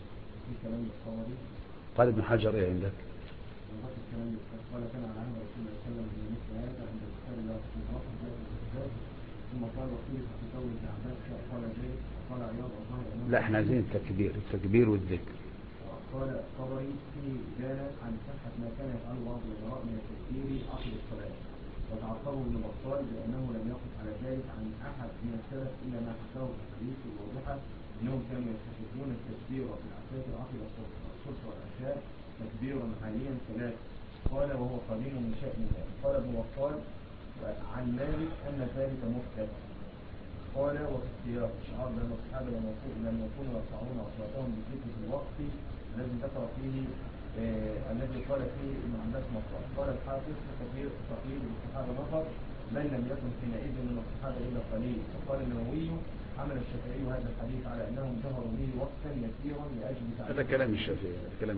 قال ابن حجر ايه عندك؟ قال كان على عهد رسول الله صلى الله عليه وسلم مثل هذا عند البخاري الله سبحانه وتعالى، ثم قال وقيل في قول ابن عباس قال ذلك قال عياض الله. لا احنا عايزين التكبير والذكر. قال الطبري فيه دالة عن صحة ما كان يفعله بعض العلماء من التكبير عقب الصلاة، وتعقبه ابن بطال بأنه لم يقف على ذلك عن أحد من السلف إلا ما حكاه الحديث الواضحة أنهم كانوا يستحبون التكبير في العشاء عقب الصبح والعشاء تكبيرا عاليا ثلاث. قال وهو قديم من شأن الله. قال ابن بطال عن مالك أن ذلك محدث. قال وفي السياق شعار بأن الصحابة لم يكونوا يرفعون أصواتهم بالذكر في الوقت الذي ذكر فيه الذي قال فيه ابن عباس مطلق. قال الحافظ تقييد الصحابة نظر من لم يكن حينئذ من الصحابة إلا قليل. وقال النووي عمل الشافعي هذا الحديث على أنهم جهروا به وقتا يسيرا لأجل تعليم. هذا كلام الشافعي،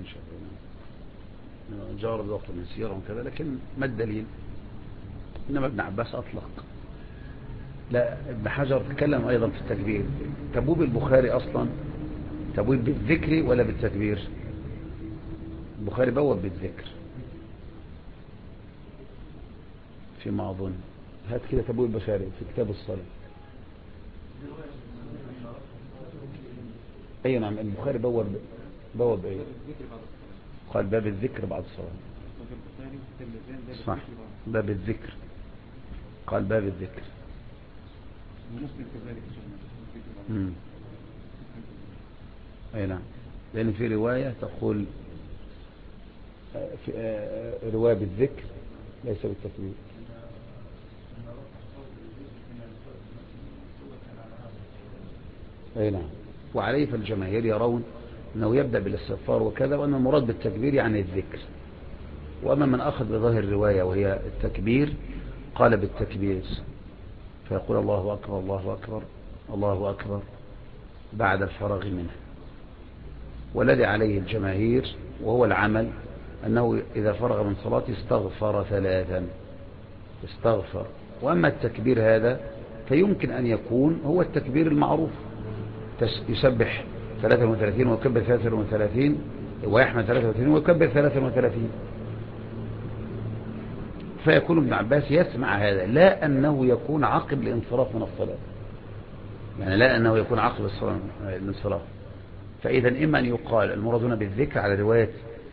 جار بوقت يسيرا وكذا، لكن ما الدليل؟ إنما ابن عباس أطلق. لا ابن حجر تكلم أيضا في التكبير. تبويب البخاري أصلا تبويب بالذكر ولا بالتكبير؟ البخاري بوب بالذكر فيما أظن. هات كده تبويب البخاري في كتاب الصلاة. أي نعم البخاري بوب أيه؟ قال باب الذكر بعد الصلاة. صح باب الذكر، قال باب الذكر. أي نعم، لأن في رواية تقول في رواية بالذكر ليس بالتكبير. أي نعم. وعليه فالجماهير يرون أنه يبدأ بالاستغفار وكذا، وأن المراد بالتكبير يعني الذكر. وأما من أخذ بظاهر الرواية وهي التكبير قال بالتكبير، فيقول الله أكبر الله أكبر الله أكبر بعد الفراغ منه. والذي عليه الجماهير وهو العمل أنه إذا فرغ من صلاته استغفر ثلاثا، استغفر. وأما التكبير هذا فيمكن أن يكون هو التكبير المعروف، يسبح 33 ويكبر 33 ويحمد 33 ويكبر 33. فيكون ابن عباس يسمع هذا، لا أنه يكون عقب الانصراف من الصلاة، يعني لا أنه يكون عقب الانصراف. فإذا إما أن يقال المرادون بالذكر على رواية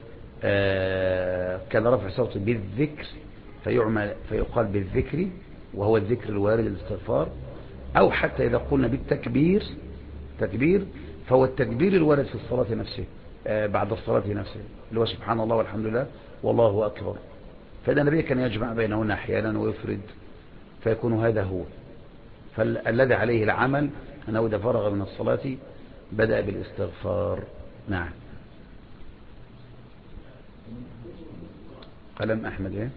كان رفع صوت بالذكر فيقال بالذكر وهو الذكر الوارد الاستغفار، أو حتى إذا قلنا بالتكبير تكبير فهو التكبير الوارد في الصلاة نفسه بعد الصلاة نفسه اللي هو سبحان الله والحمد لله والله أكبر. فإذا النبي كان يجمع بينهن أحيانا ويفرد، فيكون هذا هو. فالذي عليه العمل أنه إذا فرغ من الصلاة بدأ بالاستغفار. نعم. قلم أحمد إيه؟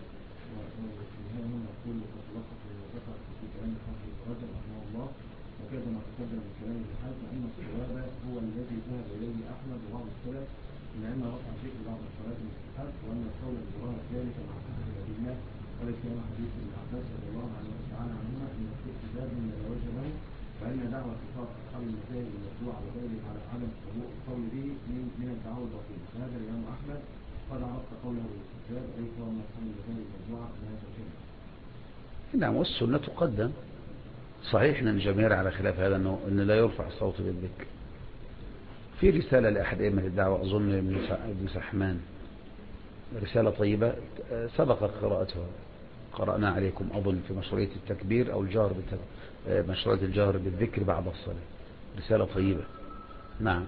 وكذا ما تقدم من كلام الحاج أن الصواب هو الذي ذهب إليه أحمد وبعض السلف من أن رفع ذكر بعض الصلاة المستحب، وأن القول الجواب ذلك مع صحة الأدلة وليس كما حديث ابن عباس رضي الله تعالى عنهما أن الذكر اعتقاد أصحاب المسائل الموضوع وغيره على عدم القول به من الدعوة الباطلة. فهذا الإمام أحمد قد عرفت قوله بالاستجاب أي قوم أصحاب المسائل الموضوعة لا تشيء. نعم، والسنة تقدم. صحيح أن الجماهير على خلاف هذا أن لا يرفع الصوت بالذكر. في رسالة لأحد أئمة الدعوة أظن ابن سحمان، رسالة طيبة سبق قراءتها، قرأنا عليكم أظن في مشروعية التكبير أو الجهر مشروعية الجهر بالذكر بعد الصلاة. رسالة طيبة. نعم.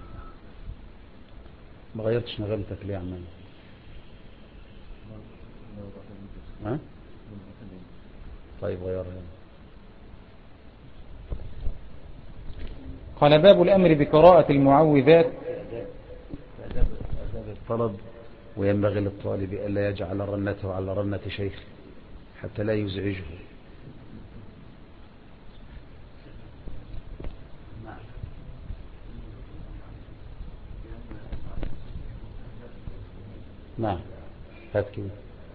ما غيرتش نغمتك ليه يا عمان؟ ها؟ طيب غيرها. قال باب الأمر بقراءة المعوذات. آداب الطلب، وينبغي للطالب ألا يجعل رنته على رنة شيخه حتى لا يزعجه. نعم، هات كده.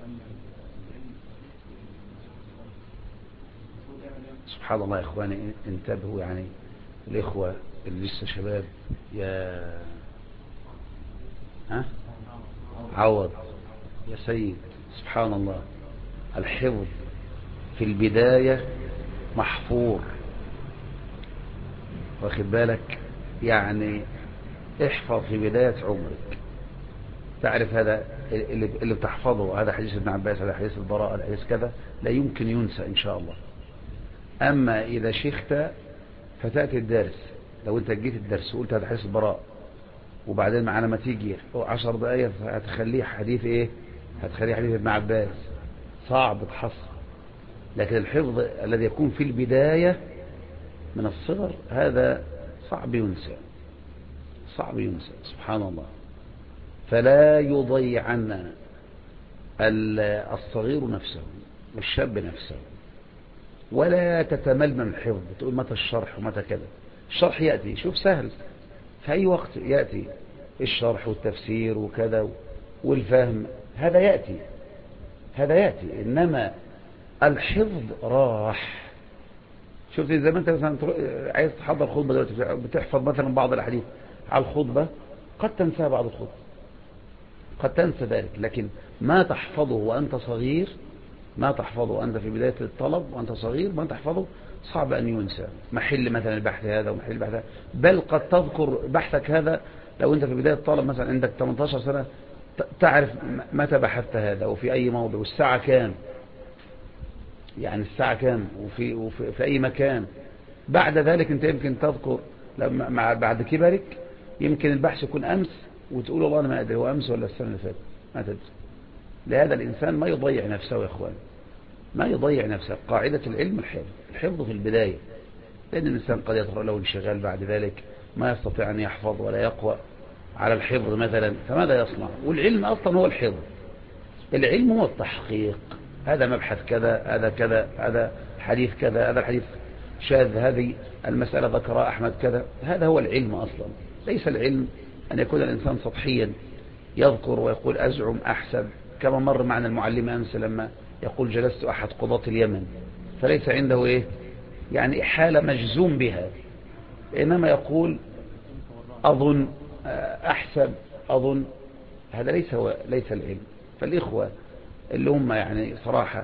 سبحان الله يا إخواني، انتبهوا يعني الإخوة اللي لسه شباب. يا عوض يا سيد، سبحان الله، الحفظ في البداية محفور، واخد بالك؟ يعني احفظ في بداية عمرك، تعرف هذا اللي بتحفظه، هذا حديث ابن عباس، هذا حديث البراء، هذا حديث كذا، لا يمكن ينسى إن شاء الله. أما إذا شيخت فتأتي الدرس، لو أنت جيت الدرس وقلت هذا حديث البراء، وبعدين معنا ما تيجي 10 دقائق هتخليه حديث إيه؟ هتخليه حديث ابن عباس، صعب تحصل. لكن الحفظ الذي يكون في البداية من الصغر هذا صعب ينسى، صعب ينسى، سبحان الله. فلا يضيعن الصغير نفسه والشاب نفسه، ولا تتململ الحفظ تقول متى الشرح ومتى كذا. الشرح يأتي، شوف سهل، في أي وقت يأتي الشرح والتفسير وكذا والفهم، هذا يأتي، هذا يأتي. إنما الحفظ راح. شفت زي ما انت مثلا عايز تحضر خطبة دلوقتي، بتحفظ مثلا بعض الأحاديث على الخطبة، قد تنسى بعض الخطبة، قد تنسى ذلك. لكن ما تحفظه وأنت صغير، ما تحفظه وأنت في بداية الطلب وأنت صغير، ما تحفظه صعب أن ينسى. محل مثلا البحث هذا ومحل البحث هذا، بل قد تذكر بحثك هذا لو أنت في بداية الطلب مثلا عندك 18 سنة، تعرف متى بحثت هذا وفي أي موضع والساعة كام، يعني الساعة كام وفي أي مكان. بعد ذلك أنت يمكن تذكر لما بعد كبرك يمكن البحث يكون أمس وتقول والله أنا ما أدري هو أمس ولا السنة اللي فاتت، ما تدري. لهذا الإنسان ما يضيع نفسه يا إخوان، ما يضيع نفسه. قاعدة العلم الحفظ في البداية، لأن الإنسان قد يطرأ له انشغال بعد ذلك ما يستطيع أن يحفظ ولا يقوى على الحفظ مثلا، فماذا يصنع؟ والعلم أصلا هو الحفظ، العلم هو التحقيق. هذا مبحث كذا، هذا كذا، هذا حديث كذا، هذا الحديث شاذ، هذه المسألة ذكرها أحمد كذا، هذا هو العلم أصلا. ليس العلم أن يكون الإنسان سطحيا يذكر ويقول أزعم أحسب، كما مر معنا المعلم أمس لما يقول جلست أحد قضاة اليمن فليس عنده إيه يعني حالة مجزوم بها، إنما يقول أظن أحسب أظن، هذا ليس العلم. فالإخوة اللي هم يعني صراحة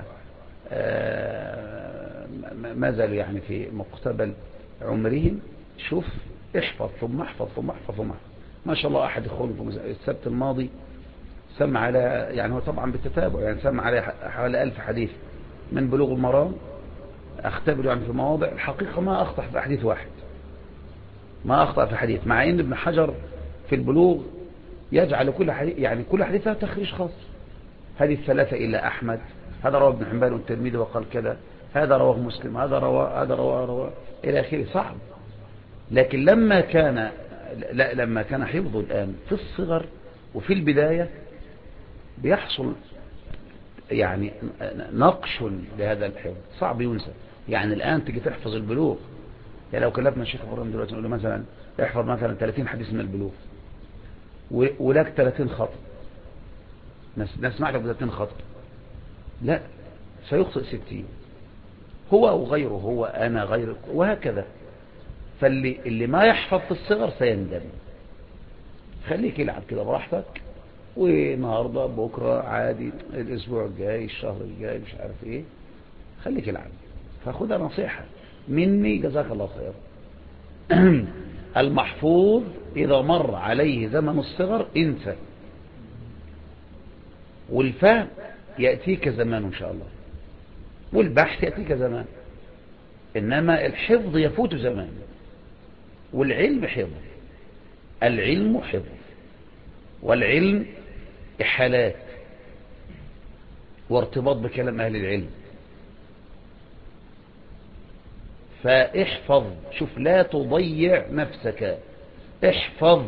ما زالوا يعني في مقتبل عمرهم، شوف احفظ ثم احفظ ثم احفظ ثم احفظ. ما شاء الله أحد إخوانكم السبت الماضي سمع على، يعني هو طبعا بالتتابع، يعني سمع على حوالي 1000 حديث من بلوغ المرام، اختبر يعني في مواضع الحقيقة ما أخطأ في حديث واحد، ما أخطأ في حديث، مع أن ابن حجر في البلوغ يجعل كل حديث، يعني كل حديث له تخريج خاص. هذه الثلاثة إلا أحمد، هذا رواه ابن حنبل والترمذي وقال كذا، هذا رواه مسلم، هذا رواه إلى آخره. صعب. لكن لما كان حفظه الآن في الصغر وفي البداية بيحصل يعني نقش لهذا الحفظ، صعب ينسى. يعني الآن تيجي تحفظ البلوغ، يعني لو كلفنا الشيخ ابراهيم دلوقتي نقول له مثلا احفظ مثلا 30 حديث من البلوغ ولك 30 خطأ، نسمع لك 30 خطأ، لا، سيخطئ 60، هو أو غيره، هو أنا غيره، وهكذا. فاللي ما يحفظ في الصغر سيندم. خليك يلعب كده براحتك، والنهارده بكره عادي، الاسبوع الجاي، الشهر الجاي، مش عارف ايه، خليك يلعب. فخدها نصيحه مني، جزاك الله خير. المحفوظ إذا مر عليه زمن الصغر انسى، والفهم يأتيك زمان إن شاء الله، والبحث يأتيك زمان، إنما الحفظ يفوت زمان. والعلم حفظ، العلم حفظ، والعلم إحالات وارتباط بكلام أهل العلم. فاحفظ، شوف، لا تضيع نفسك، احفظ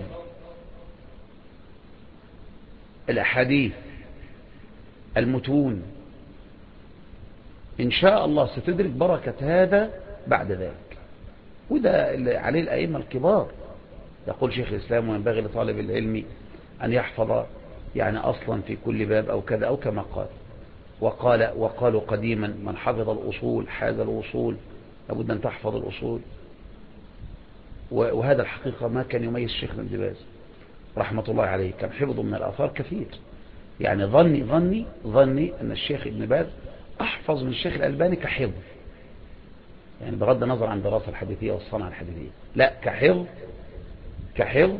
الأحاديث، المتون، إن شاء الله ستدرك بركة هذا بعد ذلك. وده اللي عليه الأئمة الكبار. يقول شيخ الإسلام: وينبغي لطالب العلم أن يحفظ يعني أصلا في كل باب أو كذا، أو كما قال. وقالوا قديما: من حفظ الأصول حاز الوصول. لابد أن تحفظ الأصول. وهذا الحقيقة ما كان يميز الشيخ ابن باز رحمة الله عليه، كان حفظه من الآثار كثير. يعني ظني أن الشيخ ابن باز أحفظ من الشيخ الألباني كحفظ، يعني بغض النظر عن الدراسة الحديثية والصنعة الحديثية، لا، كحفظ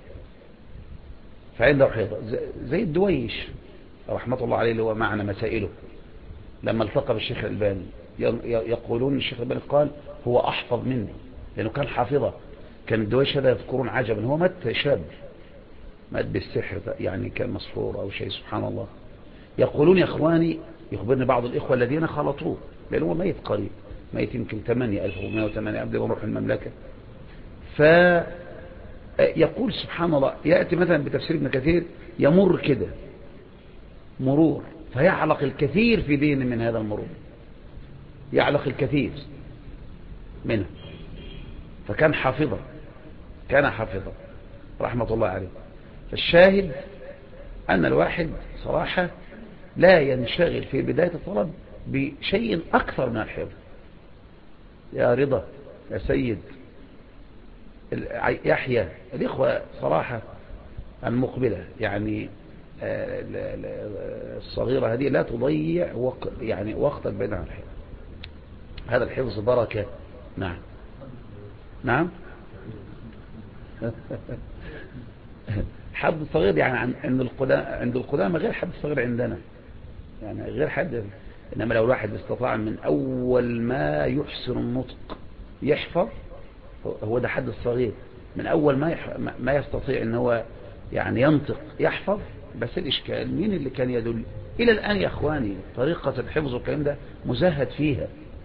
فعنده حفظ. زي الدويش رحمة الله عليه اللي هو معنى مسائله، لما التقى بالشيخ الألباني يقولون الشيخ الألباني قال: هو أحفظ مني، لأنه كان حافظة. كان الدويش هذا يذكرون عجبا، هو مات شاب، مات بالسحر، يعني كان مسحور أو شيء، سبحان الله. يقولون يا إخواني، يخبرني بعض الإخوة الذين خلطوه، لأنه هو ميت قريب، ميت يمكن 8,108 قبل ما يروح المملكة. فيقول سبحان الله، يأتي مثلا بتفسير ابن كثير يمر كده مرور، فيعلق الكثير في دين من هذا المرور، يعلق الكثير منه. فكان حافظا، رحمة الله عليه. فالشاهد أن الواحد صراحة لا ينشغل في بداية الطلب بشيء أكثر من الحفظ. يا رضا، يا سيد، يحيى، الإخوة صراحة المقبلة، يعني الصغيرة هذه لا تضيع يعني وقتك بعيد عن الحفظ. هذا الحفظ بركة. نعم حد صغير يعني عند القدامى غير حد صغير عندنا، يعني غير حد. إنما لو الواحد استطاع من أول ما يحسن النطق يحفظ، هو ده حد الصغير، من أول ما يستطيع إن هو يعني ينطق يحفظ. بس الإشكال مين اللي كان يدل إلى الآن يا أخواني؟ طريقة الحفظ والكلام ده مزهد فيها.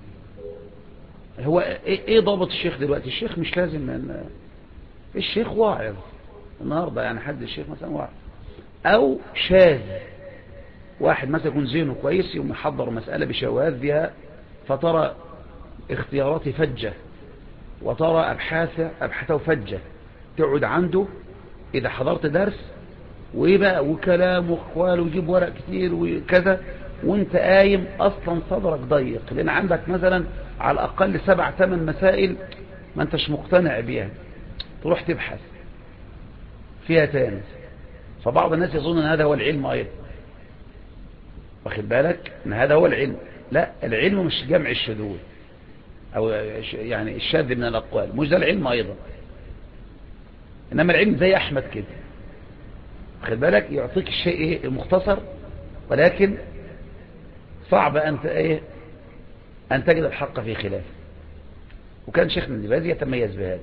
هو إيه ضابط الشيخ دلوقتي؟ الشيخ مش لازم الشيخ واعظ النهاردة، يعني حد الشيخ مثلا واعظ أو شاذ، واحد مثلا يكون ذهنه كويس يوم يحضر مسألة بشواذها، فترى اختياراتي فجة، وترى أبحاثه فجة، تقعد عنده إذا حضرت درس ويبقى وكلام واخوال ويجيب ورق كتير وكذا، وانت قايم أصلا صدرك ضيق، لأن عندك مثلا على الأقل 7-8 مسائل ما انتش مقتنع بيها، تروح تبحث فيها تاني. فبعض الناس يظن ان هذا هو العلم ايضا، واخد بالك ان هذا هو العلم. لا، العلم مش جمع الشذوذ او يعني الشاذ من الاقوال، مش ده العلم ايضا. انما العلم زي احمد كده، واخد بالك، يعطيك الشيء المختصر، ولكن صعب ان تجد الحق في خلافه. وكان شيخنا ابن باز يتميز بهذا،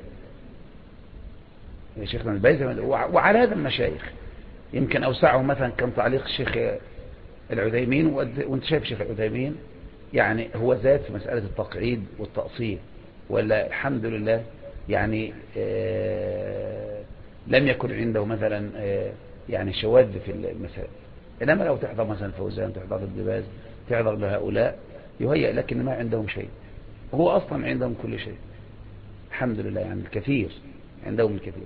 شيخنا ابن باز. وعلى هذا المشايخ يمكن أوسعه مثلا كان تعليق الشيخ العثيمين، وانت شايف الشيخ العثيمين يعني هو زاد في مسألة التقعيد والتأصيل، ولا الحمد لله يعني لم يكن عنده مثلا يعني شواذ في المسائل. إنما لو تحضر مثلا فوزان، تحضر ابن باز، تحضر لهؤلاء، يهيأ لك إن ما عندهم شيء، وهو أصلا عندهم كل شيء الحمد لله، يعني الكثير عندهم الكثير.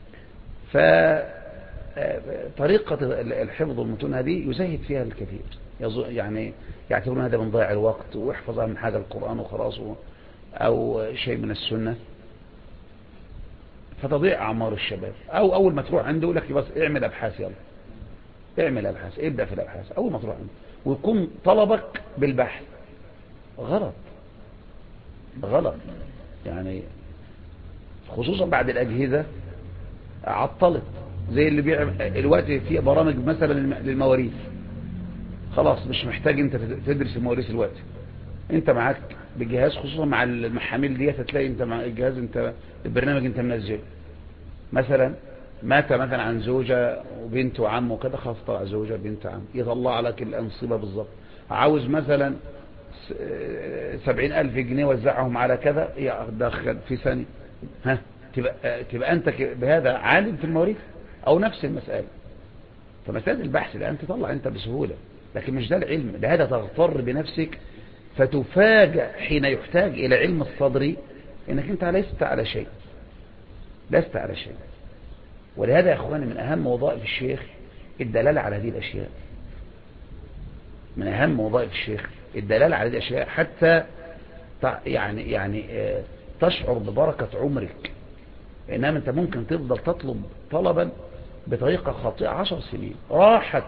فطريقة الحفظ والمتون هذه يزهد فيها الكثير، يعني يعتبرون هذا من ضياع الوقت، ويحفظ من حاجة القرآن وخلاص، أو شيء من السنة. فتضيع أعمار الشباب. أو أول ما تروح عنده يقول لك بس اعمل أبحاث، يلا اعمل أبحاث، ابدأ في الأبحاث أول ما تروح عنده، ويكون طلبك بالبحث. غلط غلط يعني، خصوصا بعد الأجهزة عطلت، زي اللي بيعمل الوقت في برامج مثلا للمواريث، خلاص مش محتاج انت تدرس المواريث الوقت، انت معاك بجهاز، خصوصا مع المحاميل ديت هتلاقي انت مع الجهاز، انت البرنامج انت منزله. مثلا مات مثلا عن زوجة وبنت وعم وكده، خلاص طلع زوجة بنت عم، يطلع لك الأنصبة بالظبط. عاوز مثلا 70,000 جنيه وزعهم على كذا، يدخل في ثانية. ها تبقى انت بهذا عالم في المواريث، او نفس المسألة. فمسألة البحث الآن تطلع انت بسهولة، لكن مش ده العلم، ده هذا تغتر بنفسك فتفاجأ حين يحتاج إلى علم الصدر إنك أنت لست على شيء، لست على شيء. ولهذا يا أخواني من أهم وظائف الشيخ الدلالة على هذه الأشياء، من أهم وظائف الشيخ الدلالة على هذه الأشياء، حتى يعني تشعر ببركة عمرك. إنما أنت ممكن تفضل تطلب طلبا بطريقة خاطئة 10 سنين، راحت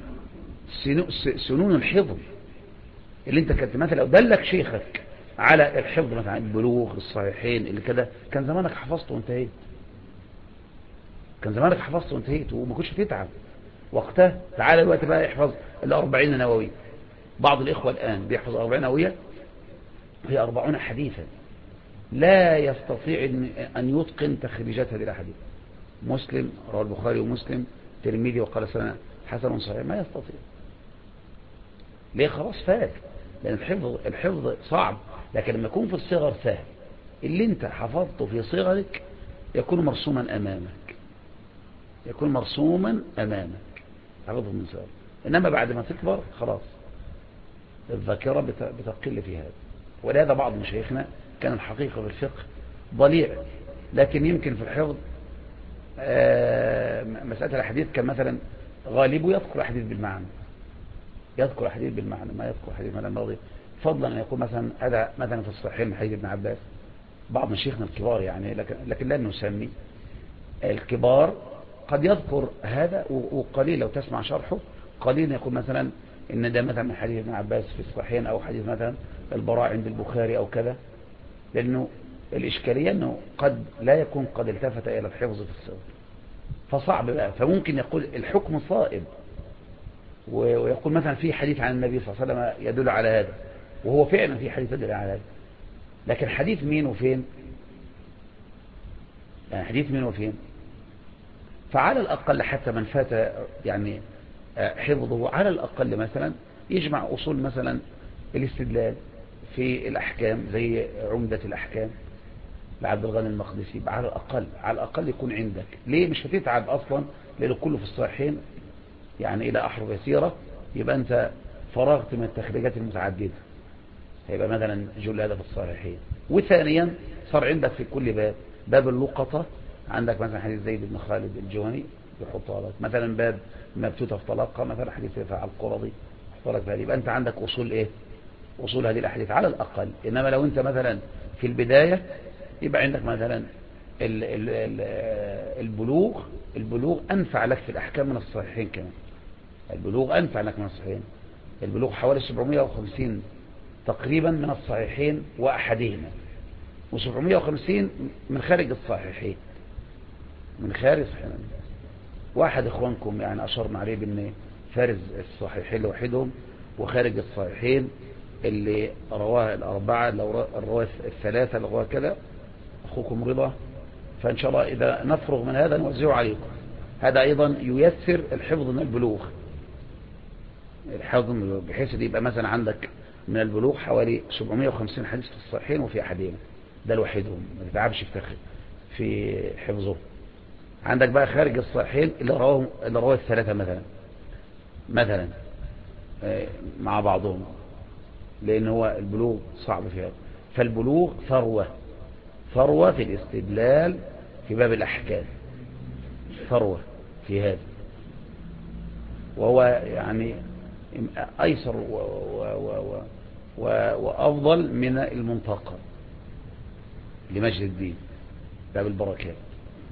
سنون الحفظ اللي انت كنت مثلا لو دلك شيخك على الحفظ مثلا البلوغ الصحيحين اللي كده، كان زمانك حفظته وانتهيت، كان زمانك حفظته وانتهيت وما كنتش تتعب وقتها. تعالى الوقت بقى يحفظ ال40 نووية. بعض الإخوة الآن بيحفظ 40 نووية هي 40 حديثا، لا يستطيع أن يتقن تخريجات هذه الأحاديث. مسلم رواه البخاري ومسلم، ترمذي وقال سنة حسن صحيح، ما يستطيع. ليه؟ خلاص فات. لأن الحفظ صعب، لكن لما يكون في الصغر سهل. اللي انت حفظته في صغرك يكون مرسوما أمامك، يكون مرسوما أمامك، حفظه من صغر. إنما بعد ما تكبر خلاص الذاكرة بتقل في هذا. ولهذا بعض مشايخنا كان الحقيقة في الفقه ضليع، لكن يمكن في الحفظ مسألة الحديث كان مثلا غالبه يذكر الحديث بالمعنى، يذكر الحديث بالمعنى، ما يذكر الحديث من الماضي، فضلا أن يقول مثلا هذا مثلا في الصحيحين من حديث ابن عباس. بعض مشايخنا الكبار يعني، لكن لا نسمي الكبار، قد يذكر هذا وقليل لو تسمع شرحه، قليل يقول مثلا إن ده مثلا من حديث ابن عباس في الصحيحين، أو حديث مثلا البراء عند البخاري أو كذا. لأنه الإشكالية أنه قد لا يكون قد التفت إلى الحفظ في الصغر، فصعب بقى. فممكن يقول الحكم صائب، ويقول مثلا في حديث عن النبي صلى الله عليه وسلم يدل على هذا، وهو فعلا في حديث يدل على هذا، لكن حديث مين وفين؟ يعني حديث مين وفين؟ فعلى الأقل حتى من فات يعني حفظه، على الأقل مثلا يجمع أصول مثلا الاستدلال في الأحكام زي عمدة الأحكام لعبد الغني المقدسي، على الأقل يكون عندك. ليه؟ مش هتتعب أصلا، لأنه كله في الصحيحين يعني إلى أحرف يسيرة، يبقى أنت فرغت من التخريجات المتعددة، هيبقى مثلا جل هذا في الصحيحين. وثانيا صار عندك في كل باب اللقطة، عندك مثلا حديث زيد بن خالد الجهني يحطها لك، مثلا باب مبتوتة في طلاقة، مثلا حديث رفاعة القرظي يحطها لك بهذه، يبقى أنت عندك أصول إيه؟ أصول هذه الأحاديث على الأقل. إنما لو أنت مثلا في البداية يبقى عندك مثلا البلوغ أنفع لك في الأحكام من الصحيحين كمان. البلوغ أنفع لك من الصحيحين. البلوغ حوالي 750 تقريبا من الصحيحين وأحدهما، و750 من خارج الصحيحين، من خارج الصحيحين. واحد إخوانكم يعني أشرنا عليه بأن فارز الصحيحين لوحدهم، وخارج الصحيحين اللي رواه الأربعة، الرواة الثلاثة اللي رواه كذا، أخوكم رضا. فإن شاء الله إذا نفرغ من هذا نوزعه عليكم. هذا أيضا ييسر الحفظ من البلوغ، الحفظ من البلوغ، بحيث يبقى مثلا عندك من البلوغ حوالي 750 حديث في الصحيحين وفي أحدهما، ده لوحدهم ما تتعبش في حفظه. عندك بقى خارج الصحيحين اللي رواه الثلاثة مثلا مع بعضهم، لأن هو البلوغ صعب في هذا. فالبلوغ ثروة في الاستدلال في باب الأحكام، ثروة في هذا، وهو يعني أيسر وأفضل من المنطقة لمجد الدين باب البركات.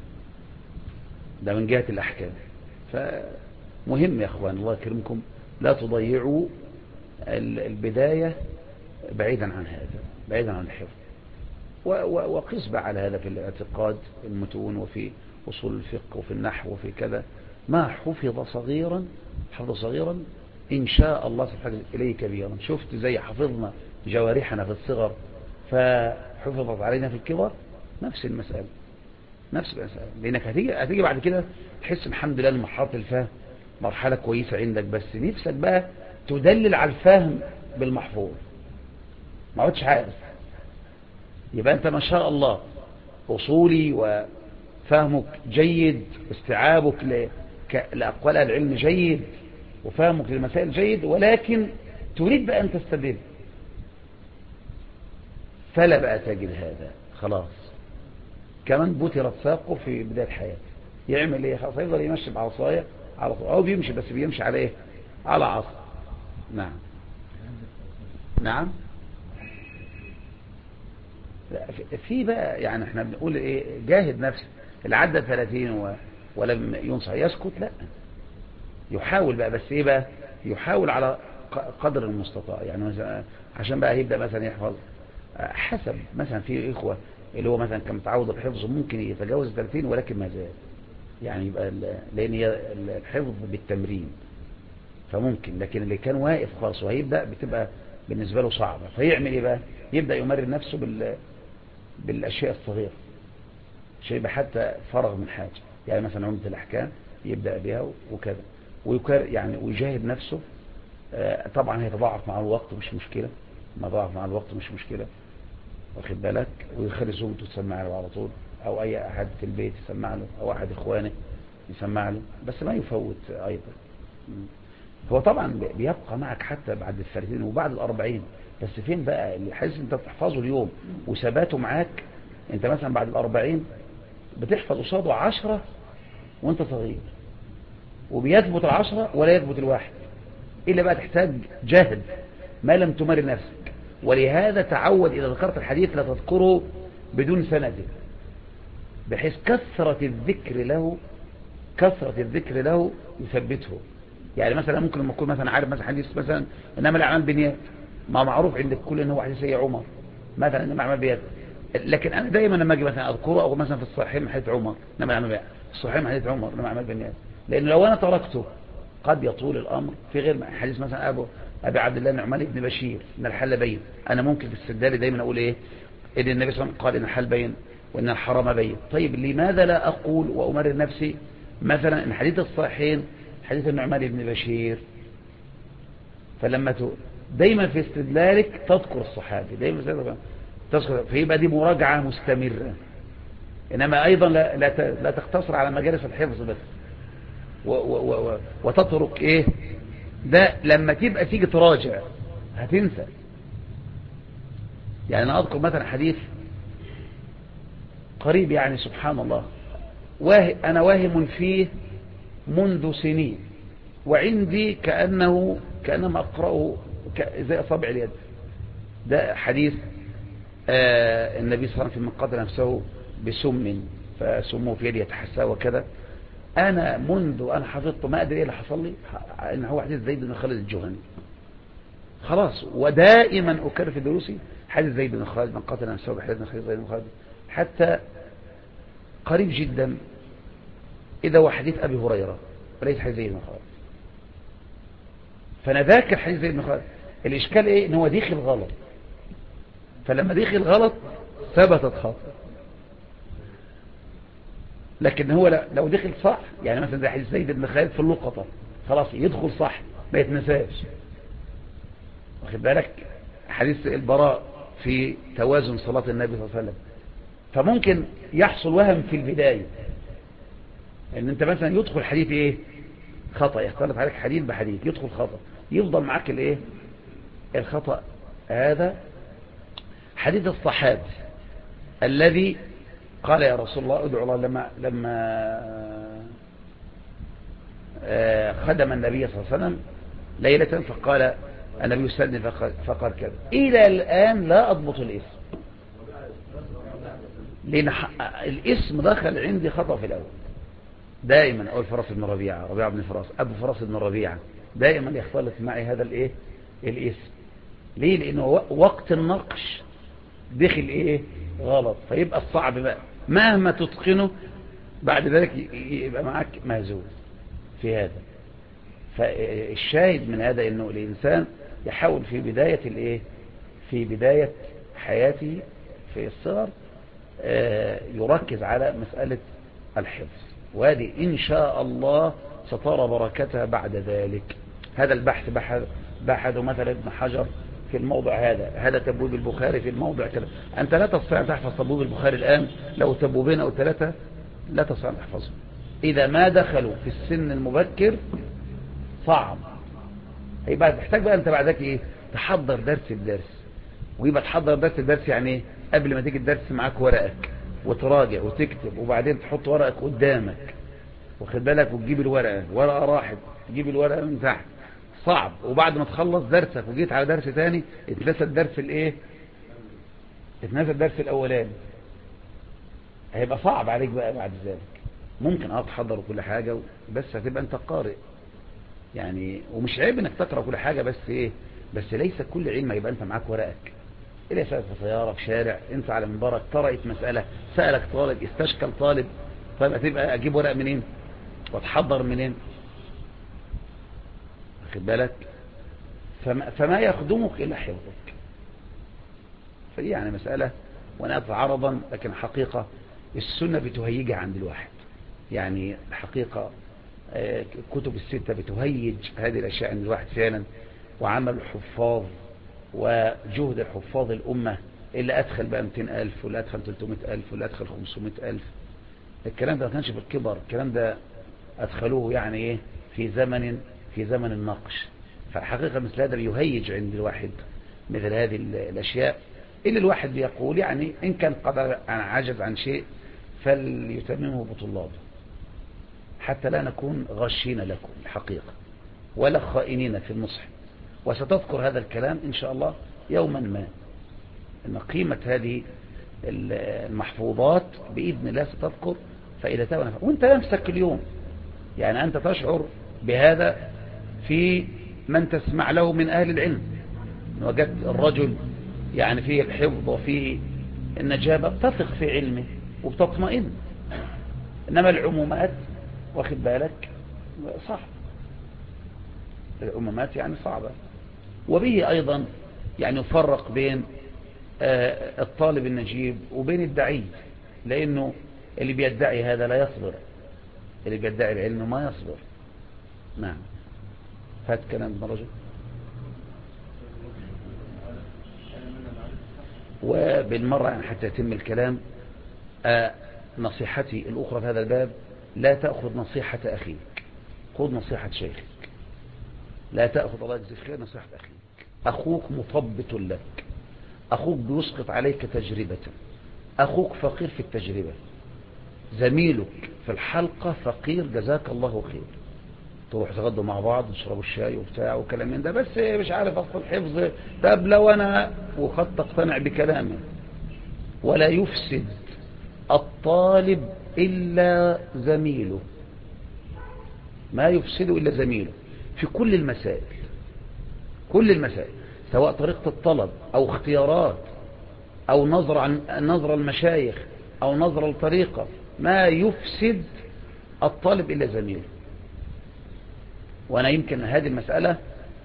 ده من جهة الأحكام. فمهم يا أخوان الله يكرمكم لا تضيعوا البداية بعيدا عن هذا، بعيدا عن الحفظ. وقس بقى على هذا في الاعتقاد المتون وفي أصول الفقه وفي النحو وفي كذا، ما حفظ صغيرا إن شاء الله سبحانه إليه كبيرا. شفت زي حفظنا جوارحنا في الصغر فحفظت علينا في الكبر، نفس المسألة. لأنك هتيجي بعد كده تحس الحمد لله المرحلة الفهم مرحلة كويسة عندك، بس نفسك بقى تدلل على الفهم بالمحفوظ، ما عودش عارف. يبقى أنت ما شاء الله أصولي وفهمك جيد، واستيعابك لأقوال العلم جيد، وفهمك للمسائل جيد، ولكن تريد بقى أن تستدل، فلا بقى تجد هذا. خلاص كمان بترت ساقه في بداية حياته، يعمل ايه؟ خلاص يفضل يمشي بعصايه على طول، او بيمشي بس بيمشي على ايه؟ على عصا. نعم في بقى يعني احنا بنقول ايه؟ جاهد نفسه. اللي عدى 30 ولم ينصح يسكت، لا يحاول بقى، بس ايه بقى؟ يحاول على قدر المستطاع. يعني مثلا عشان بقى يبدأ مثلا يحفظ حسب مثلا في إخوة اللي هو مثلا كان متعود الحفظ ممكن يتجاوز 30 ولكن ما زال يعني يبقى لأن الحفظ بالتمرين فممكن، لكن اللي كان واقف خالص وهيبدأ بتبقى بالنسبة له صعبة، فيعمل ايه بقى؟ يبدأ يمرن نفسه بالأشياء الصغيرة، شيء حتى فرغ من حاجة. يعني مثلا عمدة الأحكام يبدأ بها وكذا، يعني ويجاهد نفسه. طبعا هيتضاعف مع الوقت مش مشكلة، ما ضاعف مع الوقت مش مشكلة، واخد بالك، ويخلي زوجته تسمع له على طول، او اي احد في البيت يسمع له، او احد اخوانه يسمع له، بس ما يفوت ايضا. هو طبعا بيبقى معك حتى بعد 30 وبعد 40، بس فين بقى الحديث انت بتحفظه اليوم وثباته معاك؟ انت مثلا بعد 40 بتحفظ قصاده 10 وانت صغير، وبيثبت 10 ولا يثبت الواحد، إلا بقى تحتاج جهد ما لم تمر نفسك. ولهذا تعود إذا ذكرت الحديث لا تذكره بدون سند، بحيث كثرة الذكر له يثبته. يعني مثلا ممكن لما أكون مثلا عارف مثلا حديث مثلا إنما الأعمال بالنيات، ما معروف عند الكل إنه حديث سيد عمر مثلا إنما الأعمال بالنيات، لكن أنا دايما لما أجي مثلا أذكره أو مثلا في الصحيحين من حديث عمر إنما الأعمال بالنيات، الصحيحين من حديث عمر إنما الأعمال بالنيات، لأن لو أنا تركته قد يطول الأمر في غير حديث مثلا أبي عبد الله النعمان بن بشير إن الحل بين. أنا ممكن في السدالي دايما أقول إيه؟ إن النبي صلى الله عليه وسلم قال إن الحل بين وإن الحرام بين. طيب لماذا لا أقول وأمرر نفسي مثلا إن حديث الصحيحين حديث النعمان بن بشير؟ فلما دايما في استدلالك تذكر الصحابي، دايما تذكر، فيبقى دي مراجعة مستمرة. إنما أيضا لا تقتصر على مجالس الحفظ بس وتترك إيه ده لما تيجي تراجع هتنسى. يعني أنا أذكر مثلا حديث قريب، يعني سبحان الله، أنا واهم فيه منذ سنين، وعندي كأنما أقرأه زي أصابع اليد. ده حديث النبي صلى الله عليه وسلم من قتل نفسه بسم فسموه في يدي يتحسى وكذا. أنا منذ أنا حفظته ما أدري إيه اللي حصل لي، إن هو حديث زيد بن خالد الجهني خلاص. ودائما أكرر في دروسي حديث زيد بن خالد من قتل نفسه بحديث زيد بن خالد، حتى قريب جدا إذا هو حديث أبي هريرة وليس حديث زيد بن خالد. فأنا ذاكر حديث زيد بن خالد، الإشكال إيه؟ إن هو دخل غلط، فلما دخل غلط ثبتت خطأ. لكن هو لو دخل صح، يعني مثلا زي حديث زيد بن خالد في اللقطة خلاص يدخل صح ما يتنساش، واخد بالك. حديث البراء في توازن صلاة النبي صلى الله عليه وسلم، فممكن يحصل وهم في البداية ان انت مثلا يدخل حديث ايه خطأ، يختلط عليك حديث بحديث يدخل خطأ، يفضل معاك الايه الخطأ. هذا حديث الصحابي الذي قال يا رسول الله ادعو الله لما خدم النبي صلى الله عليه وسلم ليلة، فقال النبي يسلم فقال كذا. إلى الآن لا أضبط الاسم، لأن الاسم دخل عندي خطأ في الأول، دائما أقول فراس بن ربيعة، ربيعة بن فراس، أبو فراس بن ربيعة، دائما يختلط معي هذا الإيه الاسم. ليه؟ لأنه وقت النقش دخل إيه غلط، فيبقى الصعب بقى مهما تتقنه بعد ذلك يبقى معك مهزوز في هذا. فالشاهد من هذا انه الانسان يحاول في بداية الايه، في بداية حياته في الصغر يركز على مسألة الحفظ، وهذه ان شاء الله سترى بركتها بعد ذلك. هذا البحث بحثه مثلا ابن حجر في الموضع هذا تبويب البخاري في الموضع كذا. أنت لا تستطيع أن تحفظ تبويب البخاري الآن، لو تبويبين أو ثلاثة لا تستطيع أن تحفظهم إذا ما دخلوا في السن المبكر. صعب. هيبقى تحتاج بقى أنت بعدك إيه، تحضر درس الدرس، ويبقى تحضر درس الدرس يعني إيه، قبل ما تيجي الدرس معاك ورقك وتراجع وتكتب، وبعدين تحط ورقك قدامك واخد بالك، وتجيب الورقة راحت تجيب الورقة من تحت. صعب. وبعد ما تخلص درسك وجيت على درس تاني اتنسى الدرس الايه، اتنسى الدرس الاولاني، هيبقى صعب عليك بقى بعد ذلك. ممكن تحضر كل حاجة بس هتبقى انت قارئ يعني، ومش عيب انك تقرأ كل حاجة، بس ايه، بس ليس كل علم يبقى انت معاك ورقك. إلا سألت في سيارة في شارع انت على منبرك طرأت مسألة، سألك طالب، استشكل طالب، طيب هتبقى اجيب ورق منين واتحضر منين؟ واخد بالك؟ فما يخدمك إلا حفظك. فدي يعني مسألة وانا عرضا، لكن حقيقة السنة بتهيجها عند الواحد. يعني الحقيقة كتب الستة بتهيج هذه الأشياء عند الواحد فعلا. وعمل الحفاظ وجهد الحفاظ الأمة اللي أدخل بقى 200,000 واللي أدخل 300,000 واللي أدخل 500,000. الكلام ده ما كانش بالكبر، الكلام ده أدخلوه يعني إيه في زمن النقش. فالحقيقة مثل هذا بيهيج عند الواحد مثل هذه الأشياء، اللي الواحد بيقول يعني إن كان قد عجز عن شيء فليتممه بطلابه، حتى لا نكون غشين لكم الحقيقة ولا خائنين في النصح. وستذكر هذا الكلام إن شاء الله يوما ما، إن قيمة هذه المحفوظات بإذن الله ستذكر فائدتها ونفعها، وانت نفسك اليوم يعني أنت تشعر بهذا في من تسمع له من أهل العلم. وجدت الرجل يعني فيه الحفظ وفيه النجابة تثق في علمه وبتطمئن، إنما العمومات واخد بالك صح، العمومات يعني صعبة. وبه أيضا يعني يفرق بين الطالب النجيب وبين الدعي، لأنه اللي بيدعي هذا لا يصبر، اللي بيدعي العلم ما يصبر. نعم. فات كلام ابن رجل. وبالمرة يعني حتى يتم الكلام، نصيحتي الأخرى في هذا الباب، لا تأخذ نصيحة أخيك، خذ نصيحة شيخك. لا تأخذ الله يجزيك خير نصيحة أخيك. أخوك مثبت لك، أخوك بيسقط عليك تجربة، أخوك فقير في التجربة، زميلك في الحلقة فقير جزاك الله خير، تروح تغدوا مع بعض تشربوا الشاي وبتاع وكلام من ده، بس مش عارف أصل الحفظ. طب لو أنا وقد تقتنع بكلامه. ولا يفسد الطالب إلا زميله، ما يفسده إلا زميله في كل المسائل، كل المسائل، سواء طريقة الطلب أو اختيارات أو نظر المشايخ أو نظر الطريقة، ما يفسد الطالب إلا زميله. وأنا يمكن هذه المسألة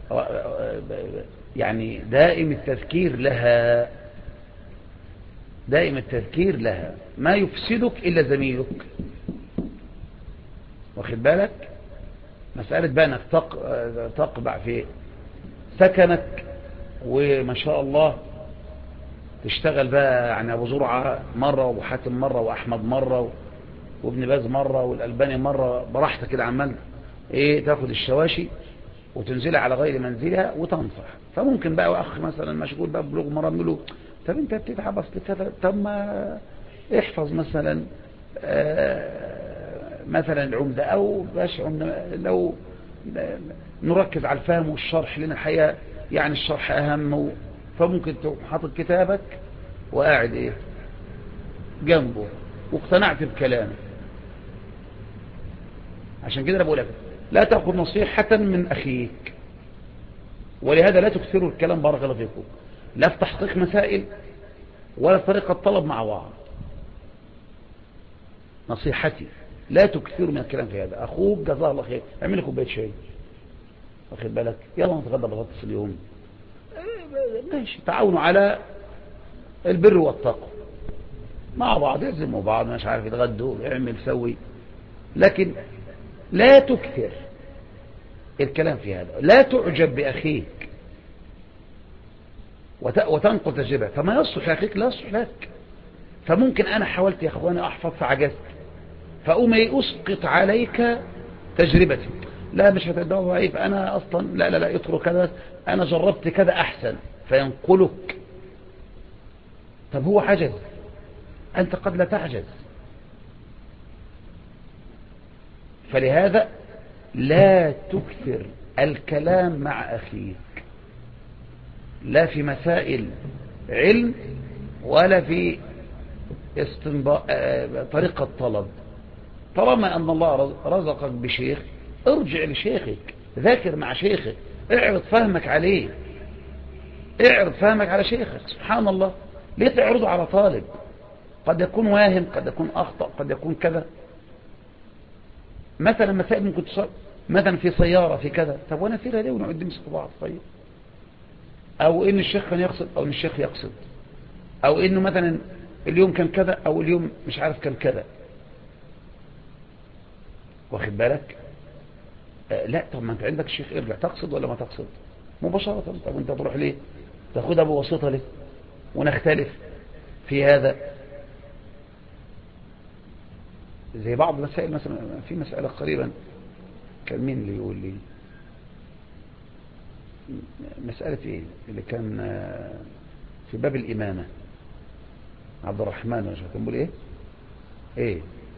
يعني دائم التذكير لها، دائم التذكير لها. ما يفسدك إلا زميلك، واخد بالك؟ مسألة بقى انك تقبع في سكنك وما شاء الله تشتغل بقى يعني أبو زرعة مرة وأبو حاتم مرة وأحمد مرة وابن باز مرة والألباني مرة، براحتك كده عمال ايه تاخد الشواشي وتنزلها على غير منزلها وتنصح. فممكن بقى أخ مثلا مشغول بقى ببلوغ مرة يقول له طب انت بتتعب اصل كذا، طب ما احفظ مثلا مثلا العمدة او باش عمدة، لو نركز على الفهم والشرح لان الحقيقة يعني الشرح اهم. فممكن تقوم حاطط كتابك وقاعد ايه جنبه واقتنعت بكلامه، عشان كده انا بقول لك لا تأخذ نصيحة من أخيك، ولهذا لا تكثروا الكلام بارك الله فيكم، لا في تحقيق مسائل ولا في طريقة طلب مع بعض. نصيحتي لا تكثروا من الكلام في هذا. أخوك جزاه الله خير اعمل لك كوبايه شاي، واخد بالك، يلا نتغدى بطاطس اليوم، ماشي، تعاونوا على البر والتقوى مع بعض، يلزموا بعض، مش عارف يتغدوا، اعمل سوي، لكن لا تكثر الكلام في هذا. لا تعجب بأخيك وتنقل تجربة، فما يصلح لأخيك لا يصلح لك. فممكن أنا حاولت يا أخواني أحفظ فعجزت، فأقوم أسقط عليك تجربتي، لا مش هتدعو ضعيف، أنا أصلا لا يترك كذا، أنا جربت كذا أحسن، فينقلك. طب هو عجز، أنت قد لا تعجز. فلهذا لا تكثر الكلام مع أخيك، لا في مسائل علم ولا في طريقة طلب. طالما أن الله رزقك بشيخ ارجع لشيخك، ذاكر مع شيخك، اعرض فهمك عليه، اعرض فهمك على شيخك. سبحان الله، ليه تعرضه على طالب قد يكون واهم، قد يكون أخطأ، قد يكون كذا. مثلا مسائل ممكن تصير مثلا في سيارة في كذا، طب وانا فيها ليه ونقعد نمسك بعض؟ طيب، او ان الشيخ كان يقصد او ان الشيخ يقصد، او انه مثلا اليوم كان كذا او اليوم مش عارف كان كذا، واخد بالك. لا، طب ما انت عندك الشيخ، ارجع تقصد ولا ما تقصد مباشرة. طب انت تروح ليه تاخدها بواسطة ليه ونختلف في هذا؟ زي بعض مسائل، مثلا في مسألة قريبا كان مين اللي يقول لي مسألة ايه اللي كان في باب الإمامة، عبد الرحمن مش كان بيقول ايه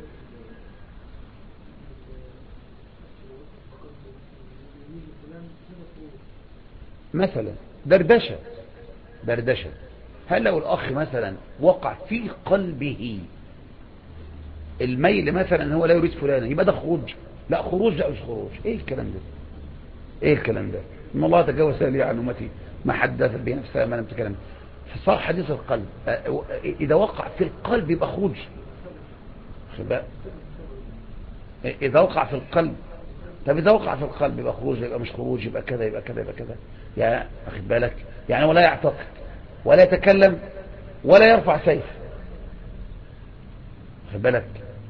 مثلا دردشة. هل لو الأخ مثلا وقع في قلبه الميل مثلا هو لا يريد فلانا، يبقى ده خروج؟ لا خروج، لا مش خروج. ايه الكلام ده؟ ان الله تجاوز لي عن امتي ما حدث به نفسها ما لم تكلم. فصار حديث القلب، اذا وقع في القلب يبقى خروج. اذا وقع في القلب، طب اذا وقع في القلب يبقى خروج، يبقى مش خروج، يبقى كذا يبقى كذا يبقى كذا. يعني واخد بالك، يعني ولا يعتقد ولا يتكلم ولا يرفع سيف، واخد بالك.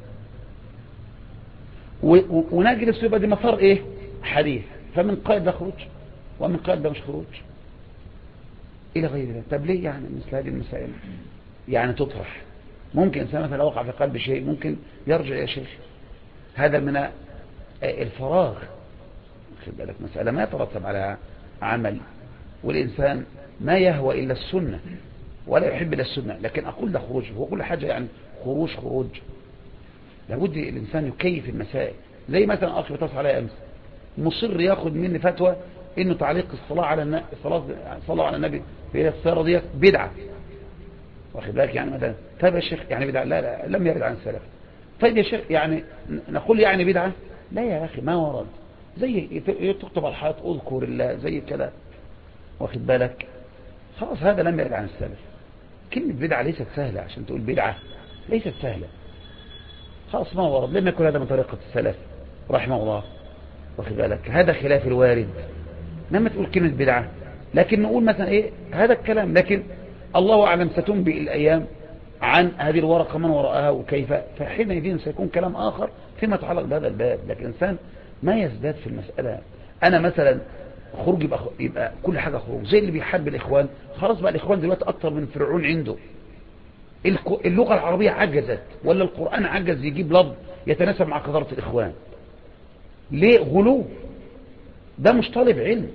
ونجلس يبقى دي مسار حديث، فمن قائد ده خروج ومن قائد ده مش خروج الى غير ذلك. طب ليه يعني مثل هذه المسائل يعني تطرح؟ ممكن انسان مثلا لو وقع في قلب شيء ممكن يرجع يا شيخ، هذا من الفراغ، واخد بالك. مسألة ما يترتب على عمل، والإنسان ما يهوى إلا السنة ولا يحب إلا السنة. لكن أقول ده خروج، هو كل حاجة يعني خروج. لابد الإنسان يكيف المسائل. زي مثلا أخي بتصل علي أمس مصر ياخد مني فتوى إنه تعليق الصلاة على النبي في السيارة دي بدعة، واخد بالك. يعني مثلا طيب يا شيخ يعني بدعة؟ لا لم يرد عن السلف. طيب يا شيخ يعني نقول يعني بدعة؟ لا يا أخي، ما ورد. زي تكتب على الحائط اذكر الله زي كده، واخد بالك. خلاص هذا لم يرد عن السلف. كلمة بدعة ليست سهلة، عشان تقول بدعة ليست سهلة. خلاص ما ورد، لم يكن هذا من طريقة السلف رحمه الله، واخد بالك. هذا خلاف الوارد لما تقول كلمة بدعة. لكن نقول مثلا هذا الكلام، لكن الله أعلم ستنبئ الأيام عن هذه الورقة من وراءها وكيف، فحينئذ سيكون كلام آخر فيما يتعلق بهذا الباب. لكن الإنسان ما يزداد في المسألة. أنا مثلا خروج يبقى كل حاجة خروج، زي اللي بيحارب الإخوان. خلاص بقى الإخوان دلوقتي أكتر من فرعون عنده. اللغة العربية عجزت ولا القرآن عجز يجيب لفظ يتناسب مع قدرة الإخوان؟ ليه غلو؟ ده مش طالب علم.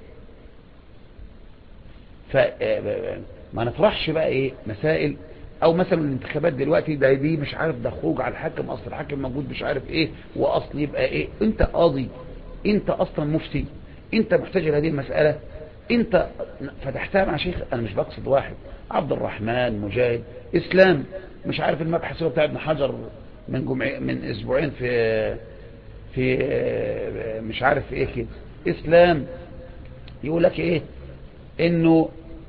فما نطرحش بقى مسائل، او مثلا الانتخابات دلوقتي دي مش عارف ده خروج على الحاكم، اصل الحاكم موجود مش عارف واصل يبقى انت قاضي، انت اصلا مفتي، انت محتاج لهذه المسألة، انت فتحتها مع شيخ. انا مش بقصد واحد عبد الرحمن مجاهد اسلام مش عارف المبحث بتاع ابن حجر من اسبوعين في مش عارف ايه كده اسلام، يقول لك ايه انه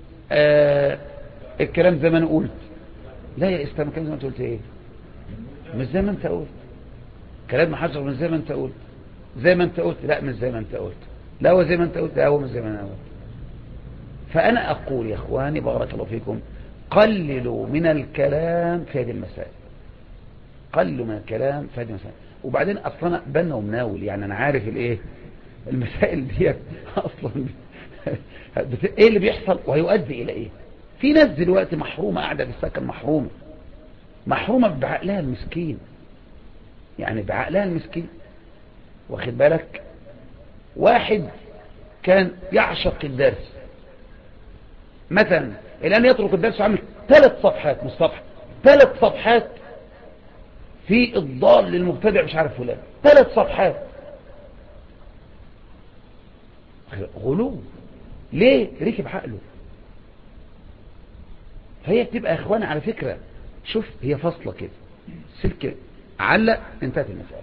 الكلام زي ما انا قلت. لا يا اسلام، الكلام زي ما انت قلت ايه؟ مش زي ما انت قلت. كلام محجر مش زي ما انت قلت. زي ما انت قلت، لا مش زي ما انت قلت. لا هو زي ما انت قلت، لا هو مش زي ما انا قلت. فانا اقول يا اخواني بارك الله فيكم، قللوا من الكلام في هذه المسائل. قللوا من الكلام في هذه المسائل. وبعدين اصلا بنا ومناول، يعني انا عارف الايه المسائل دي اصلا ايه اللي بيحصل وهيؤدي الى ايه. في ناس دلوقتي محرومه، قاعده في السكن محرومه بعقلها المسكين، يعني بعقلها المسكين. واخد بالك؟ واحد كان يعشق الدرس مثلا، الان يترك الدرس وعمل 3 صفحات، مش صفحه، 3 صفحات في الضال للمبتدع مش عارف فلان، 3 صفحات. غلو. ليه؟ ركب عقله. فهي بتبقى يا اخواني على فكرة، شوف هي فاصلة كده، سلك علق، انتهت المسألة.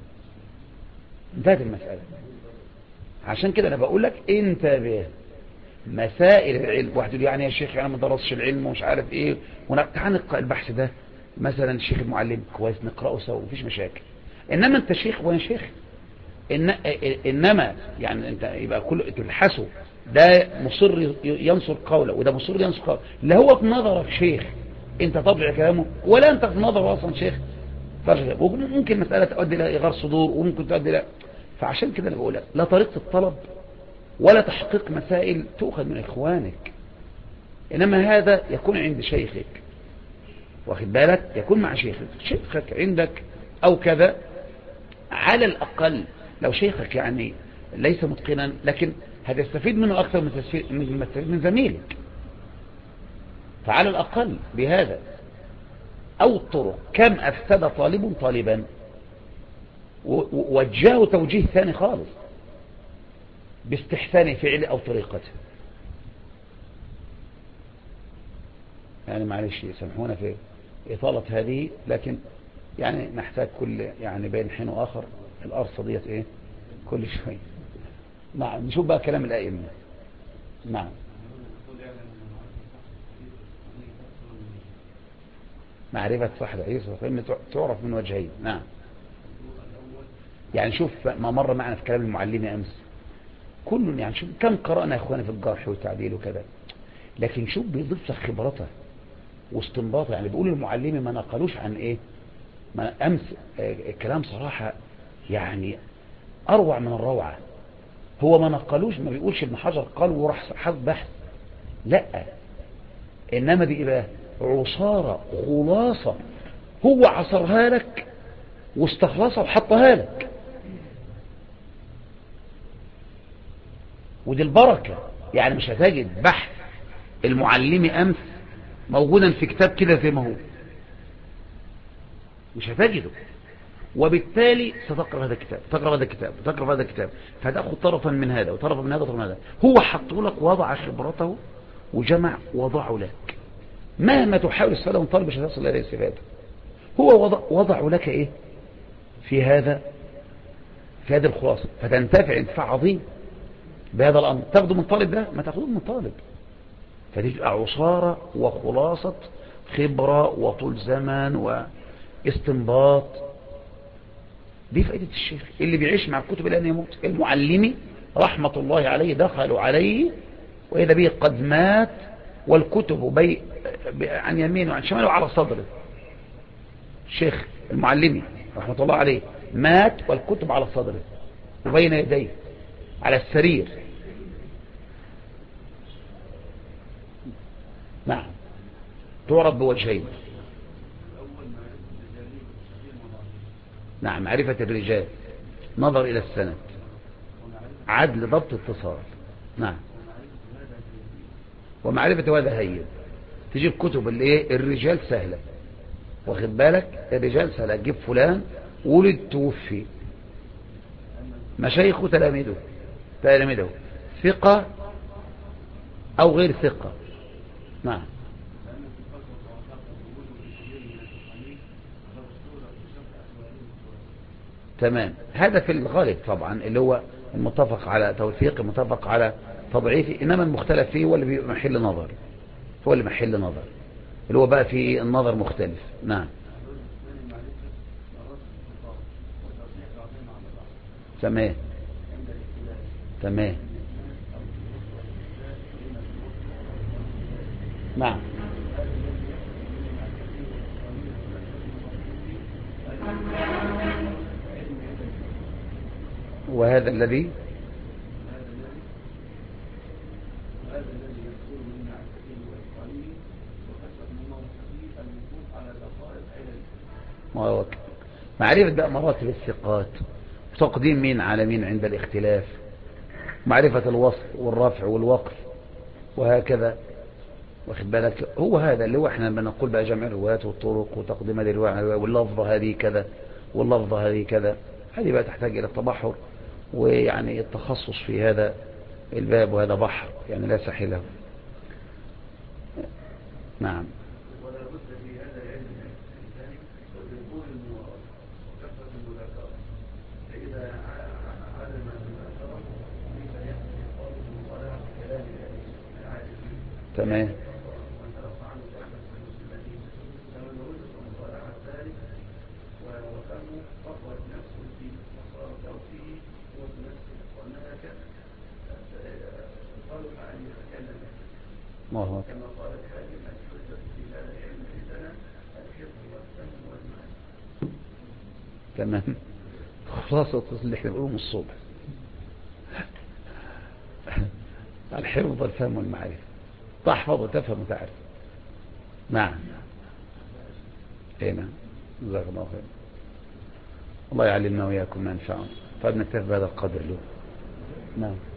انتهت المسألة. عشان كده انا بقول لك انتبه. مسائل العلم، واحد يقول يعني يا شيخ انا ما درسش العلم ومش عارف ايه، تعال نقرأ البحث ده مثلا الشيخ المعلم كويس، نقرأه سوا مفيش مشاكل. انما انت شيخ وانا شيخ، انما يعني انت يبقى كل تبحثه، ده مصر ينصر قوله وده مصر ينصر قوله، لا هو في نظرك شيخ انت تطبع كلامه، ولا انت في نظره اصلا شيخ. ممكن مسألة تؤدي الى اغار صدور، وممكن تؤدي الى. فعشان كده انا بقول لك لا طريقة الطلب ولا تحقيق مسائل تؤخذ من اخوانك، انما هذا يكون عند شيخك. واخد بالك؟ يكون مع شيخك عندك او كذا. على الاقل لو شيخك يعني ليس متقنا، لكن هتستفيد منه اكثر من تستفيد من زميلك، فعلى الاقل بهذا. او الطرق، كم افسد طالب طالبا، وجهه توجيه ثاني خالص باستحسان فعله او طريقته. يعني معلش سامحونا في اطالة هذه، لكن يعني نحتاج كل يعني بين حين واخر القرصة ديت ايه كل شوية. نعم نشوف بقى كلام الائمة. نعم معرفة صح الحديث والفهم تعرف من وجهين. نعم يعني شوف ما مر معنا في كلام المعلم امس، كل يعني شوف كم قرأنا يا اخوانا في الجرح والتعديل وكذا، لكن شوف بيضيف لك خبرته واستنباطه. يعني بيقول المعلم ما نقلوش عن ايه، ما امس الكلام صراحة يعني اروع من الروعة. هو ما نقلوش، ما بيقولش ابن حجر قال وراح حظ بحث، لا، انما دي بقى عصارة خلاصة، هو عصرها لك واستخلصها وحطها لك، ودي البركة. يعني مش هتجد بحث المعلم امس موجودا في كتاب كده زي ما هو، مش هتجده. وبالتالي ستقرأ هذا الكتاب، تقرأ هذا الكتاب، تقرأ هذا الكتاب، فتأخذ طرفا من هذا وطرفا من هذا وطرفا من هذا. هو حطه لك، وضع خبرته وجمع وضعه لك. مهما تحاول السلام طالب مش هتصل إلى الاستفادة. هو وضع لك ايه في هذا، في هذه الخلاصة، فتنتفع انتفاع عظيم بهذا الأمر. تاخده من طالب ده، ما تاخده من طالب. فدي تبقى عصارة وخلاصة خبرة وطول زمن واستنباط. دي فائدة الشيخ اللي بيعيش مع الكتب لأن يموت. المعلمي رحمة الله عليه دخلوا عليه وإذا به قد مات والكتب عن يمينه وعن شماله على صدره. الشيخ المعلمي رحمة الله عليه مات والكتب على صدره وبين يديه على السرير. نعم تعرف بوجهين. نعم معرفة الرجال، نظر إلى السند، عدل ضبط اتصال. نعم ومعرفة هذا هين. تجيب كتب اللي ايه الرجال سهلة، واخد بالك؟ الرجال سهلة، تجيب فلان ولد توفي، مشايخه تلاميذه ثقة أو غير ثقة. نعم تمام. هذا في الغالب طبعا اللي هو المتفق على توثيق، المتفق على تضعيفه، إنما المختلف فيه هو اللي بيبقى محل نظر، هو اللي محل نظر، اللي هو بقى فيه النظر مختلف. نعم. تمام تمام. نعم. وهذا الذي معرفة بقى مراتب الثقات، تقديم مين على مين عند الاختلاف، معرفة الوصف والرفع والوقف وهكذا، واخد بالك. هو هذا اللي هو احنا بنقول بقى جمع الروايات والطرق وتقديم هذه الرواية واللفظة هذه كذا واللفظة هذه كذا، هذه بقى تحتاج إلى التبحر ويعني التخصص في هذا الباب، وهذا بحر يعني لا ساحل له. نعم. ولا بد في هذا العلم الإنساني وجود وكثرة المذاكرة، فإذا علم المذاكرة كيف يحصل قوله مطالعة كلام العالمين. تمام. وانترف عنه كثرة المسلمين، فمن وجد مطالعة ذلك وفهمه فقرت نفسه فيه وصار توفيه قوة نفسه وهناك صالح أن يتكلم كما قال الحاكم الحجة في هذا العلم عندنا الحفظ والفهم والمعنى. تمام. خلاصة اللي احنا بنقوله من الصبح الحفظ والفهم والمعرفة، تحفظ وتفهم وتعرف. نعم. نعم. جزاك الله خير. الله يعلمنا وإياكم ما ينفعنا. طيب نكتفي بهذا القدر له. نعم.